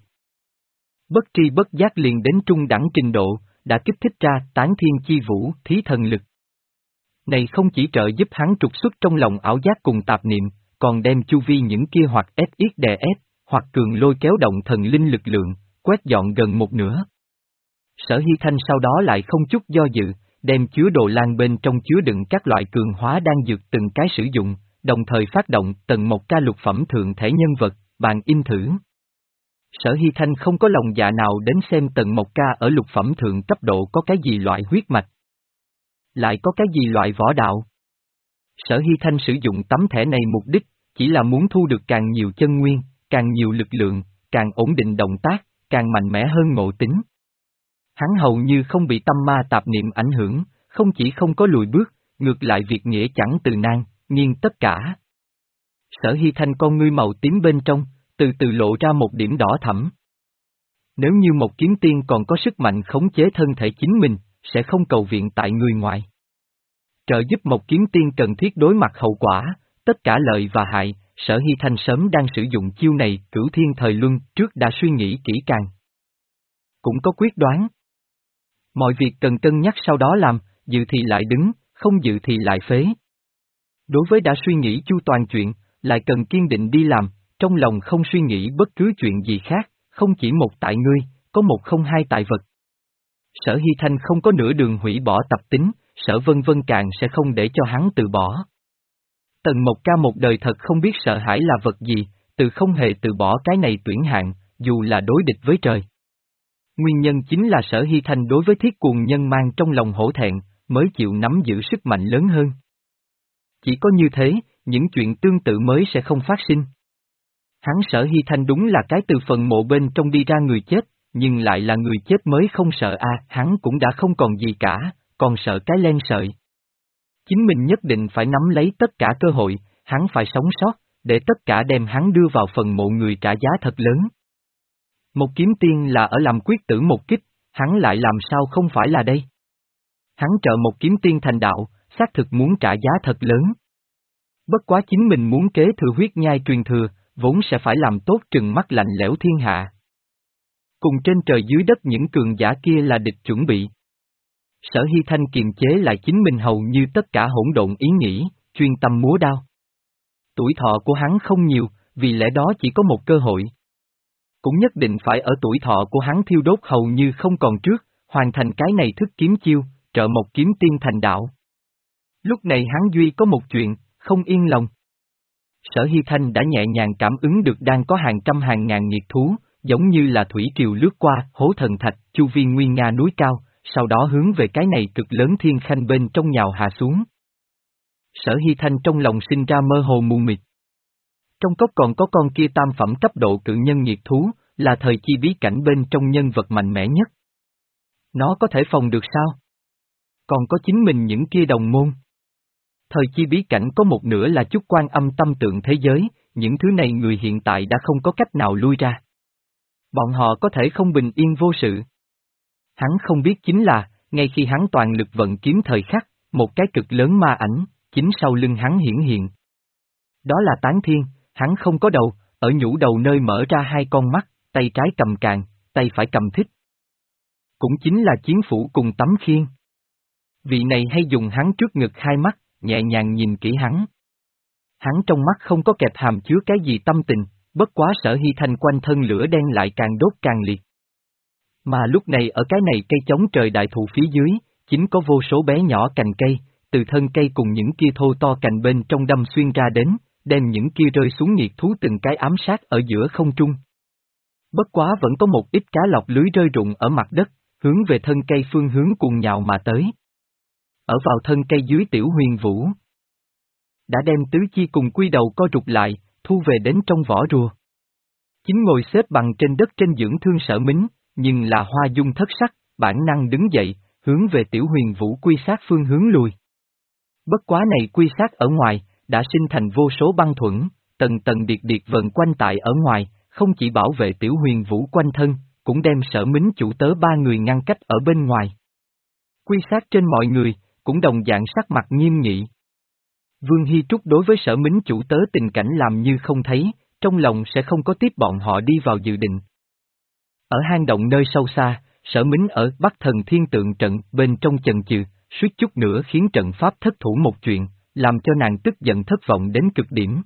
Bất tri bất giác liền đến trung đẳng trình độ, đã kích thích ra tán thiên chi vũ, thí thần lực. Này không chỉ trợ giúp hắn trục xuất trong lòng ảo giác cùng tạp niệm, còn đem chu vi những kia hoặc ép yết đè ép, hoặc cường lôi kéo động thần linh lực lượng, quét dọn gần một nửa. Sở Hy Thanh sau đó lại không chút do dự, đem chứa đồ lan bên trong chứa đựng các loại cường hóa đan dược từng cái sử dụng, đồng thời phát động tầng một ca lục phẩm thượng thể nhân vật, bàn in thử. Sở Hy Thanh không có lòng dạ nào đến xem tầng một ca ở lục phẩm thượng cấp độ có cái gì loại huyết mạch. Lại có cái gì loại võ đạo. Sở Hy Thanh sử dụng tấm thẻ này mục đích, chỉ là muốn thu được càng nhiều chân nguyên, càng nhiều lực lượng, càng ổn định động tác, càng mạnh mẽ hơn ngộ tính. Hắn hầu như không bị tâm ma tạp niệm ảnh hưởng, không chỉ không có lùi bước, ngược lại việc nghĩa chẳng từ nan, nghiêng tất cả. Sở Hy Thanh con ngươi màu tím bên trong, từ từ lộ ra một điểm đỏ thẫm. Nếu như một kiếm tiên còn có sức mạnh khống chế thân thể chính mình, sẽ không cầu viện tại người ngoài. Trợ giúp một kiếm tiên cần thiết đối mặt hậu quả, tất cả lợi và hại, Sở Hy Thanh sớm đang sử dụng chiêu này, Cửu Thiên Thời Luân trước đã suy nghĩ kỹ càng. Cũng có quyết đoán. Mọi việc cần cân nhắc sau đó làm, dự thì lại đứng, không dự thì lại phế. Đối với đã suy nghĩ chu toàn chuyện, lại cần kiên định đi làm, trong lòng không suy nghĩ bất cứ chuyện gì khác, không chỉ một tại ngươi, có một không hai tại vật. Sở Hy Thanh không có nửa đường hủy bỏ tập tính, Sở Vân Vân càng sẽ không để cho hắn từ bỏ. Tần Mộc Ca một đời thật không biết sợ hãi là vật gì, từ không hề từ bỏ cái này tuyển hạng, dù là đối địch với trời. Nguyên nhân chính là Sở Hy Thanh đối với thiết cuồng nhân mang trong lòng hổ thẹn, mới chịu nắm giữ sức mạnh lớn hơn. Chỉ có như thế, những chuyện tương tự mới sẽ không phát sinh. Hắn Sở Hy Thanh đúng là cái từ phần mộ bên trong đi ra người chết, nhưng lại là người chết mới không sợ a, à, hắn cũng đã không còn gì cả, còn sợ cái len sợi. Chính mình nhất định phải nắm lấy tất cả cơ hội, hắn phải sống sót, để tất cả đem hắn đưa vào phần mộ người trả giá thật lớn. Một kiếm tiên là ở làm quyết tử một kích, hắn lại làm sao không phải là đây. Hắn trợ một kiếm tiên thành đạo, xác thực muốn trả giá thật lớn. Bất quá chính mình muốn kế thừa huyết nhai truyền thừa, vốn sẽ phải làm tốt trừng mắt lạnh lẽo thiên hạ. Cùng trên trời dưới đất những cường giả kia là địch chuẩn bị. Sở Hy Thanh kiềm chế lại chính mình hầu như tất cả hỗn độn ý nghĩ, chuyên tâm múa đao. Tuổi thọ của hắn không nhiều, vì lẽ đó chỉ có một cơ hội. Cũng nhất định phải ở tuổi thọ của hắn thiêu đốt hầu như không còn trước, hoàn thành cái này thức kiếm chiêu, trợ một kiếm tiên thành đạo. Lúc này hắn duy có một chuyện, không yên lòng. Sở Hy Thanh đã nhẹ nhàng cảm ứng được đang có hàng trăm hàng ngàn nghiệt thú, giống như là thủy triều lướt qua, hố thần thạch, chu vi nguy nga núi cao, sau đó hướng về cái này cực lớn thiên khanh bên trong nhào hạ xuống. Sở Hy Thanh trong lòng sinh ra mơ hồ mù mịt. Trong cốc còn có con kia tam phẩm cấp độ cự nhân nghiệt thú, là thời chi bí cảnh bên trong nhân vật mạnh mẽ nhất. Nó có thể phòng được sao? Còn có chính mình những kia đồng môn. Thời chi bí cảnh có một nửa là chút Quan Âm tâm tượng thế giới, những thứ này người hiện tại đã không có cách nào lui ra. Bọn họ có thể không bình yên vô sự. Hắn không biết chính là, ngay khi hắn toàn lực vận kiếm thời khắc, một cái cực lớn ma ảnh, chính sau lưng hắn hiển hiện. Đó là Tán Thiên, Hắn không có đầu, ở nhũ đầu nơi mở ra hai con mắt, tay trái cầm càn, tay phải cầm thích. Cũng chính là chiến phủ cùng tấm khiên. Vị này hay dùng hắn trước ngực hai mắt, nhẹ nhàng nhìn kỹ hắn. Hắn trong mắt không có kẹp hàm chứa cái gì tâm tình, bất quá Sở Hy Thanh quanh thân lửa đen lại càng đốt càng liệt. Mà lúc này ở cái này cây chống trời đại thụ phía dưới, chính có vô số bé nhỏ cành cây, từ thân cây cùng những kia thô to cành bên trong đâm xuyên ra đến, đem những kia rơi xuống nghiệt thú từng cái ám sát ở giữa không trung. Bất quá vẫn có một ít cá lọc lưới rơi rụng ở mặt đất, hướng về thân cây phương hướng cuồng nhào mà tới. Ở vào thân cây dưới Tiểu Huyền Vũ đã đem tứ chi cùng quy đầu co rụt lại, thu về đến trong vỏ rùa. Chính ngồi xếp bằng trên đất trên dưỡng thương Sở Mính, nhưng là Hoa Dung thất sắc, bản năng đứng dậy, hướng về Tiểu Huyền Vũ quy sát phương hướng lùi. Bất quá này quy sát ở ngoài, đã sinh thành vô số băng thuẫn, tầng tầng điệt điệt vần quanh tại ở ngoài, không chỉ bảo vệ Tiểu Huyền Vũ quanh thân, cũng đem Sở Mính chủ tớ ba người ngăn cách ở bên ngoài. Quy sát trên mọi người, cũng đồng dạng sắc mặt nghiêm nghị. Vương Hy Trúc đối với Sở Mính chủ tớ tình cảnh làm như không thấy, trong lòng sẽ không có tiếp bọn họ đi vào dự định. Ở hang động nơi sâu xa, Sở Mính ở Bắc Thần Thiên Tượng trận bên trong chần chừ, suýt chút nữa khiến trận pháp thất thủ một chuyện, làm cho nàng tức giận thất vọng đến cực điểm.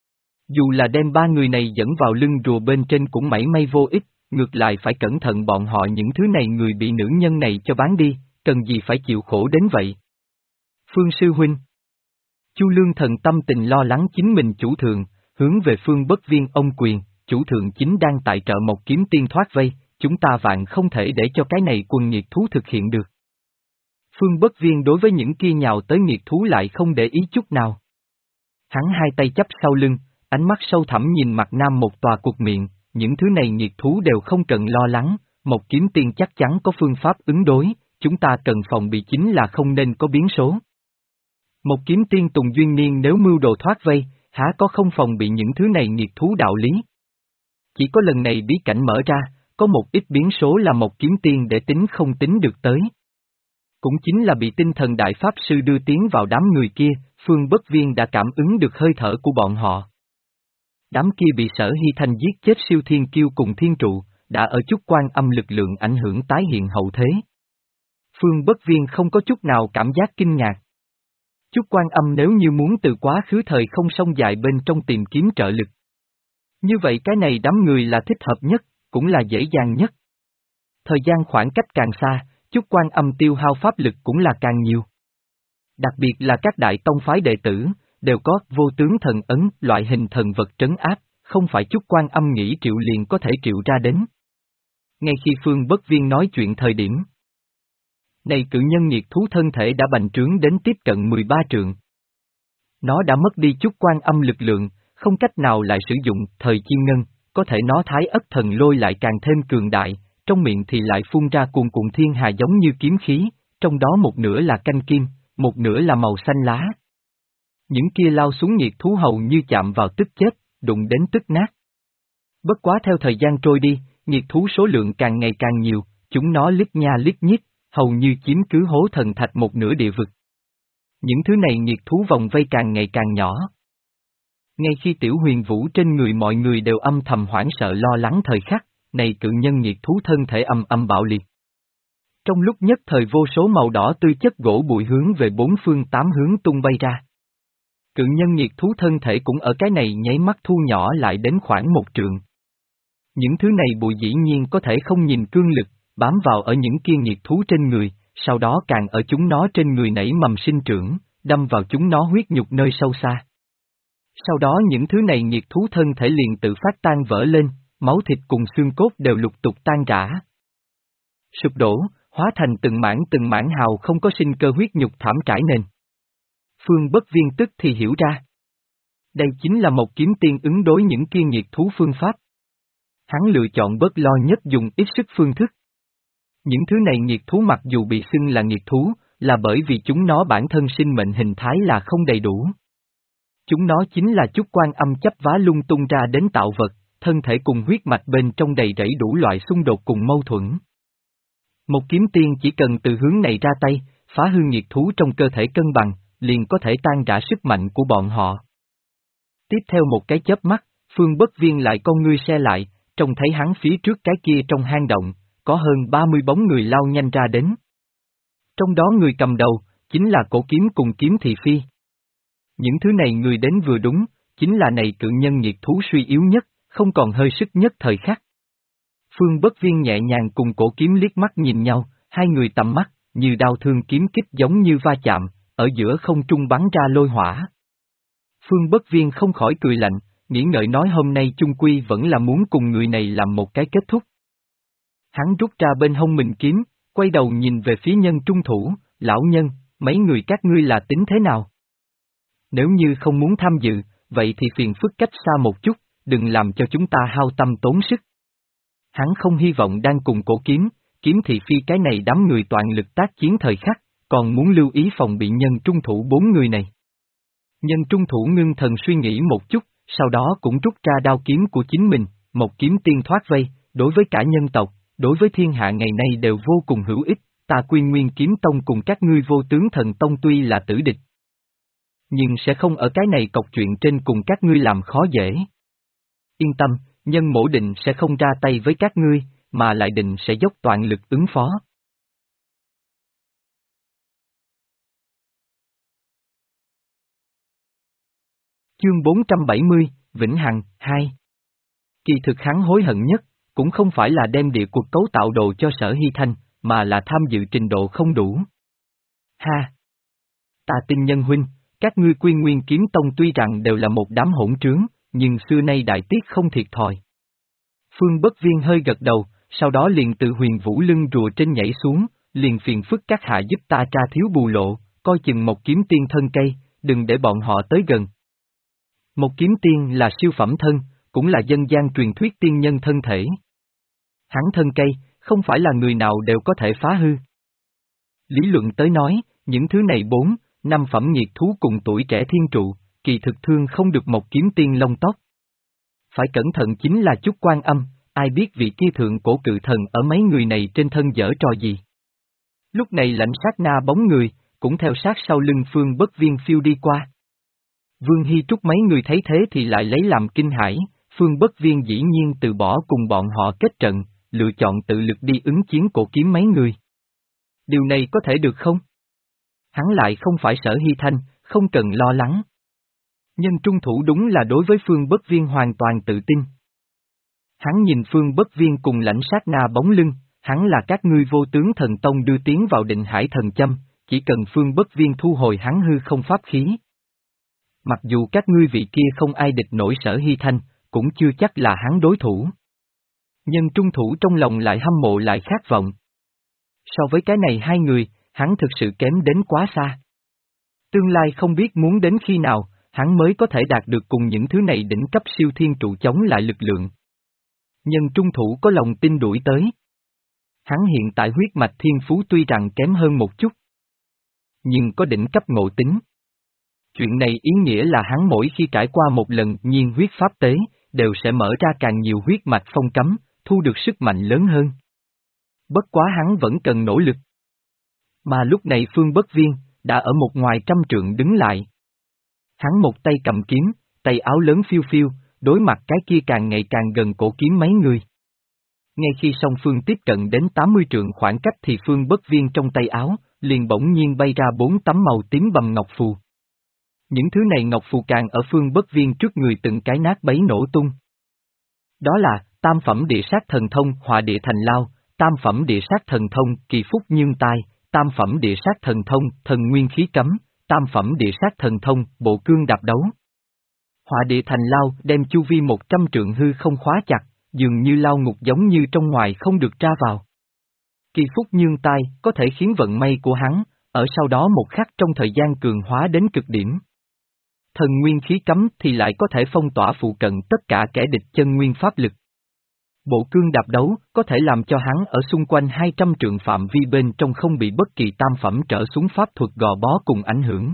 Dù là đem ba người này dẫn vào lưng rùa bên trên cũng mảy may vô ích, ngược lại phải cẩn thận bọn họ những thứ này người bị nữ nhân này cho bán đi, cần gì phải chịu khổ đến vậy. Phương Sư Huynh. Chu Lương Thần tâm tình lo lắng chính mình chủ thượng, hướng về Phương Bất Viên ông quyền, chủ thượng chính đang tại trợ Mộc Kiếm Tiên thoát vây, chúng ta vạn không thể để cho cái này quần nghiệt thú thực hiện được. Phương Bất Viên đối với những kia nhào tới nghiệt thú lại không để ý chút nào. Hắn hai tay chắp sau lưng, ánh mắt sâu thẳm nhìn mặt nam một tòa cục miệng, những thứ này nghiệt thú đều không cần lo lắng, Mộc Kiếm Tiên chắc chắn có phương pháp ứng đối, chúng ta cần phòng bị chính là không nên có biến số. Mộc Kiếm Tiên Tùng Duyên Niên nếu mưu đồ thoát vây, há có không phòng bị những thứ này nghiệt thú đạo lý. Chỉ có lần này bí cảnh mở ra, có một ít biến số là Mộc Kiếm Tiên để tính không tính được tới. Cũng chính là bị tinh thần đại pháp sư đưa tiến vào đám người kia, Phương Bất Viên đã cảm ứng được hơi thở của bọn họ. Đám kia bị Sở Hy Thanh giết chết siêu thiên kiêu cùng thiên trụ, đã ở chút quan âm lực lượng ảnh hưởng tái hiện hậu thế. Phương Bất Viên không có chút nào cảm giác kinh ngạc. Chút quan âm nếu như muốn từ quá khứ thời không sông dài bên trong tìm kiếm trợ lực. Như vậy cái này đám người là thích hợp nhất, cũng là dễ dàng nhất. Thời gian khoảng cách càng xa, chút quan âm tiêu hao pháp lực cũng là càng nhiều. Đặc biệt là các đại tông phái đệ tử, đều có vô tướng thần ấn loại hình thần vật trấn áp, không phải chút quan âm nghĩ triệu liền có thể triệu ra đến. Ngay khi Phương Bất Viên nói chuyện thời điểm này cự nhân nghiệt thú thân thể đã bành trướng đến tiếp cận mười ba trượng. Nó đã mất đi chút quan âm lực lượng, không cách nào lại sử dụng thời chi ngân, có thể nó thái ất thần lôi lại càng thêm cường đại, trong miệng thì lại phun ra cuồn cuộn thiên hà giống như kiếm khí, trong đó một nửa là canh kim, một nửa là màu xanh lá. Những kia lao xuống nghiệt thú hầu như chạm vào tức chết, đụng đến tức nát. Bất quá theo thời gian trôi đi, nghiệt thú số lượng càng ngày càng nhiều, chúng nó lít nha lít nhít, hầu như chiếm cứ hố thần thạch một nửa địa vực. Những thứ này nghiệt thú vòng vây càng ngày càng nhỏ. Ngay khi Tiểu Huyền Vũ trên người mọi người đều âm thầm hoảng sợ lo lắng thời khắc, này cự nhân nghiệt thú thân thể âm âm bạo liệt. Trong lúc nhất thời vô số màu đỏ tươi chất gỗ bụi hướng về bốn phương tám hướng tung bay ra. Cự nhân nghiệt thú thân thể cũng ở cái này nháy mắt thu nhỏ lại đến khoảng một trượng. Những thứ này bụi dĩ nhiên có thể không nhìn cương lực, bám vào ở những kia nghiệt thú trên người, sau đó càng ở chúng nó trên người nảy mầm sinh trưởng, đâm vào chúng nó huyết nhục nơi sâu xa. Sau đó những thứ này nghiệt thú thân thể liền tự phát tan vỡ lên, máu thịt cùng xương cốt đều lục tục tan rã. Sụp đổ, hóa thành từng mảng từng mảng hào không có sinh cơ huyết nhục thảm trải nền. Phương Bất Viên tức thì hiểu ra. Đây chính là một kiếm tiên ứng đối những kia nghiệt thú phương pháp. Hắn lựa chọn bớt lo nhất dùng ít sức phương thức. Những thứ này nghiệt thú mặc dù bị xưng là nghiệt thú, là bởi vì chúng nó bản thân sinh mệnh hình thái là không đầy đủ. Chúng nó chính là chút quan âm chấp vá lung tung ra đến tạo vật, thân thể cùng huyết mạch bên trong đầy rẫy đủ loại xung đột cùng mâu thuẫn. Một kiếm tiên chỉ cần từ hướng này ra tay, phá hư nghiệt thú trong cơ thể cân bằng, liền có thể tan rã sức mạnh của bọn họ. Tiếp theo một cái chớp mắt, Phương Bất Viên lại con ngươi se lại, trông thấy hắn phía trước cái kia trong hang động, có hơn ba mươi bóng người lao nhanh ra đến. Trong đó người cầm đầu, chính là Cổ Kiếm cùng Kiếm Thị Phi. Những thứ này người đến vừa đúng, chính là này cự nhân nghiệt thú suy yếu nhất, không còn hơi sức nhất thời khắc. Phương Bất Viên nhẹ nhàng cùng Cổ Kiếm liếc mắt nhìn nhau, hai người tầm mắt, như đao thương kiếm kích giống như va chạm, ở giữa không trung bắn ra lôi hỏa. Phương Bất Viên không khỏi cười lạnh, nghĩ ngợi nói hôm nay chung quy vẫn là muốn cùng người này làm một cái kết thúc. Hắn rút ra bên hông mình kiếm, quay đầu nhìn về phía nhân trung thủ, lão nhân, mấy người các ngươi là tính thế nào? Nếu như không muốn tham dự, vậy thì phiền phức cách xa một chút, đừng làm cho chúng ta hao tâm tốn sức. Hắn không hy vọng đang cùng Cổ Kiếm, Kiếm Thị Phi cái này đám người toàn lực tác chiến thời khắc, còn muốn lưu ý phòng bị nhân trung thủ bốn người này. Nhân trung thủ ngưng thần suy nghĩ một chút, sau đó cũng rút ra đao kiếm của chính mình, một kiếm tiên thoát vây, đối với cả nhân tộc, đối với thiên hạ ngày nay đều vô cùng hữu ích, ta Quy Nguyên Kiếm Tông cùng các ngươi Vô Tướng Thần Tông tuy là tử địch, nhưng sẽ không ở cái này cọc chuyện trên cùng các ngươi làm khó dễ. Yên tâm, nhân mổ định sẽ không ra tay với các ngươi, mà lại định sẽ dốc toàn lực ứng phó. Chương bốn trăm bảy mươi, Vĩnh Hằng, hai. Kỳ thực hắn hối hận nhất, cũng không phải là đem địa cuộc cấu tạo đồ cho Sở Hy Thanh, mà là tham dự trình độ không đủ. Ha! Ta tin nhân huynh, các ngươi Quy Nguyên Kiếm Tông tuy rằng đều là một đám hỗn trướng, nhưng xưa nay đại tiết không thiệt thòi. Phương Bất Viên hơi gật đầu, sau đó liền từ huyền vũ lưng rùa trên nhảy xuống, liền phiền phức các hạ giúp ta tra thiếu bù lộ, coi chừng một kiếm tiên thân cây, đừng để bọn họ tới gần. Một kiếm tiên là siêu phẩm thân, cũng là dân gian truyền thuyết tiên nhân thân thể. Hắn thân cây, không phải là người nào đều có thể phá hư. Lý luận tới nói, những thứ này bốn, năm phẩm nhiệt thú cùng tuổi trẻ thiên trụ, kỳ thực thương không được một kiếm tiên lông tóc. Phải cẩn thận chính là chút Quan Âm, ai biết vị kia thượng cổ cự thần ở mấy người này trên thân dở trò gì. Lúc này lãnh sát na bóng người, cũng theo sát sau lưng Phương Bất Viên phiêu đi qua. Vương Hy Trúc mấy người thấy thế thì lại lấy làm kinh hãi, Phương Bất Viên dĩ nhiên từ bỏ cùng bọn họ kết trận, lựa chọn tự lực đi ứng chiến Cổ Kiếm mấy người. Điều này có thể được không? Hắn lại không phải Sở Hy Thanh, không cần lo lắng. Nhân trung thủ đúng là đối với Phương Bất Viên hoàn toàn tự tin. Hắn nhìn Phương Bất Viên cùng lãnh sát na bóng lưng, hắn là các ngươi Vô Tướng Thần Tông đưa tiến vào Định Hải Thần Châm, chỉ cần Phương Bất Viên thu hồi hắn hư không pháp khí. Mặc dù các ngươi vị kia không ai địch nổi Sở Hy Thanh, cũng chưa chắc là hắn đối thủ. Nhân trung thủ trong lòng lại hâm mộ lại khát vọng. So với cái này hai người, hắn thực sự kém đến quá xa. Tương lai không biết muốn đến khi nào, hắn mới có thể đạt được cùng những thứ này đỉnh cấp siêu thiên trụ chống lại lực lượng. Nhân trung thủ có lòng tin đuổi tới. Hắn hiện tại huyết mạch thiên phú tuy rằng kém hơn một chút, nhưng có đỉnh cấp ngộ tính. Chuyện này ý nghĩa là hắn mỗi khi trải qua một lần nhiên huyết pháp tế, đều sẽ mở ra càng nhiều huyết mạch phong cấm, thu được sức mạnh lớn hơn. Bất quá hắn vẫn cần nỗ lực. Mà lúc này Phương Bất Viên, đã ở một ngoài trăm trượng đứng lại. Hắn một tay cầm kiếm, tay áo lớn phiêu phiêu, đối mặt cái kia càng ngày càng gần Cổ Kiếm mấy người. Ngay khi song phương tiếp cận đến tám mươi trượng khoảng cách thì Phương Bất Viên trong tay áo, liền bỗng nhiên bay ra bốn tấm màu tím bầm ngọc phù. Những thứ này ngọc phù càng ở Phương Bất Viên trước người từng cái nát bấy nổ tung. Đó là, tam phẩm địa sát thần thông Hỏa Địa Thành Lao, tam phẩm địa sát thần thông Kỳ Phúc Nhương Tai, tam phẩm địa sát thần thông Thần Nguyên Khí Cấm, tam phẩm địa sát thần thông Bộ Cương Đạp Đấu. Hỏa Địa Thành Lao đem chu vi một trăm trượng hư không khóa chặt, dường như lao ngục giống như trong ngoài không được ra vào. Kỳ Phúc Nhương Tai có thể khiến vận may của hắn, ở sau đó một khắc trong thời gian cường hóa đến cực điểm. Thần Nguyên Khí Cấm thì lại có thể phong tỏa phụ cận tất cả kẻ địch chân nguyên pháp lực. Bộ Cương Đạp Đấu có thể làm cho hắn ở xung quanh hai trăm trượng phạm vi bên trong không bị bất kỳ tam phẩm trở xuống pháp thuật gò bó cùng ảnh hưởng.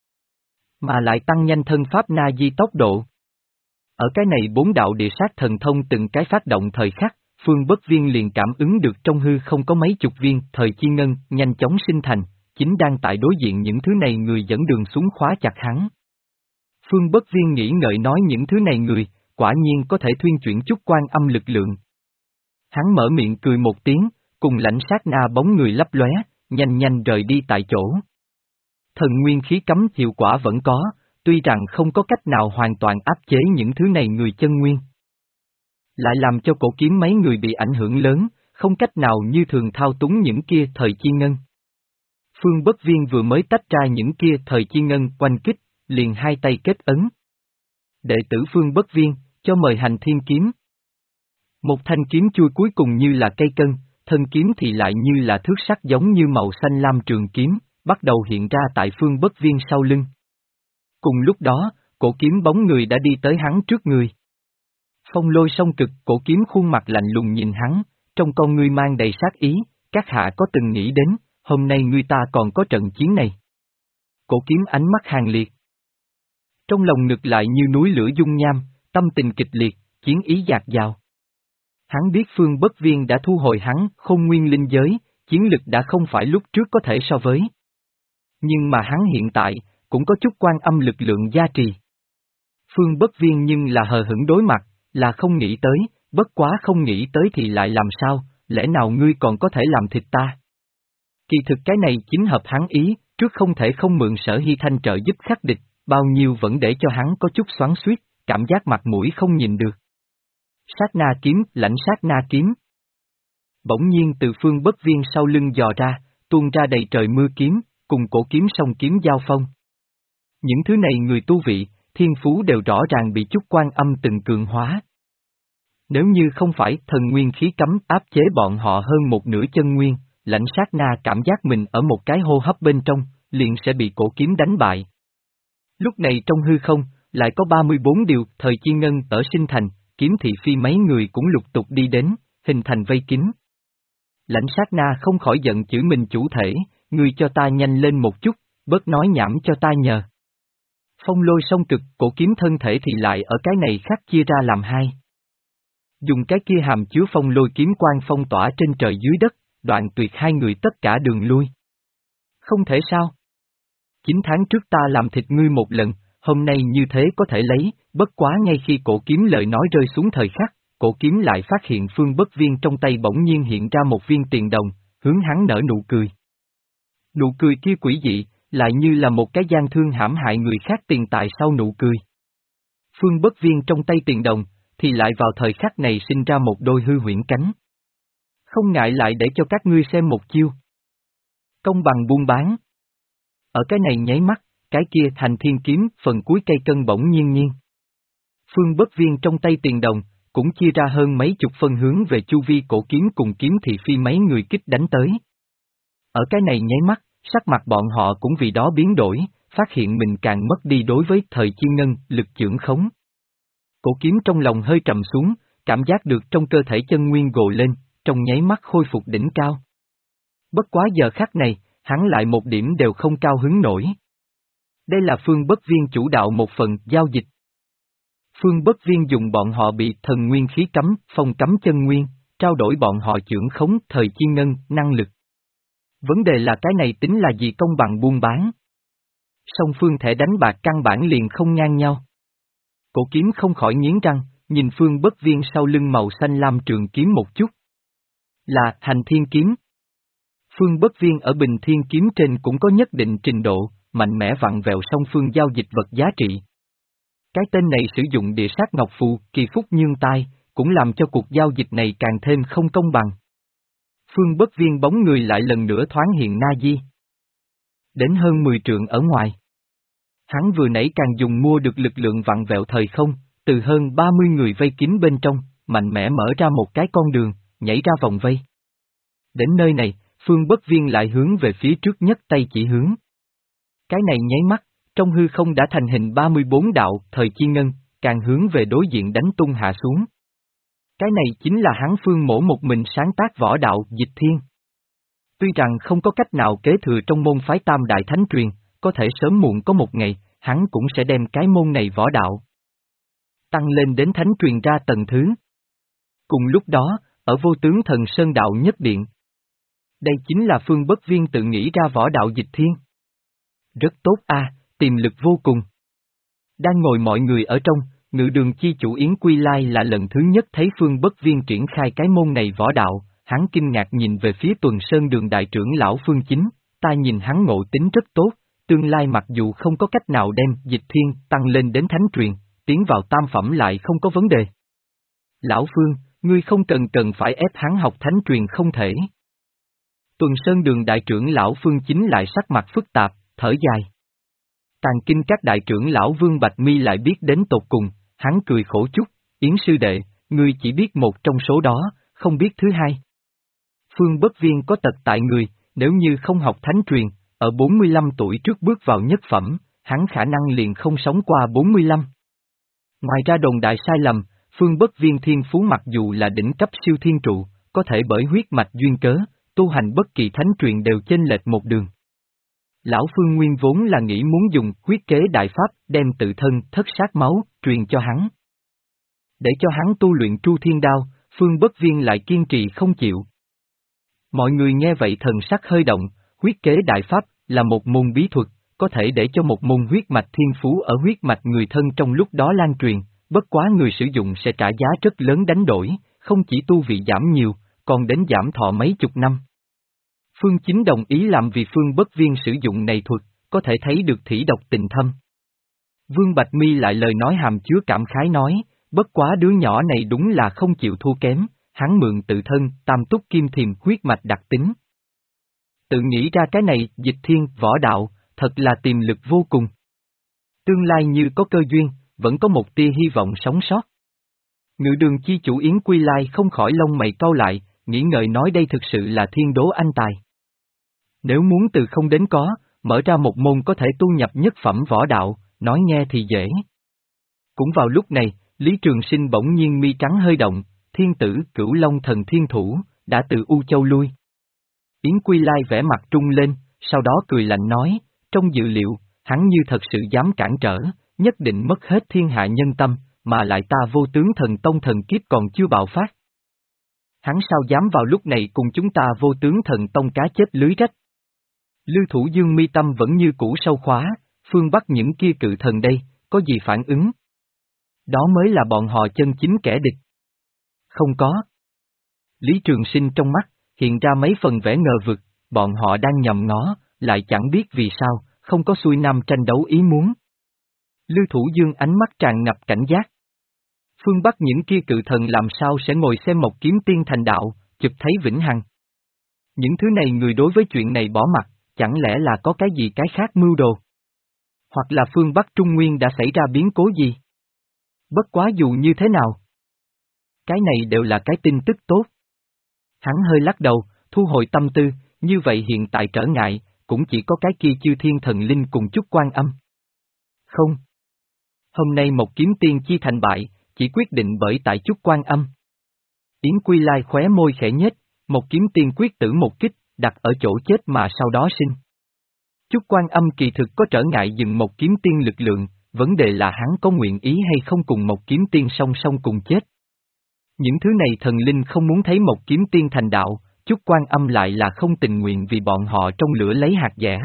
Mà lại tăng nhanh thân pháp na di tốc độ. Ở cái này bốn đạo địa sát thần thông từng cái phát động thời khắc, Phương Bất Viên liền cảm ứng được trong hư không có mấy chục viên thời chi ngân nhanh chóng sinh thành, chính đang tại đối diện những thứ này người dẫn đường xuống khóa chặt hắn. Phương Bất Viên nghĩ ngợi nói những thứ này người, quả nhiên có thể thuyên chuyển chút quan âm lực lượng. Hắn mở miệng cười một tiếng, cùng lãnh sát na bóng người lấp lóe, nhanh nhanh rời đi tại chỗ. Thần nguyên khí cấm hiệu quả vẫn có, tuy rằng không có cách nào hoàn toàn áp chế những thứ này người chân nguyên. Lại làm cho cổ kiếm mấy người bị ảnh hưởng lớn, không cách nào như thường thao túng những kia thời chi ngân. Phương Bất Viên vừa mới tách ra những kia thời chi ngân quanh kích, liền hai tay kết ấn. Đệ tử Phương Bất Viên, cho mời hành thiên kiếm. Một thanh kiếm chui cuối cùng như là cây cân, thân kiếm thì lại như là thước sắt giống như màu xanh lam trường kiếm, bắt đầu hiện ra tại Phương Bất Viên sau lưng. Cùng lúc đó, cổ kiếm bóng người đã đi tới hắn trước người. Phong Lôi song cực, cổ kiếm khuôn mặt lạnh lùng nhìn hắn, trong con ngươi mang đầy sát ý, các hạ có từng nghĩ đến, hôm nay ngươi ta còn có trận chiến này. Cổ kiếm ánh mắt hàn liệt. Trong lòng ngực lại như núi lửa dung nham, tâm tình kịch liệt, chiến ý dạt dào. Hắn biết Phương Bất Viên đã thu hồi hắn, Khôn Nguyên linh giới, chiến lực đã không phải lúc trước có thể so với. Nhưng mà hắn hiện tại, cũng có chút quan âm lực lượng gia trì. Phương Bất Viên nhưng là hờ hững đối mặt, là không nghĩ tới, bất quá không nghĩ tới thì lại làm sao, lẽ nào ngươi còn có thể làm thịt ta? Kỳ thực cái này chính hợp hắn ý, trước không thể không mượn Sở Hy Thanh trợ giúp khắc địch, bao nhiêu vẫn để cho hắn có chút xoắn xuýt, cảm giác mặt mũi không nhìn được. Sát na kiếm, lãnh sát na kiếm. Bỗng nhiên từ Phương Bất Viên sau lưng dò ra, tuôn ra đầy trời mưa kiếm, cùng cổ kiếm song kiếm giao phong. Những thứ này người tu vị, thiên phú đều rõ ràng bị chút quan âm từng cường hóa. Nếu như không phải thần nguyên khí cấm áp chế bọn họ hơn một nửa chân nguyên, lãnh sát na cảm giác mình ở một cái hô hấp bên trong, liền sẽ bị cổ kiếm đánh bại. Lúc này trong hư không, lại có ba mươi bốn điều thời chi ngân ở sinh thành, kiếm thị phi mấy người cũng lục tục đi đến, hình thành vây kín. Lãnh sát na không khỏi giận chửi mình chủ thể, ngươi cho ta nhanh lên một chút, bớt nói nhảm cho ta nhờ. Phong Lôi song cực, cổ kiếm thân thể thì lại ở cái này khác chia ra làm hai. Dùng cái kia hàm chứa phong lôi kiếm quang phong tỏa trên trời dưới đất, đoạn tuyệt hai người tất cả đường lui. Không thể sao? Chín tháng trước ta làm thịt ngươi một lần, hôm nay như thế có thể lấy, bất quá ngay khi cổ kiếm lời nói rơi xuống thời khắc, cổ kiếm lại phát hiện Phương Bất Viên trong tay bỗng nhiên hiện ra một viên tiền đồng, hướng hắn nở nụ cười. Nụ cười kia quỷ dị, lại như là một cái gian thương hãm hại người khác tiền tài sau nụ cười. Phương Bất Viên trong tay tiền đồng, thì lại vào thời khắc này sinh ra một đôi hư huyễn cánh. Không ngại lại để cho các ngươi xem một chiêu. Công bằng buôn bán. Ở cái này nháy mắt, cái kia thành thiên kiếm, phần cuối cây cân bỗng nhiên nhiên. Phương Bất Viên trong tay tiền đồng, cũng chia ra hơn mấy chục phân hướng về chu vi cổ kiếm cùng kiếm thị phi mấy người kích đánh tới. Ở cái này nháy mắt, sắc mặt bọn họ cũng vì đó biến đổi, phát hiện mình càng mất đi đối với thời chi ngân, lực chưởng khống. Cổ kiếm trong lòng hơi trầm xuống, cảm giác được trong cơ thể chân nguyên gồ lên, trong nháy mắt khôi phục đỉnh cao. Bất quá giờ khắc này, hắn lại một điểm đều không cao hứng nổi. Đây là Phương Bất Viên chủ đạo một phần giao dịch. Phương Bất Viên dùng bọn họ bị thần nguyên khí cấm, phong cấm chân nguyên, trao đổi bọn họ chưởng khống thời chi ngân, năng lực. Vấn đề là cái này tính là gì công bằng buôn bán? Song phương thẻ đánh bạc căn bản liền không ngang nhau. Cổ kiếm không khỏi nghiến răng, nhìn Phương Bất Viên sau lưng màu xanh lam trường kiếm một chút. Là hành thiên kiếm. Phương Bất Viên ở bình thiên kiếm trên cũng có nhất định trình độ, mạnh mẽ vặn vẹo song phương giao dịch vật giá trị. Cái tên này sử dụng địa sát ngọc phù, kỳ phúc nhương tai, cũng làm cho cuộc giao dịch này càng thêm không công bằng. Phương Bất Viên bóng người lại lần nữa thoáng hiện na di. Đến hơn mười trượng ở ngoài. Hắn vừa nãy càng dùng mua được lực lượng vặn vẹo thời không, từ hơn ba mươi người vây kín bên trong, mạnh mẽ mở ra một cái con đường, nhảy ra vòng vây. Đến nơi này, Phương Bất Viên lại hướng về phía trước nhất tay chỉ hướng. Cái này nháy mắt, trong hư không đã thành hình ba mươi bốn đạo thời chi ngân, càng hướng về đối diện đánh tung hạ xuống. Cái này chính là hắn Phương Mỗ một mình sáng tác võ đạo dịch thiên. Tuy rằng không có cách nào kế thừa trong môn phái Tam Đại Thánh Truyền, có thể sớm muộn có một ngày, hắn cũng sẽ đem cái môn này võ đạo tăng lên đến Thánh Truyền ra tầng thứ. Cùng lúc đó, ở Vô Tướng Thần Sơn Đạo Nhất Điện. Đây chính là Phương Bất Viên tự nghĩ ra võ đạo dịch thiên. Rất tốt a, tiềm lực vô cùng. Đang ngồi mọi người ở trong, ngự đường chi chủ Yến Quy Lai là lần thứ nhất thấy Phương Bất Viên triển khai cái môn này võ đạo, hắn kinh ngạc nhìn về phía Tuần Sơn Đường đại trưởng lão Phương Chính, ta nhìn hắn ngộ tính rất tốt, tương lai mặc dù không có cách nào đem Dịch Thiên tăng lên đến thánh truyền, tiến vào tam phẩm lại không có vấn đề. Lão Phương, ngươi không cần cần phải ép hắn học thánh truyền không thể. Tuần Sơn Đường đại trưởng lão Phương Chính lại sắc mặt phức tạp, thở dài. Tàn kinh các đại trưởng lão Vương Bạch Mi lại biết đến tột cùng, hắn cười khổ chút, Yến sư đệ, ngươi chỉ biết một trong số đó, không biết thứ hai. Phương Bất Viên có tật tại người, nếu như không học thánh truyền, ở bốn mươi lăm tuổi trước bước vào nhất phẩm, hắn khả năng liền không sống qua bốn mươi lăm. Ngoài ra đồn đại sai lầm, Phương Bất Viên thiên phú mặc dù là đỉnh cấp siêu thiên trụ, có thể bởi huyết mạch duyên cớ, tu hành bất kỳ thánh truyền đều chênh lệch một đường. Lão Phương nguyên vốn là nghĩ muốn dùng huyết kế đại pháp đem tự thân thất sát máu, truyền cho hắn. Để cho hắn tu luyện Tru Thiên Đao, Phương Bất Viên lại kiên trì không chịu. Mọi người nghe vậy thần sắc hơi động, huyết kế đại pháp là một môn bí thuật, có thể để cho một môn huyết mạch thiên phú ở huyết mạch người thân trong lúc đó lan truyền, bất quá người sử dụng sẽ trả giá rất lớn đánh đổi, không chỉ tu vị giảm nhiều, còn đến giảm thọ mấy chục năm. Phương Chính đồng ý làm vì Phương Bất Viên sử dụng này thuật, có thể thấy được thủy độc tình thâm. Vương Bạch Mi lại lời nói hàm chứa cảm khái nói, bất quá đứa nhỏ này đúng là không chịu thua kém, hắn mượn tự thân, tam túc kim thiềm huyết mạch đặc tính. Tự nghĩ ra cái này, Dịch Thiên, võ đạo, thật là tiềm lực vô cùng. Tương lai như có cơ duyên, vẫn có một tia hy vọng sống sót. Ngự đường chi chủ Yến Quy Lai không khỏi lông mày cau lại, nghĩ ngợi nói đây thực sự là thiên đố anh tài. Nếu muốn từ không đến có, mở ra một môn có thể tu nhập nhất phẩm võ đạo, nói nghe thì dễ. Cũng vào lúc này, Lý Trường Sinh bỗng nhiên mi trắng hơi động, thiên tử Cửu Long Thần Thiên Thủ, đã từ U Châu lui. Yến Quy Lai vẽ mặt trung lên, sau đó cười lạnh nói, trong dự liệu, hắn như thật sự dám cản trở, nhất định mất hết thiên hạ nhân tâm, mà lại ta Vô Tướng Thần Tông thần kiếp còn chưa bạo phát. Hắn sao dám vào lúc này cùng chúng ta Vô Tướng Thần Tông cá chết lưới rách. Lưu Thủ Dương mi tâm vẫn như cũ sâu khóa, phương Bắc những kia cự thần đây, có gì phản ứng? Đó mới là bọn họ chân chính kẻ địch. Không có. Lý Trường Sinh trong mắt, hiện ra mấy phần vẻ ngờ vực, bọn họ đang nhầm ngó, lại chẳng biết vì sao, không có xuôi nam tranh đấu ý muốn. Lưu Thủ Dương ánh mắt tràn ngập cảnh giác. Phương Bắc những kia cự thần làm sao sẽ ngồi xem một kiếm tiên thành đạo, chụp thấy vĩnh hằng. Những thứ này người đối với chuyện này bỏ mặt, chẳng lẽ là có cái gì cái khác mưu đồ? Hoặc là phương Bắc Trung Nguyên đã xảy ra biến cố gì? Bất quá dù như thế nào? Cái này đều là cái tin tức tốt. Hắn hơi lắc đầu, thu hồi tâm tư, như vậy hiện tại trở ngại, cũng chỉ có cái kia chư thiên thần linh cùng chút quan âm. Không. Hôm nay một kiếm tiên chi thành bại, chỉ quyết định bởi tại chút quan âm. Yến Quy Lai khóe môi khẽ nhếch, một kiếm tiên quyết tử một kích, đặt ở chỗ chết mà sau đó sinh. Chút quan âm kỳ thực có trở ngại dừng một kiếm tiên lực lượng, vấn đề là hắn có nguyện ý hay không cùng một kiếm tiên song song cùng chết. Những thứ này thần linh không muốn thấy một kiếm tiên thành đạo, chút quan âm lại là không tình nguyện vì bọn họ trong lửa lấy hạt dẻ.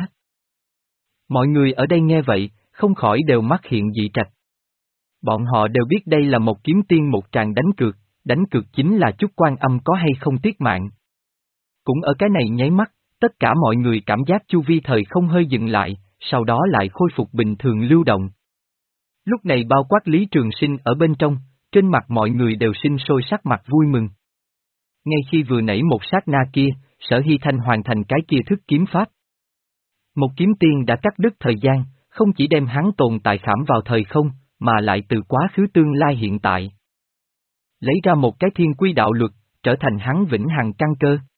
Mọi người ở đây nghe vậy, không khỏi đều mắt hiện dị trạch. Bọn họ đều biết đây là một kiếm tiên một tràng đánh cược, đánh cược chính là chút quan âm có hay không tiết mạng. Cũng ở cái này nháy mắt, tất cả mọi người cảm giác chu vi thời không hơi dừng lại, sau đó lại khôi phục bình thường lưu động. Lúc này bao quát Lý Trường Sinh ở bên trong, trên mặt mọi người đều sinh sôi sắc mặt vui mừng. Ngay khi vừa nãy một sát na kia, Sở Hy Thanh hoàn thành cái kia thức kiếm pháp. Một kiếm tiên đã cắt đứt thời gian, không chỉ đem hắn tồn tại khảm vào thời không, mà lại từ quá khứ tương lai hiện tại. Lấy ra một cái thiên quy đạo luật, trở thành hắn vĩnh hằng căn cơ.